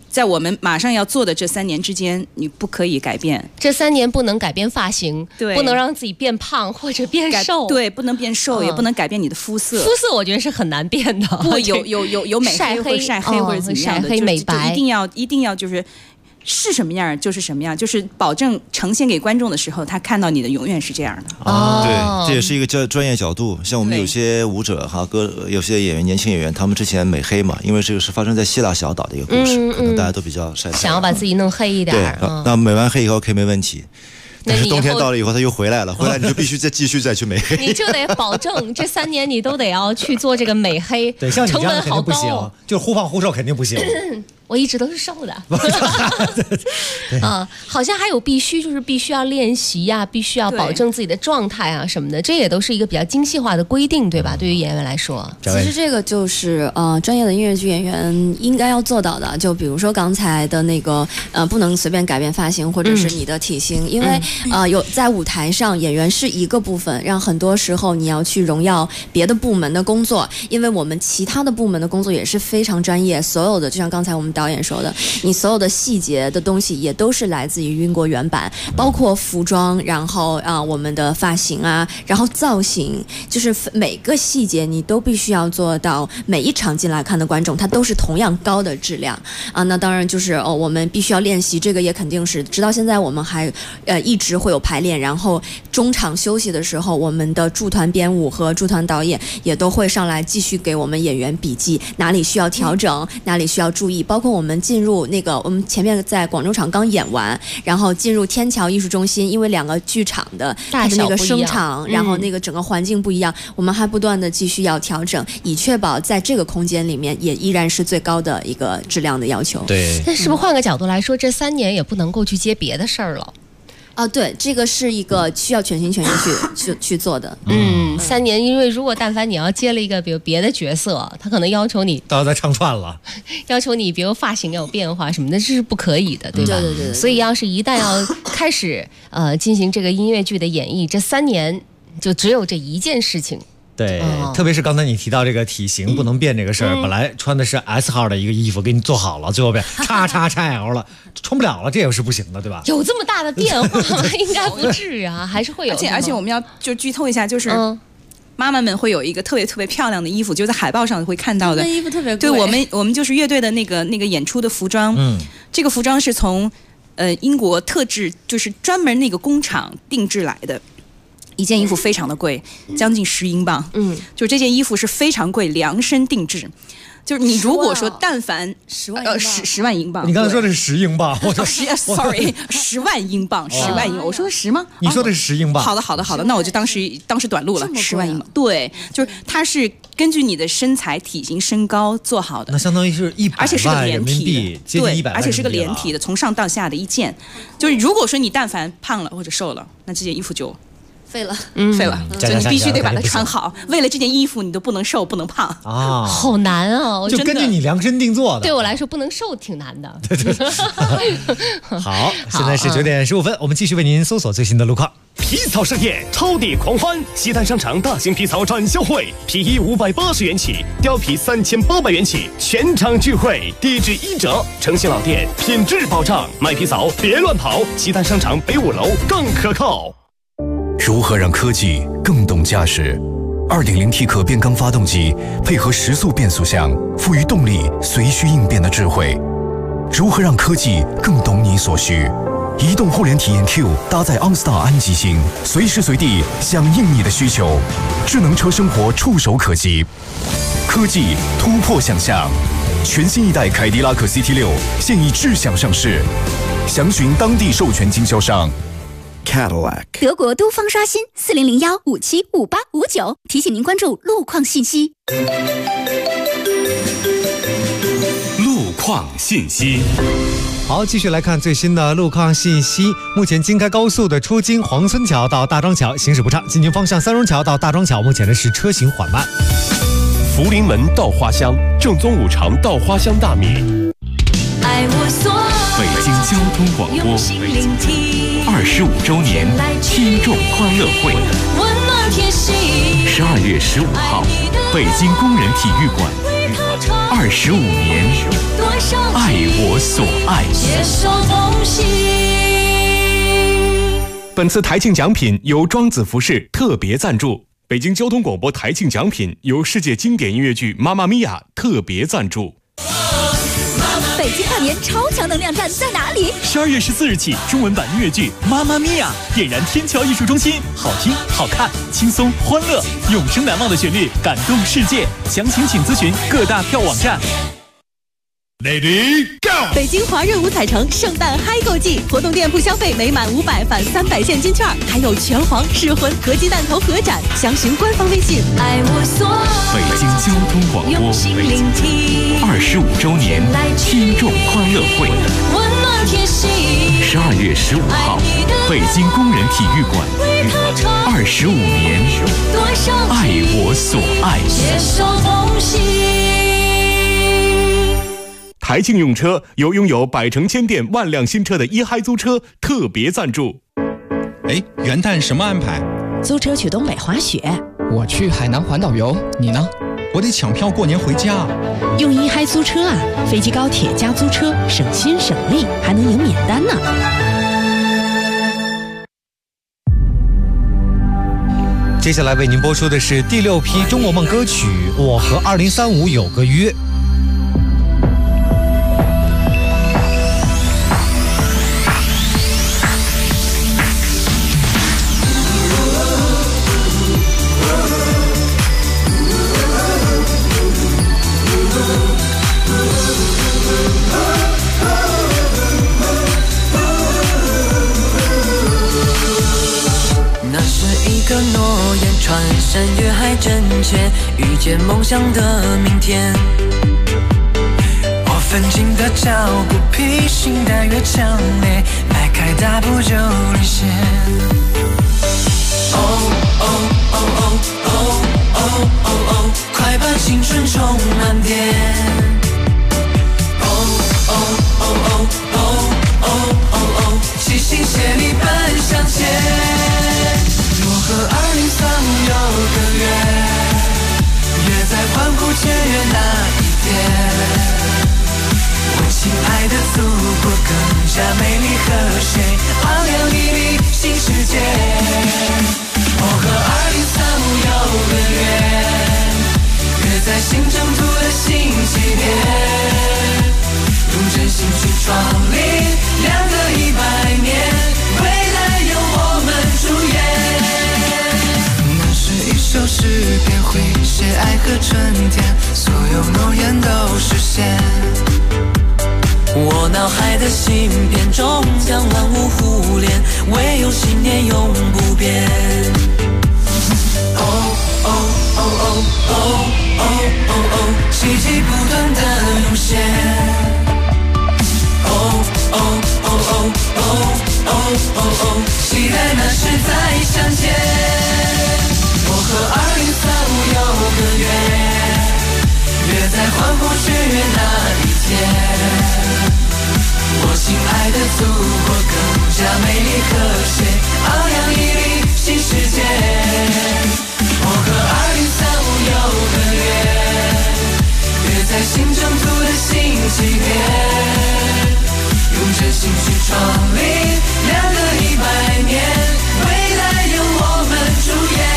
在我们马上要做的这3年之间，你不可以改变。 这3年不能改变发型， 对， 不能让自己变胖或者变瘦， 对，不能变瘦，也不能改变你的肤色。 肤色我觉得是很难变的， 不有美黑或者晒黑或者怎么样的， 晒黑美白， 一定要就是什么样就是什么样，就是保证呈现给观众的时候，他看到你的永远是这样的。 对，这也是一个专业角度。像我们有些舞者哈，有些演员，年轻演员，他们之前美黑嘛，因为这个是发生在希腊小岛的一个故事，可能大家都比较晒。 想要把自己弄黑一点。 对，那美完黑以后 OK 没问题。但是冬天到了以后，他又回来了，回来你就必须继续去美黑。 你就得保证这3年你都得要去做这个美黑， 对，像你这样肯定不行， 就是忽胖忽瘦肯定不行。 我一直都是瘦的，好像还有必须要练习呀，必须要保证自己的状态啊什么的，这也都是一个比较精细化的规定，对吧？对于演员来说， 其实这个就是专业的音乐剧演员应该要做到的。就比如说刚才的那个不能随便改变发型或者是你的体型，因为有在舞台上演员是一个部分，让很多时候你要去荣耀别的部门的工作，因为我们其他的部门的工作也是非常专业，所有的就像刚才我们导演说的，你所有的细节的东西也都是来自于英国原版，包括服装，然后我们的发型啊，然后造型，就是每个细节你都必须要做到，每一场进来看的观众他都是同样高的质量啊。那当然就是我们必须要练习，这个也肯定是直到现在我们还一直会有排练，然后中场休息的时候，我们的驻团编舞和驻团导演也都会上来继续给我们演员笔记，哪里需要调整，哪里需要注意，包括我们进入那个我们前面在广州场刚演完，然后进入天桥艺术中心，因为2个剧场的它的那个声场，然后那个整个环境不一样，我们还不断的继续要调整，以确保在这个空间里面也依然是最高的一个质量的要求。 对， 但是不是换个角度来说，这3年也不能够去接别的事儿了。 对，这个是一个需要全心全意去做的。 3年，因为如果但凡你要接了一个比如别的角色，他可能要求你都要再唱串了， 要求你比如发型要有变化什么的，这是不可以的，对吧？ 对。 所以要是一旦要开始进行这个音乐剧的演绎，这3年就只有这一件事情。 对，特别是刚才你提到这个体型不能变这个事儿，本来穿的是 S 号的一个衣服，给你做好了，最后变XXL 了，穿不了了，这也是不行的，对吧？ 有这么大的变化吗？应该不至啊，还是会有。 而且我们要就剧透一下，就是妈妈们会有一个特别特别漂亮的衣服，就在海报上会看到的。 那衣服特别贵。 对，我们就是乐队的那个演出的服装，这个服装是从英国特制，就是专门那个工厂定制来的。一件衣服非常的贵，将近10英镑。就这件衣服是非常贵，量身定制。就是你如果说但凡 10 万英镑， 你刚才说的是10英镑，我说 sorry 10万英镑，10万英镑，我说的10吗？ 你说的是10英镑。 好的，那我就当时短路了，10万英镑。对，就是它是根据你的身材、体型、身高做好的， 那相当于是100万人民币，接近100万， 而且是个连体的，从上到下的一件。就是如果说你但凡胖了或者瘦了，那这件衣服就废了， 就你必须得把它穿好。为了这件衣服，你都不能瘦，不能胖啊， 好难啊！ 就根据你量身定做的。 对我来说，不能瘦挺难的。 好，现在是9点15分，我们继续为您搜索最新的路况。 皮草盛宴，超抵狂欢！西单商场大型皮草展销会，皮衣580元起，貂皮3800元起，全场聚会，低至1折。诚信老店，品质保障，买皮草别乱跑。西单商场北5楼更可靠。 如何让科技更懂驾驶 2.0T 可变缸发动机配合时速变速箱，赋予动力随需应变的智慧。如何让科技更懂你所需？移动互联体验 Q 搭载 OnStar 安吉星，随时随地响应你的需求。智能车生活触手可及，科技突破想象。全新一代凯迪拉克 CT6 现已智享上市，详询当地授权经销商。 Cadillac 德国都方刷新4001575859，提醒您关注路况信息。 路况信息。 好，继续来看最新的路况信息。目前京开高速的出京黄村桥到大庄桥行驶不畅，进京方向三荣桥到大庄桥目前的是车行缓慢。 福临门到花乡，正宗五常到花乡大米。 北京交通广播25周年听众欢乐会，12月15号，北京工人体育馆 25年，爱我所爱。 本次台庆奖品由庄子服饰特别赞助，北京交通广播台庆奖品由世界经典音乐剧《妈妈咪呀》特别赞助。 北京跨年超强能量站在哪里 ？12月14日起，中文版音乐剧《妈妈咪呀》点燃天桥艺术中心，好听、好看、轻松、欢乐，永生难忘的旋律，感动世界。详情请咨询各大票网站。 Lady Go！ 北京华润五彩城圣诞嗨购季，活动店铺消费每满500返300现金券，还有拳皇、噬魂、合鸡蛋头合展，详询官方微信。 爱我所爱。北京交通广播25周年听众欢乐会，12月15号，北京工人体育馆，25年，爱我所爱。 台庆用车由拥有百城千店万辆新车的一嗨租车特别赞助。 元旦什么安排？ 租车去东北滑雪。 我去海南环岛游，你呢？ 我得抢票过年回家。 用一嗨租车啊，飞机高铁加租车，省心省力，还能赢免单呢。 接下来为您播出的是第6批中国梦歌曲《我和2035有个约》。 诺言穿山越海真切，遇见梦想的明天。我奋进的脚步，披星戴月强烈，迈开大步就领先。哦哦哦哦哦哦哦哦，快把青春充满电。哦哦哦哦哦哦哦哦，齐心协力奔向前。我和2035有个约，约在欢呼雀跃那一天。我亲爱的祖国更加美丽和谐，昂扬屹立新世界。我和2035有个约，约在新征途的新起点，用真心去创立2个100年，未来由我们主演。一首诗篇会写爱和春天，所有诺言都实现。我脑海的芯片终将万物互联，唯有信念永不变。哦哦哦哦哦哦哦哦，奇迹不断的涌现。哦哦哦哦哦哦哦哦，期待那时再相见。我和2035有个约，约在欢呼雀跃那一天。我亲爱的祖国更加美丽和谐，昂扬屹立新世界。我和2035有个约，约在新征途的新起点，用真心去创立2个100年，未来由我们主演。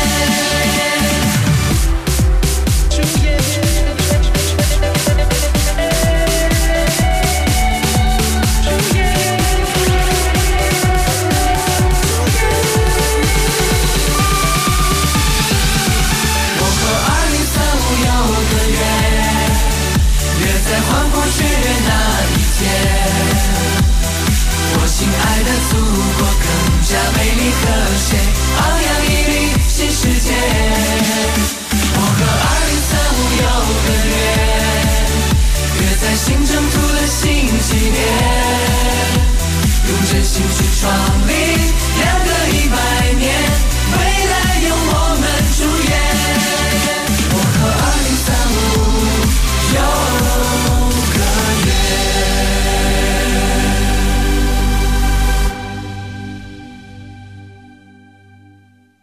亲爱的祖国更加美丽和谐，昂扬屹立新世界。我和2035有个约，约在新征途的新起点，用真心去创立2个100年，未来由我们主演。我和2035有个约。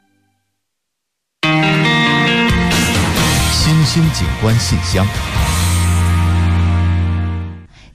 新景观信箱，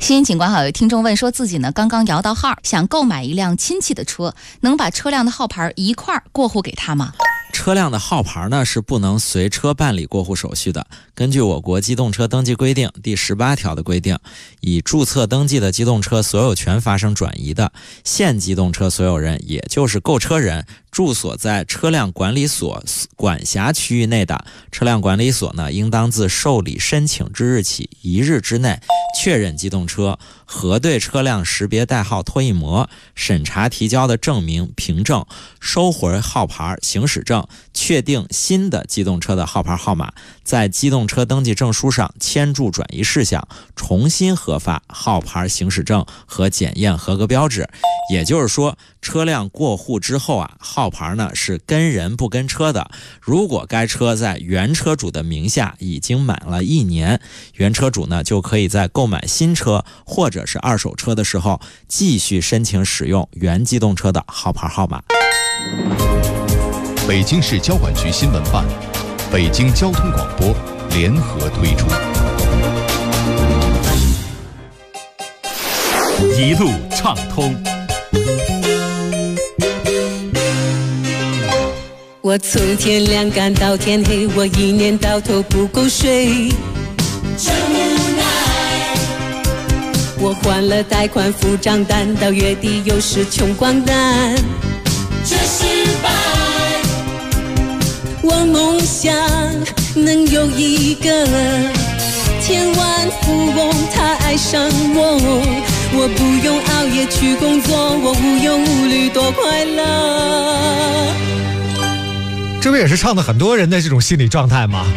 新闻警官好，有听众问说自己呢刚刚摇到号，想购买一辆亲戚的车，能把车辆的号牌一块过户给他吗？ 车辆的号牌呢是不能随车办理过户手续的。根据我国机动车登记规定第18条的规定，以注册登记的机动车所有权发生转移的现机动车所有人，也就是购车人，住所在车辆管理所管辖区域内的，车辆管理所呢应当自受理申请之日起1日之内确认机动车，核对车辆识别代号拖印膜，审查提交的证明凭证，收回号牌行驶证，确定新的机动车的号牌号码，在机动车登记证书上签注转移事项，重新核发号牌行驶证和检验合格标志。也就是说，车辆过户之后啊，号牌呢是跟人不跟车的。如果该车在原车主的名下已经满了1年，原车主呢就可以在购买新车或者是二手车的时候继续申请使用原机动车的号牌号码。 北京市交管局新闻办、北京交通广播联合推出。 一路畅通。 我从天亮干到天黑，我一年到头不够睡，真无奈。我还了贷款付账单，到月底又是穷光蛋，这失败。我梦想能有一个千万富翁，他爱上我，我不用熬夜去工作，我无忧无虑多快乐。 这不也是唱的很多人的这种心理状态吗？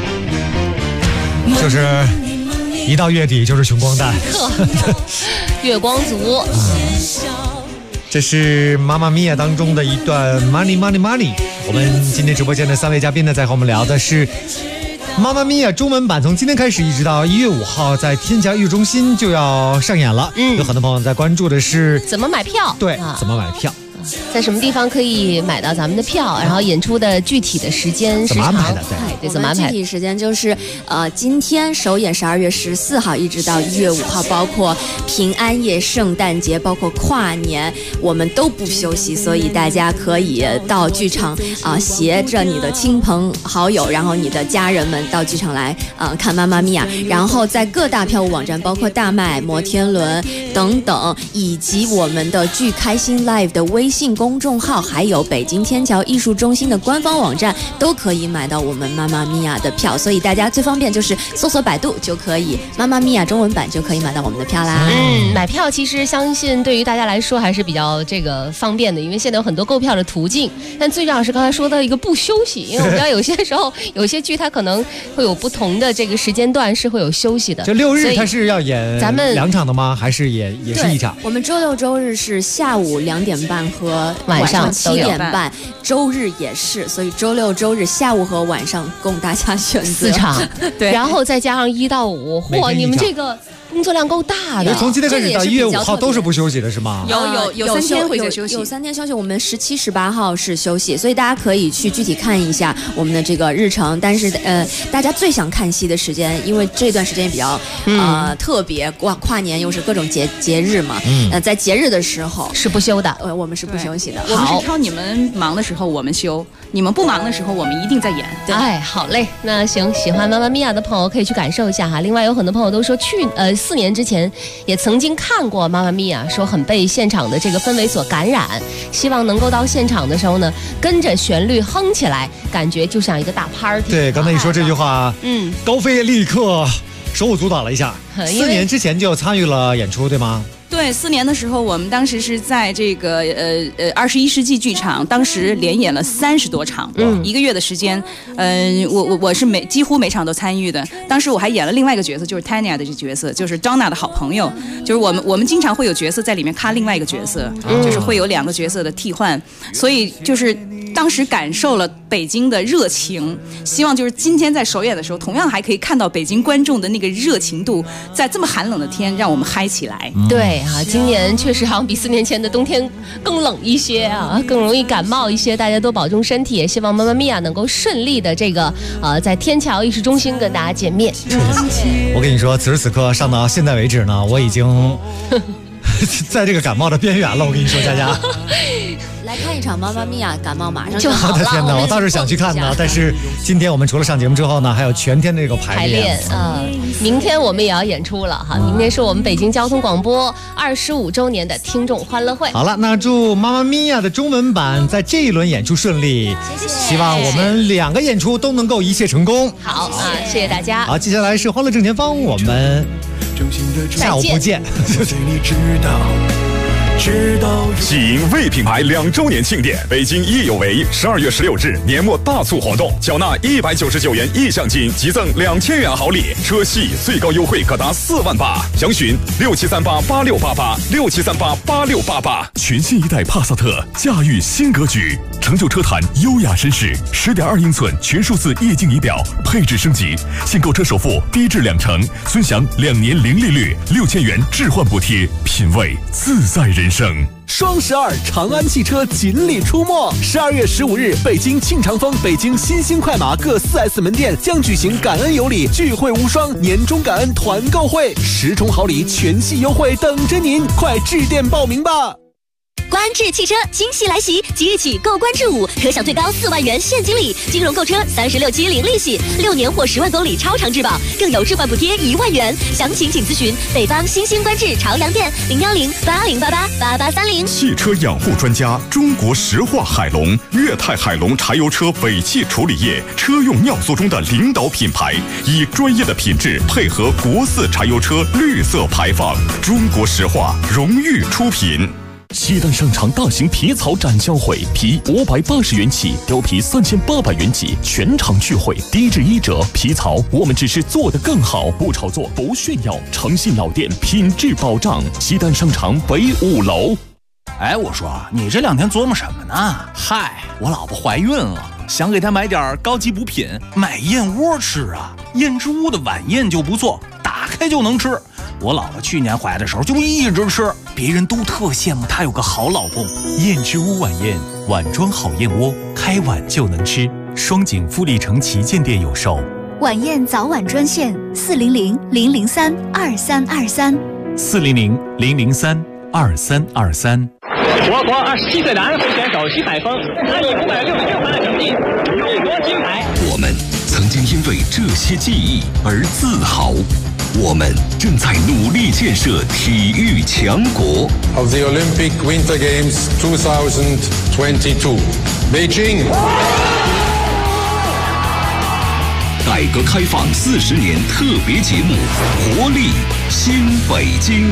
就是一到月底就是穷光蛋， 月光族。 这是妈妈咪呀当中的一段 Money Money Money。我们今天直播间的3位嘉宾呢，在和我们聊的是妈妈咪呀中文版，从今天开始一直到1月5号，在天桥艺术中心就要上演了。有很多朋友在关注的是怎么买票， 对，怎么买票。 在什么地方可以买到咱们的票？然后演出的具体的时间怎么安排的？ 对，怎么安排？ 具体时间就是今天首演12月14号，一直到1月5号，包括平安夜、圣诞节，包括跨年，我们都不休息，所以大家可以到剧场携着你的亲朋好友，然后你的家人们到剧场来看妈妈咪呀。然后在各大票务网站，包括大麦、摩天轮等等，以及我们的剧开心 Live 的微信公众号，还有北京天桥艺术中心的官方网站，都可以买到我们妈妈咪呀的票。所以大家最方便就是搜索百度就可以，妈妈咪呀中文版就可以买到我们的票啦。 买票其实相信对于大家来说还是比较方便的，因为现在有很多购票的途径。但最重要是刚才说到一个不休息，因为我们知道有些时候有些剧它可能会有不同的这个时间段是会有休息的。 就6日它是要演咱们2场的吗？还是也是一场？ 我们周六周日是下午2点半和晚上 7点半，周日也是，所以周六周日下午和晚上供大家选择 4场， 对， 然后再加上1到5，嚯，你们这个工作量够大的。 从今天开始到1月5号都是不休息的是吗？ 有3天会休息，有3天休息。我们17、18号是休息，所以大家可以去具体看一下我们的这个日程。但是大家最想看戏的时间，因为这段时间也比较特别，跨年又是各种节日嘛。在节日的时候是不休的， 我们是不休息的。 我们是挑你们忙的时候我们休，你们不忙的时候我们一定在演。 哎，好嘞，那行，喜欢妈妈咪呀的朋友可以去感受一下哈。另外有很多朋友都说4年之前也曾经看过妈妈咪呀，说很被现场的这个氛围所感染，希望能够到现场的时候呢，跟着旋律哼起来，感觉就像一个大 party。 对，刚才你说这句话，高飞立刻手舞足蹈了一下。4年之前就参与了演出，对吗？ 对，4年的时候，我们当时是在这个21世纪剧场，当时连演了30多场，1个月的时间。我是几乎每场都参与的。当时我还演了另外一个角色，就是 Tanya 的这角色，就是 Donna 的好朋友。就是我们经常会有角色在里面看另外一个角色，就是会有2个角色的替换。所以就是当时感受了北京的热情，希望就是今天在首演的时候，同样还可以看到北京观众的那个热情度，在这么寒冷的天让我们嗨起来。 对啊，今年确实好像比4年前的冬天更冷一些啊，更容易感冒一些，大家都保重身体，也希望妈妈咪呀能够顺利的在天桥艺术中心跟大家见面。 我跟你说，此时此刻上到现在为止呢，我已经在这个感冒的边缘了。我跟你说，佳佳。 来看一场妈妈咪呀，感冒马上就好了。 我的天哪，我倒是想去看呢，但是今天我们除了上节目之后呢，还有全天的这个排练。 明天我们也要演出了哈，明天是我们北京交通广播25周年的听众欢乐会。 好了，那祝妈妈咪呀的中文版在这一轮演出顺利， 谢谢。 希望我们2个演出都能够一切成功。 好啊，谢谢大家。 好，接下来是欢乐正前方，我们下午不见。 喜迎魏品牌2周年庆典，北京益有为12月16日年末大促活动，缴纳199元意向金，即赠2000元好礼，车系最高优惠可达4万8，详询67388688，67388688。全新一代帕萨特，驾驭新格局，成就车坛优雅绅士，10.2英寸全数字液晶仪表，配置升级，现购车首付低至2成，尊享2年零利率，6000元置换补贴，品味自在人生。 双12长安汽车锦鲤出没，12月15日，北京庆长峰、北京新兴快马各4S 门店将举行感恩有礼聚会无双年终感恩团购会，10重好礼全系优惠等着您，快致电报名吧！ 观致汽车惊喜来袭，即日起购观致5可享最高4万元现金礼，金融购车36期零利息，6年或10万公里超长质保，更有置换补贴1万元。详情请咨询北方新兴观致朝阳店01080888830。 汽车养护专家，中国石化海龙、粤泰海龙柴油车尾气处理液车用尿素中的领导品牌，以专业的品质配合国4柴油车绿色排放，中国石化荣誉出品。西单商场大型皮草展销会，皮580元起，貂皮3800元起，全场聚会，低至1折。皮草我们只是做得更好，不炒作，不炫耀，诚信老店，品质保障。西单商场北5楼。 哎，我说你这2天琢磨什么呢？嗨，我老婆怀孕了，想给她买点高级补品，买燕窝吃啊。燕之屋的晚宴就不错，打开就能吃。我老婆去年怀的时候就一直吃，别人都特羡慕她有个好老公。 燕之屋晚宴，碗装好燕窝，开碗就能吃。双井富力城旗舰店有售。 晚宴早晚专线 400-003-2323，400-003-2323。 我国27岁男飞选手徐海峰他以566分的成绩荣夺金牌。 我们曾经因为这些记忆而自豪，我们正在努力建设体育强国。 Of the Olympic Winter Games 2022, Beijing。 改革开放40年特别节目，活力新北京。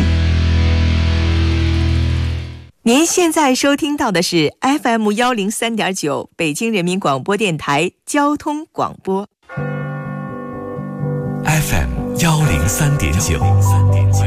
您现在收听到的是 FM 103.9北京人民广播电台交通广播。 FM 103.9